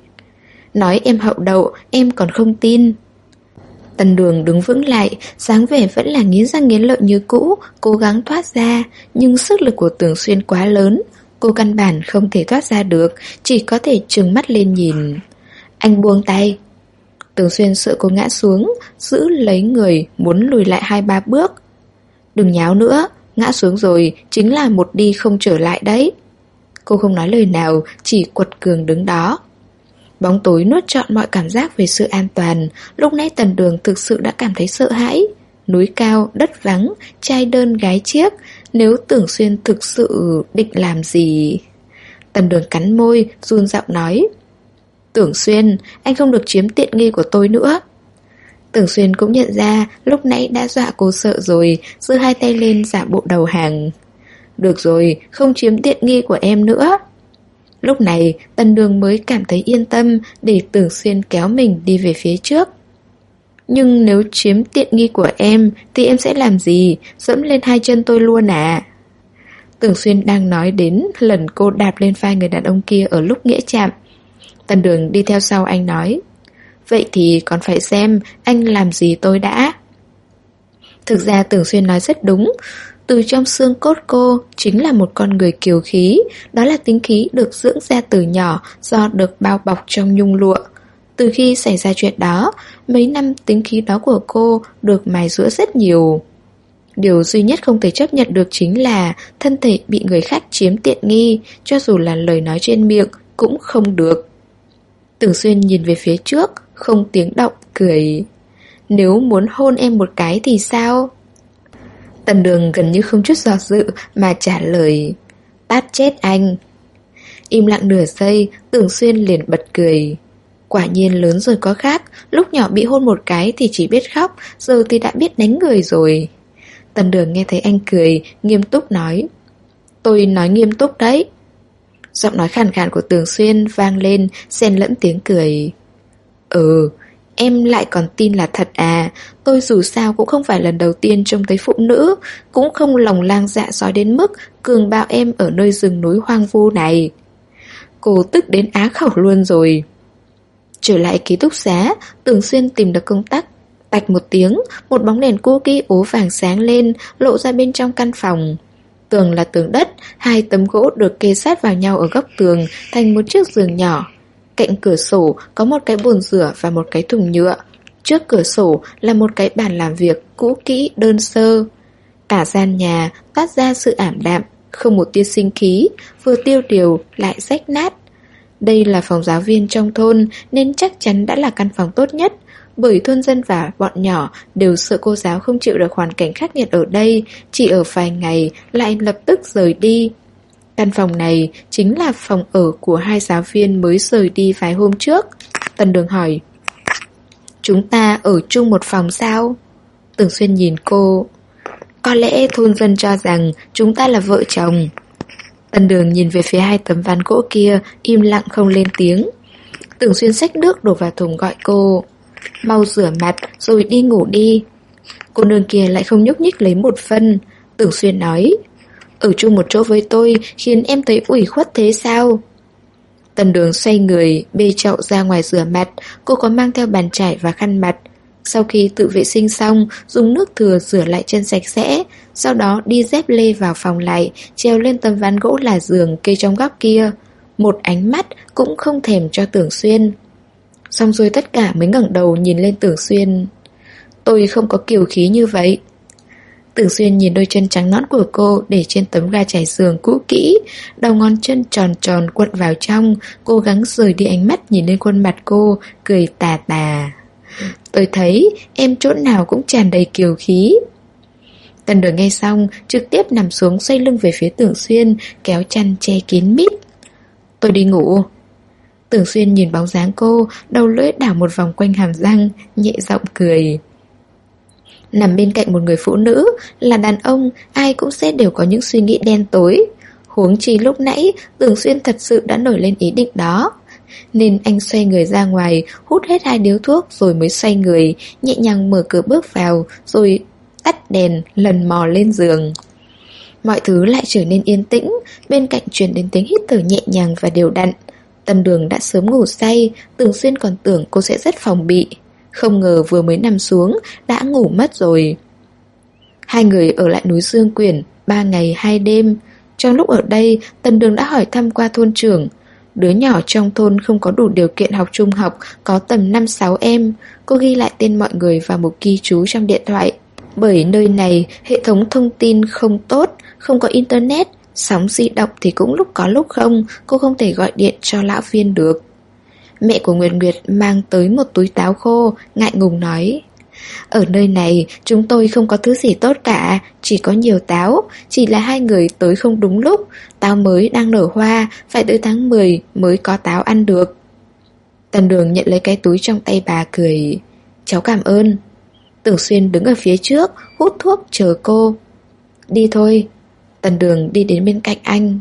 em hậu đậu, em còn không tin. Tần Đường đứng vững lại, dáng vẻ vẫn là nghiến răng nghiến lợi như cũ, cố gắng thoát ra, nhưng sức lực của Tưởng Xuyên quá lớn, cô căn bản không thể thoát ra được, chỉ có thể trừng mắt lên nhìn. Anh buông tay. Tưởng Xuyên sợ cô ngã xuống, giữ lấy người, muốn lùi lại 2-3 bước. Đừng nháo nữa, ngã xuống rồi, chính là một đi không trở lại đấy. Cô không nói lời nào, chỉ quật cường đứng đó. Bóng tối nuốt trọn mọi cảm giác về sự an toàn. Lúc nãy Tần Đường thực sự đã cảm thấy sợ hãi. Núi cao, đất vắng, trai đơn gái chiếc. Nếu Tưởng Xuyên thực sự định làm gì? Tần Đường cắn môi, run giọng nói. Tưởng Xuyên, anh không được chiếm tiện nghi của tôi nữa. Tưởng Xuyên cũng nhận ra lúc nãy đã dọa cô sợ rồi, giơ hai tay lên giả bộ đầu hàng. Được rồi, không chiếm tiện nghi của em nữa. Lúc này Tần Đường mới cảm thấy yên tâm, để Tưởng Xuyên kéo mình đi về phía trước. Nhưng nếu chiếm tiện nghi của em thì em sẽ làm gì? Dẫm lên hai chân tôi luôn à? Tưởng Xuyên đang nói đến lần cô đạp lên vai người đàn ông kia ở lúc nghĩa chạm. Tần Đường đi theo sau anh nói. Vậy thì còn phải xem anh làm gì tôi đã. Thực ra Tưởng Xuyên nói rất đúng. Từ trong xương cốt cô chính là một con người kiều khí. Đó là tính khí được dưỡng ra từ nhỏ, do được bao bọc trong nhung lụa. Từ khi xảy ra chuyện đó, mấy năm tính khí đó của cô được mài giũa rất nhiều. Điều duy nhất không thể chấp nhận được chính là thân thể bị người khác chiếm tiện nghi, cho dù là lời nói trên miệng cũng không được. Tưởng Xuyên nhìn về phía trước, không tiếng động, cười. Nếu muốn hôn em một cái thì sao? Tần Đường gần như không chút do dự mà trả lời. Tát chết anh. Im lặng nửa giây, Tưởng Xuyên liền bật cười. Quả nhiên lớn rồi có khác, lúc nhỏ bị hôn một cái thì chỉ biết khóc, giờ thì đã biết đánh người rồi. Tần Đường nghe thấy anh cười, nghiêm túc nói. Tôi nói nghiêm túc đấy. Giọng nói khàn khàn của Tường Xuyên vang lên, xen lẫn tiếng cười. Em lại còn tin là thật à? Tôi dù sao cũng không phải lần đầu tiên trông thấy phụ nữ, cũng không lòng lang dạ sói đến mức cường bạo em ở nơi rừng núi hoang vu này. Cô tức đến á khẩu luôn rồi. Trở lại ký túc xá, Tường Xuyên tìm được công tắc. Tạch một tiếng, một bóng đèn cookie ố vàng sáng lên, lộ ra bên trong căn phòng. Tường là tường đất, hai tấm gỗ được kê sát vào nhau ở góc tường thành một chiếc giường nhỏ. Cạnh cửa sổ có một cái bồn rửa và một cái thùng nhựa. Trước cửa sổ là một cái bàn làm việc cũ kỹ đơn sơ. Cả gian nhà toát ra sự ảm đạm, không một tia sinh khí, vừa tiêu điều lại rách nát. Đây là phòng giáo viên trong thôn nên chắc chắn đã là căn phòng tốt nhất, bởi thôn dân và bọn nhỏ đều sợ cô giáo không chịu được hoàn cảnh khắc nghiệt ở đây, chỉ ở vài ngày lại lập tức rời đi. Căn phòng này chính là phòng ở của hai giáo viên mới rời đi vài hôm trước. Tần Đường hỏi. Chúng ta ở chung một phòng sao? Tường Xuyên nhìn cô. Có lẽ thôn dân cho rằng chúng ta là vợ chồng. Tần Đường nhìn về phía hai tấm ván gỗ kia, im lặng không lên tiếng. Tường Xuyên xách nước đổ vào thùng gọi cô. Mau rửa mặt rồi đi ngủ đi. Cô nương kia lại không nhúc nhích lấy một phân. Tường Xuyên nói. Ở chung một chỗ với tôi khiến em thấy ủy khuất thế sao? Tần Đường xoay người, bê chậu ra ngoài rửa mặt. Cô có mang theo bàn chải và khăn mặt. Sau khi tự vệ sinh xong, dùng nước thừa rửa lại chân sạch sẽ. Sau đó đi dép lê vào phòng lại, treo lên tấm ván gỗ là giường kê trong góc kia. Một ánh mắt cũng không thèm cho Tưởng Xuyên. Xong rồi tất cả mới ngẩng đầu nhìn lên Tưởng Xuyên. Tôi không có kiều khí như vậy. Tưởng Xuyên nhìn đôi chân trắng nõn của cô để trên tấm ga trải giường cũ kỹ, đầu ngón chân tròn tròn quận vào trong, cố gắng rời đi ánh mắt nhìn lên khuôn mặt cô, cười tà tà. Tôi thấy em chỗ nào cũng tràn đầy kiều khí. Tần Đường nghe xong, trực tiếp nằm xuống xoay lưng về phía Tưởng Xuyên, kéo chăn che kín mít. Tôi đi ngủ. Tưởng Xuyên nhìn bóng dáng cô, đầu lưỡi đảo một vòng quanh hàm răng, nhẹ giọng cười. Nằm bên cạnh một người phụ nữ, là đàn ông, ai cũng sẽ đều có những suy nghĩ đen tối. Huống chi lúc nãy, Tưởng Xuyên thật sự đã nổi lên ý định đó. Nên anh xoay người ra ngoài, hút hết 2 điếu thuốc rồi mới xoay người, nhẹ nhàng mở cửa bước vào, rồi tắt đèn, lần mò lên giường. Mọi thứ lại trở nên yên tĩnh, bên cạnh truyền đến tiếng hít thở nhẹ nhàng và đều đặn. Tần Đường đã sớm ngủ say, Tưởng Xuyên còn tưởng cô sẽ rất phòng bị. Không ngờ vừa mới nằm xuống, đã ngủ mất rồi. Hai người ở lại núi Dương Quyển 3 ngày 2 đêm. Trong lúc ở đây, Tần Đường đã hỏi thăm qua thôn trưởng. Đứa nhỏ trong thôn không có đủ điều kiện học trung học, có tầm 5-6 em. Cô ghi lại tên mọi người vào một ghi chú trong điện thoại. Bởi nơi này hệ thống thông tin không tốt, không có internet, sóng di động thì cũng lúc có lúc không, cô không thể gọi điện cho lão viên được. Mẹ của Nguyệt Nguyệt mang tới một túi táo khô, ngại ngùng nói. Ở nơi này chúng tôi không có thứ gì tốt cả, chỉ có nhiều táo, chỉ là 2 người tới không đúng lúc, táo mới đang nở hoa, phải tới tháng 10 mới có táo ăn được. Tần Đường nhận lấy cái túi trong tay bà cười. Cháu cảm ơn. Tưởng Xuyên đứng ở phía trước, hút thuốc chờ cô. Đi thôi. Tần Đường đi đến bên cạnh anh.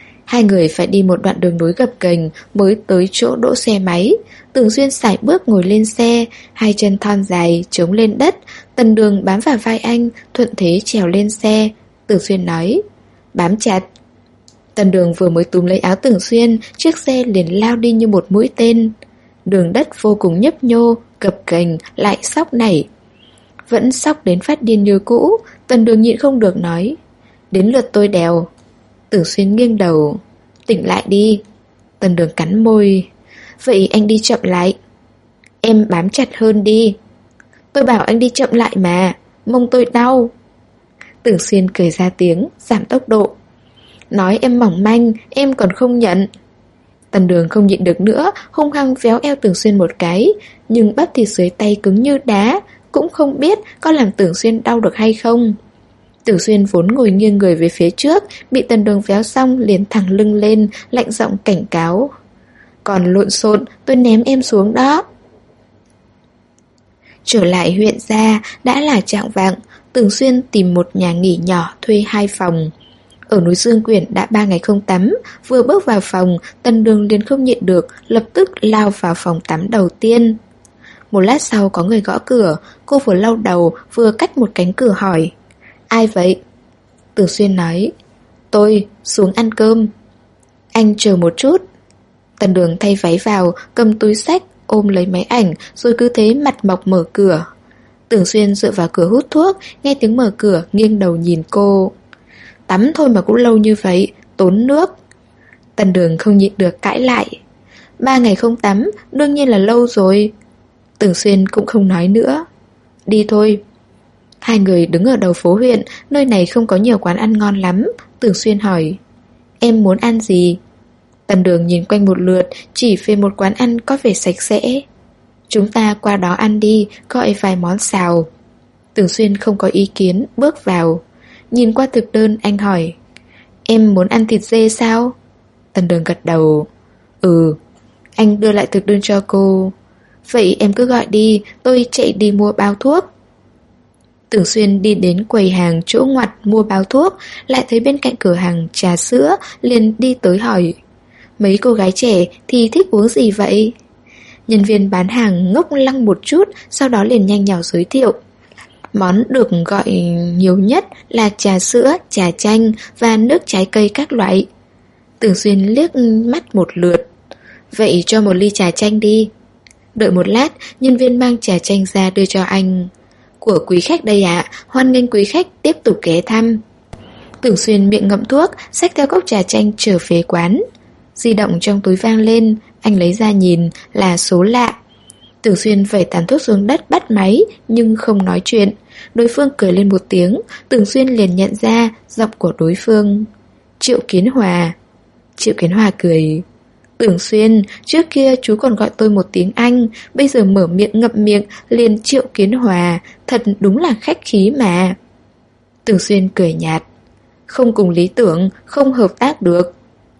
2 người phải đi một đoạn đường núi gập ghềnh mới tới chỗ đỗ xe máy. Tưởng Xuyên sải bước ngồi lên xe, 2 chân thon dài chống lên đất. Tần Đường bám vào vai anh, thuận thế trèo lên xe. Tưởng Xuyên nói, bám chặt. Tần Đường vừa mới túm lấy áo Tưởng Xuyên, chiếc xe liền lao đi như một mũi tên. Đường đất vô cùng nhấp nhô, gập ghềnh lại xóc nảy. Vẫn xóc đến phát điên như cũ. Tần Đường nhịn không được nói, đến lượt tôi đèo. Tưởng Xuyên nghiêng đầu, tỉnh lại đi. Tần Đường cắn môi, vậy anh đi chậm lại. Em bám chặt hơn đi. Tôi bảo anh đi chậm lại mà, mông tôi đau. Tưởng Xuyên cười ra tiếng, giảm tốc độ. Nói em mỏng manh, em còn không nhận. Tần Đường không nhịn được nữa, hung hăng véo eo Tưởng Xuyên một cái. Nhưng bắp thịt dưới tay cứng như đá, cũng không biết có làm Tưởng Xuyên đau được hay không. Tưởng Xuyên vốn ngồi nghiêng người về phía trước, bị Tần Đường véo xong liền thẳng lưng lên, lạnh giọng cảnh cáo. Còn lộn xộn, tôi ném em xuống đó. Trở lại huyện gia, đã là chạng vạng, Tưởng Xuyên tìm một nhà nghỉ nhỏ thuê 2 phòng. Ở núi Dương Quyển đã 3 ngày không tắm, vừa bước vào phòng, Tần Đường liền không nhịn được, lập tức lao vào phòng tắm đầu tiên. Một lát sau có người gõ cửa, cô vừa lau đầu, vừa cách một cánh cửa hỏi: Ai vậy? Tưởng Xuyên nói: Tôi, xuống ăn cơm. Anh chờ một chút. Tần Đường thay váy vào, cầm túi xách, ôm lấy máy ảnh, rồi cứ thế mặt mộc mở cửa. Tưởng Xuyên dựa vào cửa hút thuốc, nghe tiếng mở cửa, nghiêng đầu nhìn cô. Tắm thôi mà cũng lâu như vậy, tốn nước. Tần Đường không nhịn được cãi lại: 3 ngày không tắm, đương nhiên là lâu rồi. Tưởng Xuyên cũng không nói nữa. Đi thôi. Hai người đứng ở đầu phố huyện, nơi này không có nhiều quán ăn ngon lắm. Tưởng Xuyên hỏi: Em muốn ăn gì? Tần Đường nhìn quanh một lượt, chỉ về một quán ăn có vẻ sạch sẽ. Chúng ta qua đó ăn đi, gọi vài món xào. Tưởng Xuyên không có ý kiến, bước vào. Nhìn qua thực đơn, anh hỏi: Em muốn ăn thịt dê sao? Tần Đường gật đầu. Ừ. Anh đưa lại thực đơn cho cô. Vậy em cứ gọi đi, tôi chạy đi mua bao thuốc. Tưởng Xuyên đi đến quầy hàng chỗ ngoặt mua bao thuốc, lại thấy bên cạnh cửa hàng trà sữa, liền đi tới hỏi: Mấy cô gái trẻ thì thích uống gì vậy? Nhân viên bán hàng ngốc lăng một chút, sau đó liền nhanh nhảu giới thiệu. Món được gọi nhiều nhất là trà sữa, trà chanh và nước trái cây các loại. Tưởng Xuyên liếc mắt một lượt. Vậy cho một ly trà chanh đi. Đợi một lát, nhân viên mang trà chanh ra đưa cho anh. Của quý khách đây ạ, hoan nghênh quý khách tiếp tục ghé thăm. Tưởng Xuyên miệng ngậm thuốc, xách theo cốc trà chanh trở về quán. Di động trong túi vang lên, anh lấy ra nhìn, là số lạ. Tưởng Xuyên vẩy tàn thuốc xuống đất bắt máy, nhưng không nói chuyện. Đối phương cười lên một tiếng, Tưởng Xuyên liền nhận ra giọng của đối phương. Triệu Kiến Hòa. Triệu Kiến Hòa cười. Tưởng Xuyên, trước kia chú còn gọi tôi một tiếng anh, bây giờ mở miệng ngậm miệng liền Triệu Kiến Hòa, thật đúng là khách khí mà. Tưởng Xuyên cười nhạt. Không cùng lý tưởng, không hợp tác được.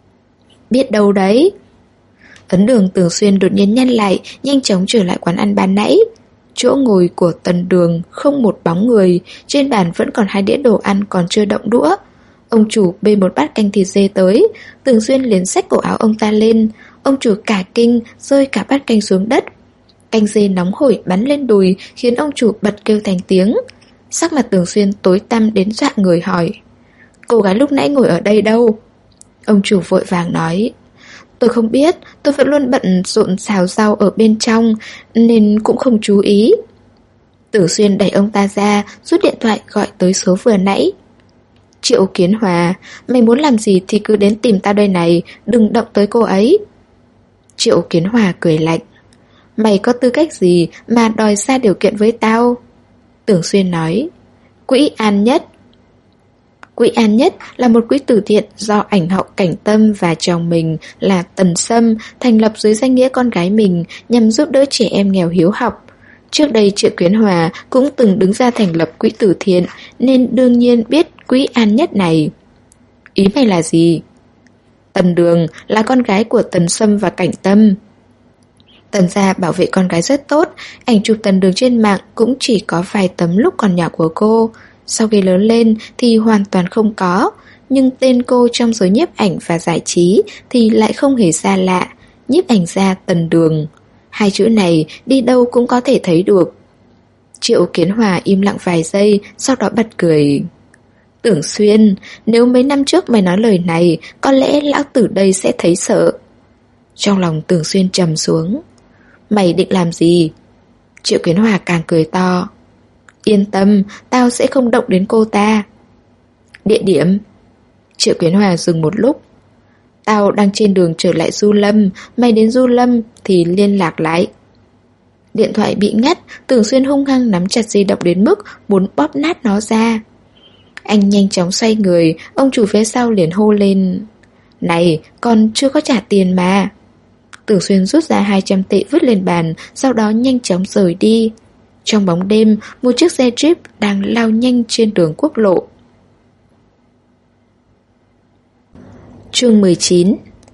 Biết đâu đấy. Ấn đường Tưởng Xuyên đột nhiên nhăn lại, nhanh chóng trở lại quán ăn ban nãy. Chỗ ngồi của Tần Đường không một bóng người, trên bàn vẫn còn 2 đĩa đồ ăn còn chưa động đũa. Ông chủ bê một bát canh thịt dê tới, Tưởng Xuyên liền xách cổ áo ông ta lên. Ông chủ cả kinh, rơi cả bát canh xuống đất. Canh dê nóng hổi bắn lên đùi, khiến ông chủ bật kêu thành tiếng. Sắc mặt Tưởng Xuyên tối tăm đến dọa người hỏi: Cô gái lúc nãy ngồi ở đây đâu? Ông chủ vội vàng nói: Tôi không biết, tôi vẫn luôn bận rộn xào rau ở bên trong, nên cũng không chú ý. Tưởng Xuyên đẩy ông ta ra, rút điện thoại gọi tới số vừa nãy. Triệu Kiến Hòa, mày muốn làm gì thì cứ đến tìm tao đây này, đừng động tới cô ấy. Triệu Kiến Hòa cười lạnh. Mày có tư cách gì mà đòi ra điều kiện với tao? Tưởng Xuyên nói: Quỹ An Nhất. Quỹ An Nhất là một quỹ từ thiện do ảnh hậu Cảnh Tâm và chồng mình là Tần Sâm thành lập dưới danh nghĩa con gái mình nhằm giúp đỡ trẻ em nghèo hiếu học. Trước đây Triệu Kiến Hòa cũng từng đứng ra thành lập quỹ từ thiện nên đương nhiên biết Quỹ An Nhất này. Ý mày là gì? Tần Đường là con gái của Tần Sâm và Cảnh Tâm. Tần gia bảo vệ con gái rất tốt, ảnh chụp Tần Đường trên mạng cũng chỉ có vài tấm lúc còn nhỏ của cô. Sau khi lớn lên thì hoàn toàn không có, nhưng tên cô trong giới nhiếp ảnh và giải trí thì lại không hề xa lạ, nhiếp ảnh gia Tần Đường. 2 chữ này đi đâu cũng có thể thấy được. Triệu Kiến Hòa im lặng vài giây, sau đó bật cười. Tưởng Xuyên, nếu mấy năm trước mày nói lời này, có lẽ lão tử đây sẽ thấy sợ. Trong lòng Tưởng Xuyên trầm xuống. Mày định làm gì? Triệu Kiến Hòa càng cười to. Yên tâm, tao sẽ không động đến cô ta. Địa điểm? Triệu Kiến Hòa dừng một lúc. Tao đang trên đường trở lại Du Lâm, mày đến Du Lâm thì liên lạc lại. Điện thoại bị ngắt, Tưởng Xuyên hung hăng nắm chặt di động đến mức muốn bóp nát nó ra. Anh nhanh chóng xoay người, ông chủ phía sau liền hô lên. Này, còn chưa có trả tiền mà. Tưởng Xuyên rút ra 200 tệ vứt lên bàn, sau đó nhanh chóng rời đi. Trong bóng đêm, một chiếc xe Jeep đang lao nhanh trên đường quốc lộ. Chương 19.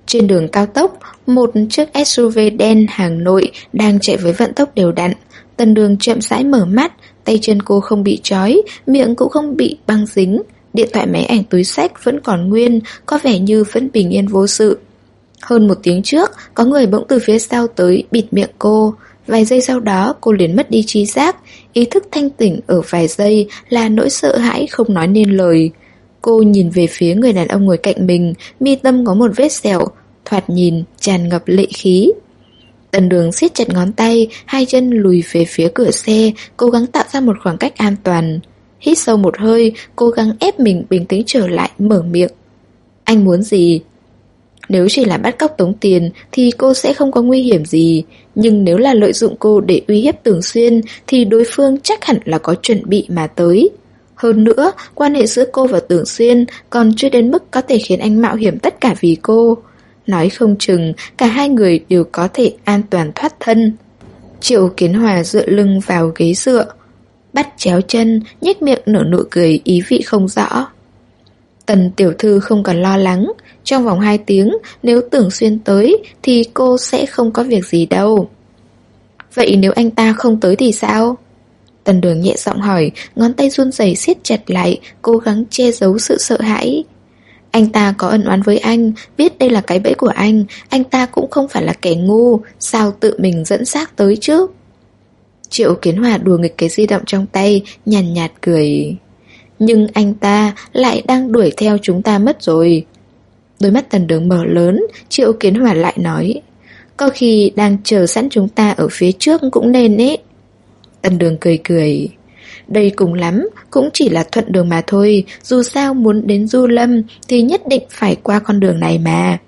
Trên đường cao tốc, một chiếc SUV đen hàng nội đang chạy với vận tốc đều đặn. Tần Đường chậm rãi mở mắt, tay chân cô không bị trói, miệng cũng không bị băng dính. Điện thoại máy ảnh túi xách vẫn còn nguyên, có vẻ như vẫn bình yên vô sự. Hơn 1 tiếng trước, có người bỗng từ phía sau tới bịt miệng cô. Vài giây sau đó cô liền mất đi trí giác. Ý thức thanh tỉnh ở vài giây là nỗi sợ hãi không nói nên lời. Cô nhìn về phía người đàn ông ngồi cạnh mình, mi tâm có một vết sẹo, thoạt nhìn tràn ngập lệ khí. Tần Đường siết chặt ngón tay, hai chân lùi về phía cửa xe, cố gắng tạo ra một khoảng cách an toàn. Hít sâu một hơi, cố gắng ép mình bình tĩnh trở lại, mở miệng. Anh muốn gì? Nếu chỉ là bắt cóc tống tiền thì cô sẽ không có nguy hiểm gì. Nhưng nếu là lợi dụng cô để uy hiếp Tưởng Xuyên thì đối phương chắc hẳn là có chuẩn bị mà tới. Hơn nữa, quan hệ giữa cô và Tưởng Xuyên còn chưa đến mức có thể khiến anh mạo hiểm tất cả vì cô. Nói không chừng cả hai người đều có thể an toàn thoát thân. Triệu Kiến Hòa dựa lưng vào ghế dựa, bắt chéo chân, nhếch miệng nở nụ cười ý vị không rõ. Tần tiểu thư không cần lo lắng, trong vòng 2 tiếng nếu Tưởng Xuyên tới thì cô sẽ không có việc gì đâu. Vậy nếu anh ta không tới thì sao? Tần Đường nhẹ giọng hỏi, ngón tay run rẩy siết chặt lại, cố gắng che giấu sự sợ hãi. Anh ta có ân oán với anh, biết đây là cái bẫy của anh ta cũng không phải là kẻ ngu, sao tự mình dẫn xác tới chứ? Triệu Kiến Hòa đùa nghịch cái di động trong tay, nhàn nhạt cười. Nhưng anh ta lại đang đuổi theo chúng ta mất rồi. Đôi mắt Tần Đường mở lớn, Triệu Kiến Hòa lại nói. Có khi đang chờ sẵn chúng ta ở phía trước cũng nên ấy. Tần Đường cười cười. Đây cùng lắm, cũng chỉ là thuận đường mà thôi. Dù sao muốn đến Du Lâm thì nhất định phải qua con đường này mà.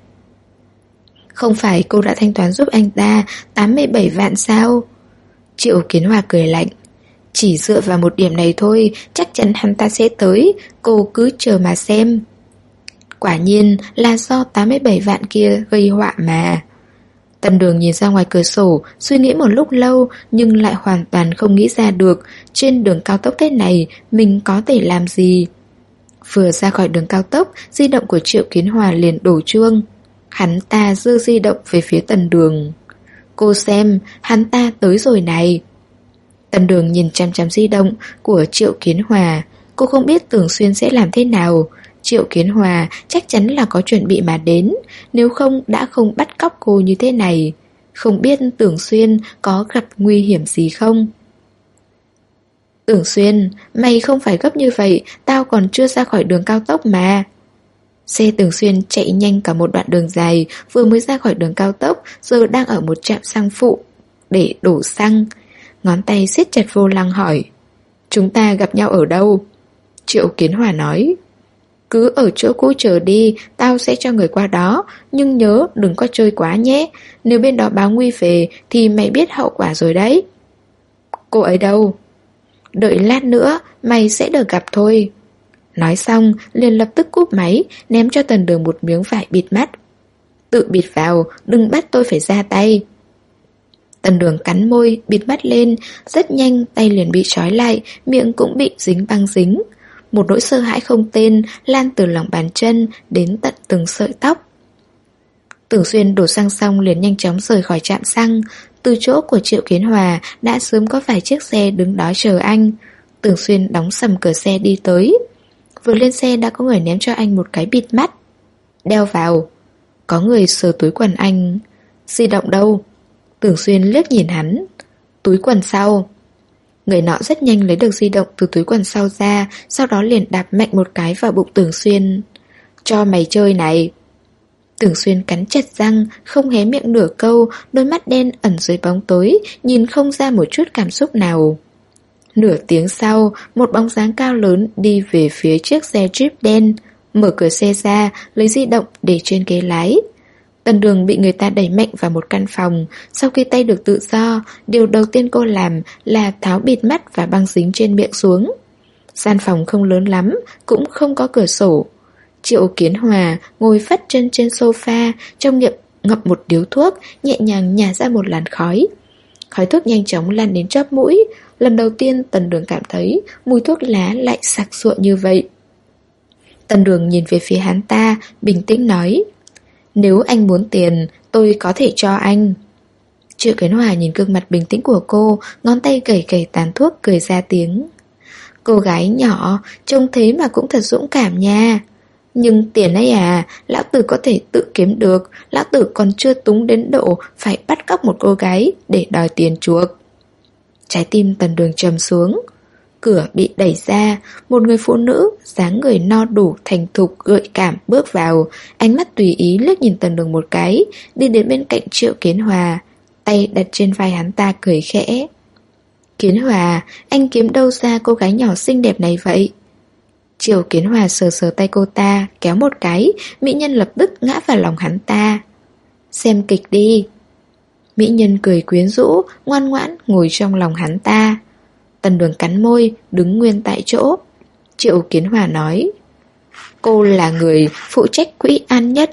Không phải cô đã thanh toán giúp anh ta 87 vạn sao? Triệu Kiến Hòa cười lạnh. Chỉ dựa vào một điểm này thôi, chắc chắn hắn ta sẽ tới. Cô cứ chờ mà xem. Quả nhiên là do 87 vạn kia gây họa mà. Tần Đường nhìn ra ngoài cửa sổ, suy nghĩ một lúc lâu nhưng lại hoàn toàn không nghĩ ra được trên đường cao tốc thế này mình có thể làm gì. Vừa ra khỏi đường cao tốc, di động của Triệu Kiến Hòa liền đổ chuông. Hắn ta giơ di động về phía Tần Đường. Cô xem, hắn ta tới rồi này. Tần Đường nhìn chằm chằm di động của Triệu Kiến Hòa. Cô không biết Tưởng Xuyên sẽ làm thế nào. Triệu Kiến Hòa chắc chắn là có chuẩn bị mà đến, nếu không đã không bắt cóc cô như thế này. Không biết Tưởng Xuyên có gặp nguy hiểm gì không? Tưởng Xuyên, mày không phải gấp như vậy, tao còn chưa ra khỏi đường cao tốc mà. Xe Tưởng Xuyên chạy nhanh cả một đoạn đường dài, vừa mới ra khỏi đường cao tốc, giờ đang ở một trạm xăng phụ để đổ xăng. Ngón tay siết chặt vô lăng hỏi. Chúng ta gặp nhau ở đâu? Triệu Kiến Hòa nói. Cứ ở chỗ cũ chờ đi, tao sẽ cho người qua đó, nhưng nhớ đừng có chơi quá nhé. Nếu bên đó báo nguy về thì mày biết hậu quả rồi đấy. Cô ấy đâu? Đợi lát nữa, mày sẽ được gặp thôi. Nói xong, liền lập tức cúp máy, ném cho Tần Đường một miếng vải bịt mắt. Tự bịt vào, đừng bắt tôi phải ra tay. Tần Đường cắn môi, bịt mắt lên, rất nhanh tay liền bị trói lại, miệng cũng bị dính băng dính. Một nỗi sợ hãi không tên lan từ lòng bàn chân đến tận từng sợi tóc. Tưởng Xuyên đổ xăng xong liền nhanh chóng rời khỏi trạm xăng. Từ chỗ của Triệu Kiến Hòa đã sớm có vài chiếc xe đứng đó chờ anh. Tưởng Xuyên đóng sầm cửa xe đi tới. Vừa lên xe đã có người ném cho anh một cái bịt mắt. Đeo vào. Có người sờ túi quần anh. Di động đâu? Tưởng Xuyên liếc nhìn hắn. Túi quần sau. Người nọ rất nhanh lấy được di động từ túi quần sau ra, sau đó liền đạp mạnh một cái vào bụng Tưởng Xuyên. Cho mày chơi này. Tưởng Xuyên cắn chặt răng, không hé miệng nửa câu, đôi mắt đen ẩn dưới bóng tối, nhìn không ra một chút cảm xúc nào. Nửa tiếng sau, một bóng dáng cao lớn đi về phía chiếc xe Jeep đen, mở cửa xe ra, lấy di động để trên ghế lái. Tần Đường bị người ta đẩy mạnh vào một căn phòng. Sau khi tay được tự do, điều đầu tiên cô làm là tháo bịt mắt và băng dính trên miệng xuống. Gian phòng không lớn lắm, cũng không có cửa sổ. Triệu Kiến Hòa ngồi phắt chân trên sofa, trong miệng ngậm một điếu thuốc, nhẹ nhàng nhả ra một làn khói. Khói thuốc nhanh chóng lan đến chóp mũi. Lần đầu tiên Tần Đường cảm thấy mùi thuốc lá lại sặc sụa như vậy. Tần Đường nhìn về phía hắn ta, bình tĩnh nói. Nếu anh muốn tiền, tôi có thể cho anh. Triệu Kiến Hòa nhìn gương mặt bình tĩnh của cô, ngón tay gẩy gẩy tàn thuốc cười ra tiếng. Cô gái nhỏ, trông thế mà cũng thật dũng cảm nha. Nhưng tiền ấy à, lão tử có thể tự kiếm được, lão tử còn chưa túng đến độ phải bắt cóc một cô gái để đòi tiền chuộc. Trái tim Tần Đường trầm xuống. Cửa bị đẩy ra, một người phụ nữ, dáng người no đủ, thành thục, gợi cảm bước vào, ánh mắt tùy ý liếc nhìn Tần Đường một cái, đi đến bên cạnh Triệu Kiến Hòa, tay đặt trên vai hắn ta cười khẽ. Kiến Hòa, anh kiếm đâu ra cô gái nhỏ xinh đẹp này vậy? Triệu Kiến Hòa sờ sờ tay cô ta, kéo một cái, mỹ nhân lập tức ngã vào lòng hắn ta. Xem kịch đi. Mỹ nhân cười quyến rũ, ngoan ngoãn ngồi trong lòng hắn ta. Tần Đường cắn môi, đứng nguyên tại chỗ. Triệu Kiến Hòa nói, cô là người phụ trách quỹ An Nhất.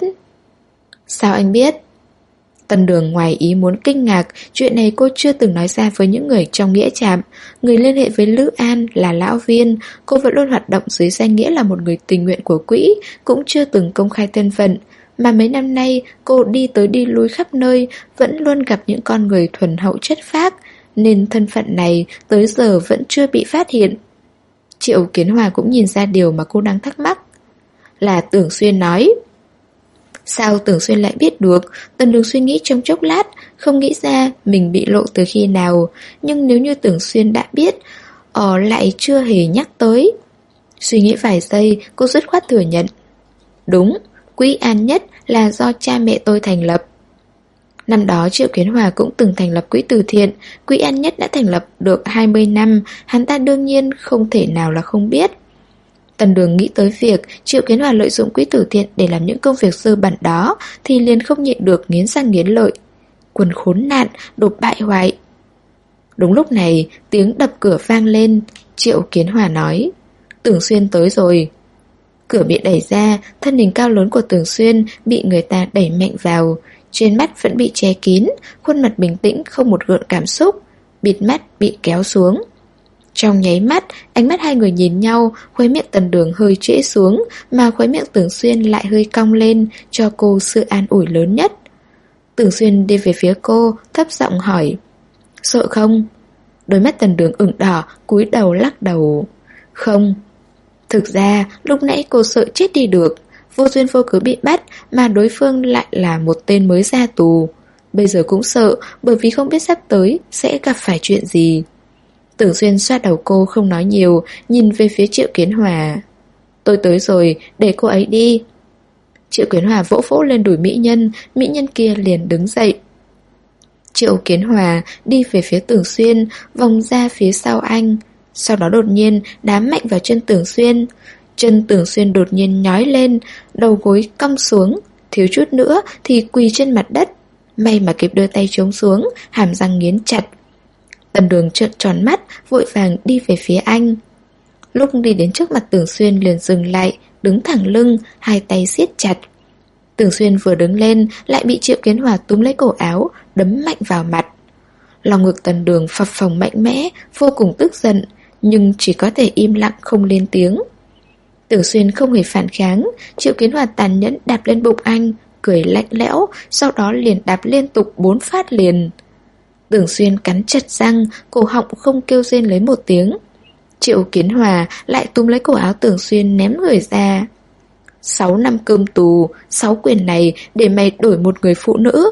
Sao anh biết? Tần Đường ngoài ý muốn kinh ngạc, chuyện này cô chưa từng nói ra với những người trong nghĩa trạm. Người liên hệ với Lữ An là Lão Viên, cô vẫn luôn hoạt động dưới danh nghĩa là một người tình nguyện của quỹ, cũng chưa từng công khai thân phận. Mà mấy năm nay cô đi tới đi lui khắp nơi, vẫn luôn gặp những con người thuần hậu chất phác, nên thân phận này tới giờ vẫn chưa bị phát hiện. Triệu Kiến Hòa cũng nhìn ra điều mà cô đang thắc mắc. Là Tưởng Xuyên nói. Sao Tưởng Xuyên lại biết được? Tần Đường suy nghĩ trong chốc lát, không nghĩ ra mình bị lộ từ khi nào. Nhưng nếu như Tưởng Xuyên đã biết, lại chưa hề nhắc tới. Suy nghĩ vài giây, cô dứt khoát thừa nhận. Đúng, quỹ An Nhất là do cha mẹ tôi thành lập. Năm đó Triệu Kiến Hòa cũng từng thành lập quỹ từ thiện. Quỹ An Nhất đã thành lập được 20 năm, hắn ta đương nhiên không thể nào là không biết. Tần Đường nghĩ tới việc Triệu Kiến Hòa lợi dụng quỹ từ thiện để làm những công việc dơ bẩn đó, thì liền không nhịn được nghiến răng nghiến lợi. Quần khốn nạn, đồ bại hoại. Đúng lúc này, tiếng đập cửa vang lên. Triệu Kiến Hòa nói, Tưởng Xuyên tới rồi. Cửa bị đẩy ra, thân hình cao lớn của Tưởng Xuyên bị người ta đẩy mạnh vào. Trên mắt vẫn bị che kín, khuôn mặt bình tĩnh không một gợn cảm xúc, bịt mắt bị kéo xuống. Trong nháy mắt, ánh mắt hai người nhìn nhau, khóe miệng Tần Đường hơi trễ xuống, mà khóe miệng Tưởng Xuyên lại hơi cong lên, cho cô sự an ủi lớn nhất. Tưởng Xuyên đi về phía cô, thấp giọng hỏi, sợ không? Đôi mắt Tần Đường ửng đỏ, cúi đầu lắc đầu. Không. Thực ra, lúc nãy cô sợ chết đi được. Vô duyên vô cớ bị bắt, mà đối phương lại là một tên mới ra tù. Bây giờ cũng sợ, bởi vì không biết sắp tới sẽ gặp phải chuyện gì. Tưởng Xuyên xoa đầu cô không nói nhiều, nhìn về phía Triệu Kiến Hòa. Tôi tới rồi, để cô ấy đi. Triệu Kiến Hòa vỗ vỗ lên đùi mỹ nhân kia liền đứng dậy. Triệu Kiến Hòa đi về phía Tưởng Xuyên, vòng ra phía sau anh. Sau đó đột nhiên đá mạnh vào chân Tưởng Xuyên. Chân Tưởng Xuyên đột nhiên nhói lên, đầu gối cong xuống, thiếu chút nữa thì quỳ trên mặt đất. May mà kịp đưa tay chống xuống, hàm răng nghiến chặt. Tần Đường trợn tròn mắt, vội vàng đi về phía anh. Lúc đi đến trước mặt Tưởng Xuyên liền dừng lại, đứng thẳng lưng, hai tay siết chặt. Tưởng Xuyên vừa đứng lên, lại bị Triệu Kiến Hòa túm lấy cổ áo, đấm mạnh vào mặt. Lòng ngực Tần Đường phập phồng mạnh mẽ, vô cùng tức giận, nhưng chỉ có thể im lặng không lên tiếng. Tưởng Xuyên không hề phản kháng, Triệu Kiến Hòa tàn nhẫn đạp lên bụng anh, cười lạnh lẽo, sau đó liền đạp liên tục 4 phát liền. Tưởng Xuyên cắn chặt răng, cổ họng không kêu rên lấy một tiếng. Triệu Kiến Hòa lại túm lấy cổ áo Tưởng Xuyên ném người ra. 6 năm cơm tù, 6 quyền này để mày đổi một người phụ nữ.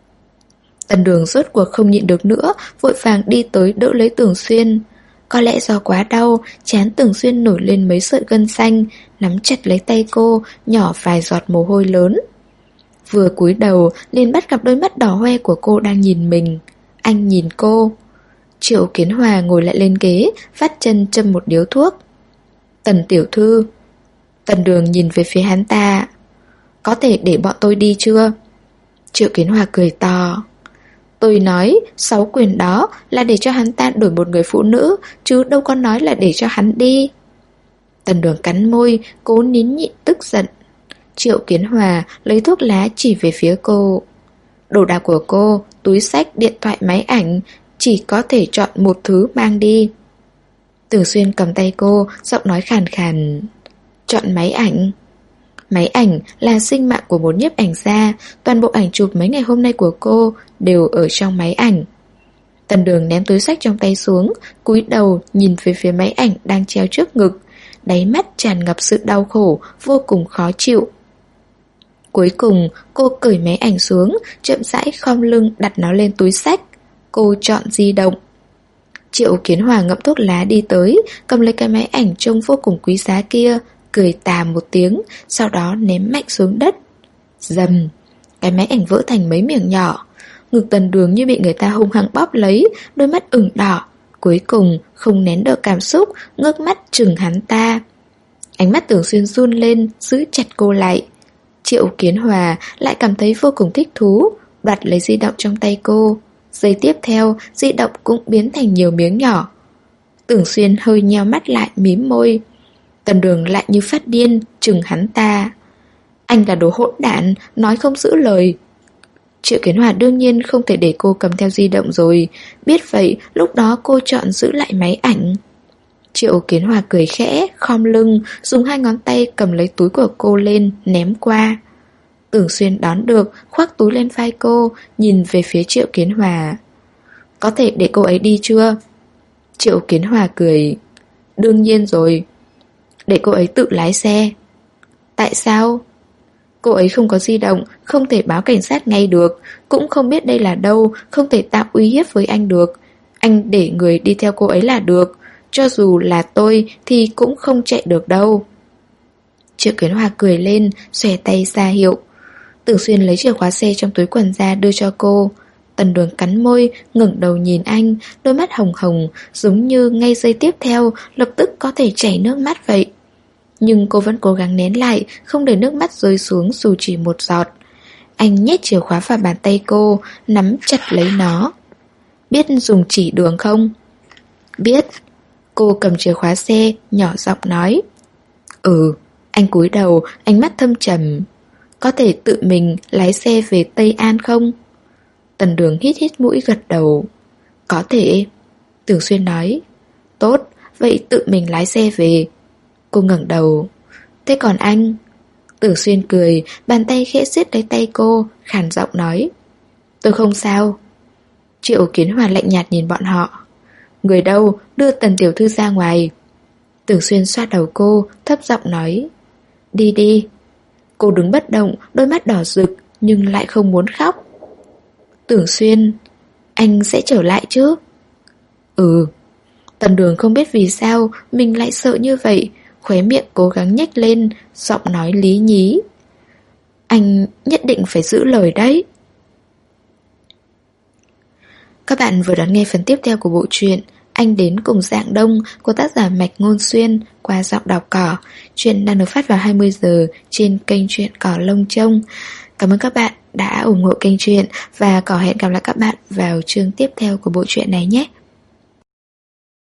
Tần Đường rốt cuộc không nhịn được nữa, vội vàng đi tới đỡ lấy Tưởng Xuyên. Có lẽ do quá đau, trán Tưởng Xuyên nổi lên mấy sợi gân xanh, nắm chặt lấy tay cô, nhỏ vài giọt mồ hôi lớn. Vừa cúi đầu, liền bắt gặp đôi mắt đỏ hoe của cô đang nhìn mình. Anh nhìn cô. Triệu Kiến Hòa ngồi lại lên ghế, vắt chân châm một điếu thuốc. Tần tiểu thư. Tần Đường nhìn về phía hắn ta. Có thể để bọn tôi đi chưa? Triệu Kiến Hòa cười to. Tôi nói 6 quyền đó là để cho hắn ta đổi một người phụ nữ, chứ đâu có nói là để cho hắn đi. Tần Đường cắn môi, cố nín nhịn tức giận. Triệu Kiến Hòa lấy thuốc lá chỉ về phía cô. Đồ đạc của cô, túi xách, điện thoại, máy ảnh, chỉ có thể chọn một thứ mang đi. Tưởng Xuyên cầm tay cô, giọng nói khàn khàn. Chọn máy ảnh. Máy ảnh là sinh mạng của một nhiếp ảnh gia, toàn bộ ảnh chụp mấy ngày hôm nay của cô đều ở trong máy ảnh. Tần Đường ném túi xách trong tay xuống, cúi đầu nhìn về phía máy ảnh đang treo trước ngực, đáy mắt tràn ngập sự đau khổ, vô cùng khó chịu. Cuối cùng, cô cởi máy ảnh xuống, chậm rãi khom lưng đặt nó lên túi xách. Cô chọn di động. Triệu Kiến Hòa ngậm thuốc lá đi tới, cầm lấy cái máy ảnh trông vô cùng quý giá kia, cười tà một tiếng, sau đó ném mạnh xuống đất. Rầm, cái máy ảnh vỡ thành mấy miếng nhỏ. Ngực Tần Đường như bị người ta hung hăng bóp lấy, đôi mắt ửng đỏ. Cuối cùng không nén được cảm xúc, ngước mắt chừng hắn ta. Ánh mắt Tưởng Xuyên run lên, giữ chặt cô lại. Triệu Kiến Hòa lại cảm thấy vô cùng thích thú, đoạt lấy di động trong tay cô. Giây tiếp theo, di động cũng biến thành nhiều miếng nhỏ. Tưởng Xuyên hơi nheo mắt lại, mím môi. Tần Đường lại như phát điên, chừng hắn ta. Anh là đồ hỗn đản, nói không giữ lời. Triệu Kiến Hòa đương nhiên không thể để cô cầm theo di động rồi. Biết vậy, lúc đó cô chọn giữ lại máy ảnh. Triệu Kiến Hòa cười khẽ, khom lưng, dùng hai ngón tay cầm lấy túi của cô lên, ném qua. Tưởng Xuyên đón được, khoác túi lên vai cô, nhìn về phía Triệu Kiến Hòa. Có thể để cô ấy đi chưa? Triệu Kiến Hòa cười. Đương nhiên rồi. Để cô ấy tự lái xe. Tại sao? Cô ấy không có di động, không thể báo cảnh sát ngay được, cũng không biết đây là đâu, không thể tạo uy hiếp với anh được. Anh để người đi theo cô ấy là được. Cho dù là tôi thì cũng không chạy được đâu. Triệu Kiến Hòa cười lên, xòe tay ra hiệu. Tưởng Xuyên lấy chìa khóa xe trong túi quần ra đưa cho cô. Tần Đường cắn môi, ngẩng đầu nhìn anh, đôi mắt hồng hồng, giống như ngay giây tiếp theo lập tức có thể chảy nước mắt vậy. Nhưng cô vẫn cố gắng nén lại, không để nước mắt rơi xuống dù chỉ một giọt. Anh nhét chìa khóa vào bàn tay cô, nắm chặt lấy nó. Biết dùng chỉ đường không? Biết. Cô cầm chìa khóa xe, nhỏ giọng nói. Ừ. Anh cúi đầu, ánh mắt thâm trầm. Có thể tự mình lái xe về Tây An không? Tần Đường hít hít mũi gật đầu. Có thể. Tưởng Xuyên nói. Tốt, vậy tự mình lái xe về. Cô ngẩng đầu. Thế còn anh? Tưởng Xuyên cười, bàn tay khẽ siết lấy tay cô, khàn giọng nói. Tôi không sao. Triệu Kiến Hòa lạnh nhạt nhìn bọn họ. Người đâu, đưa Tần tiểu thư ra ngoài. Tưởng Xuyên xoa đầu cô, thấp giọng nói. Đi đi. Cô đứng bất động, đôi mắt đỏ rực, nhưng lại không muốn khóc. Tưởng Xuyên, anh sẽ trở lại chứ? Ừ. Tần Đường không biết vì sao mình lại sợ như vậy, khóe miệng cố gắng nhếch lên, giọng nói lý nhí. Anh nhất định phải giữ lời đấy. Các bạn vừa đón nghe phần tiếp theo của bộ truyện Anh đến cùng Dạng Đông của tác giả Mạch Ngôn Xuyên qua giọng đọc cỏ. Truyện đang được phát vào 20 giờ trên kênh Truyện Cỏ Lông Trông. Cảm ơn các bạn đã ủng hộ kênh truyện và Cỏ hẹn gặp lại các bạn vào chương tiếp theo của bộ truyện này nhé.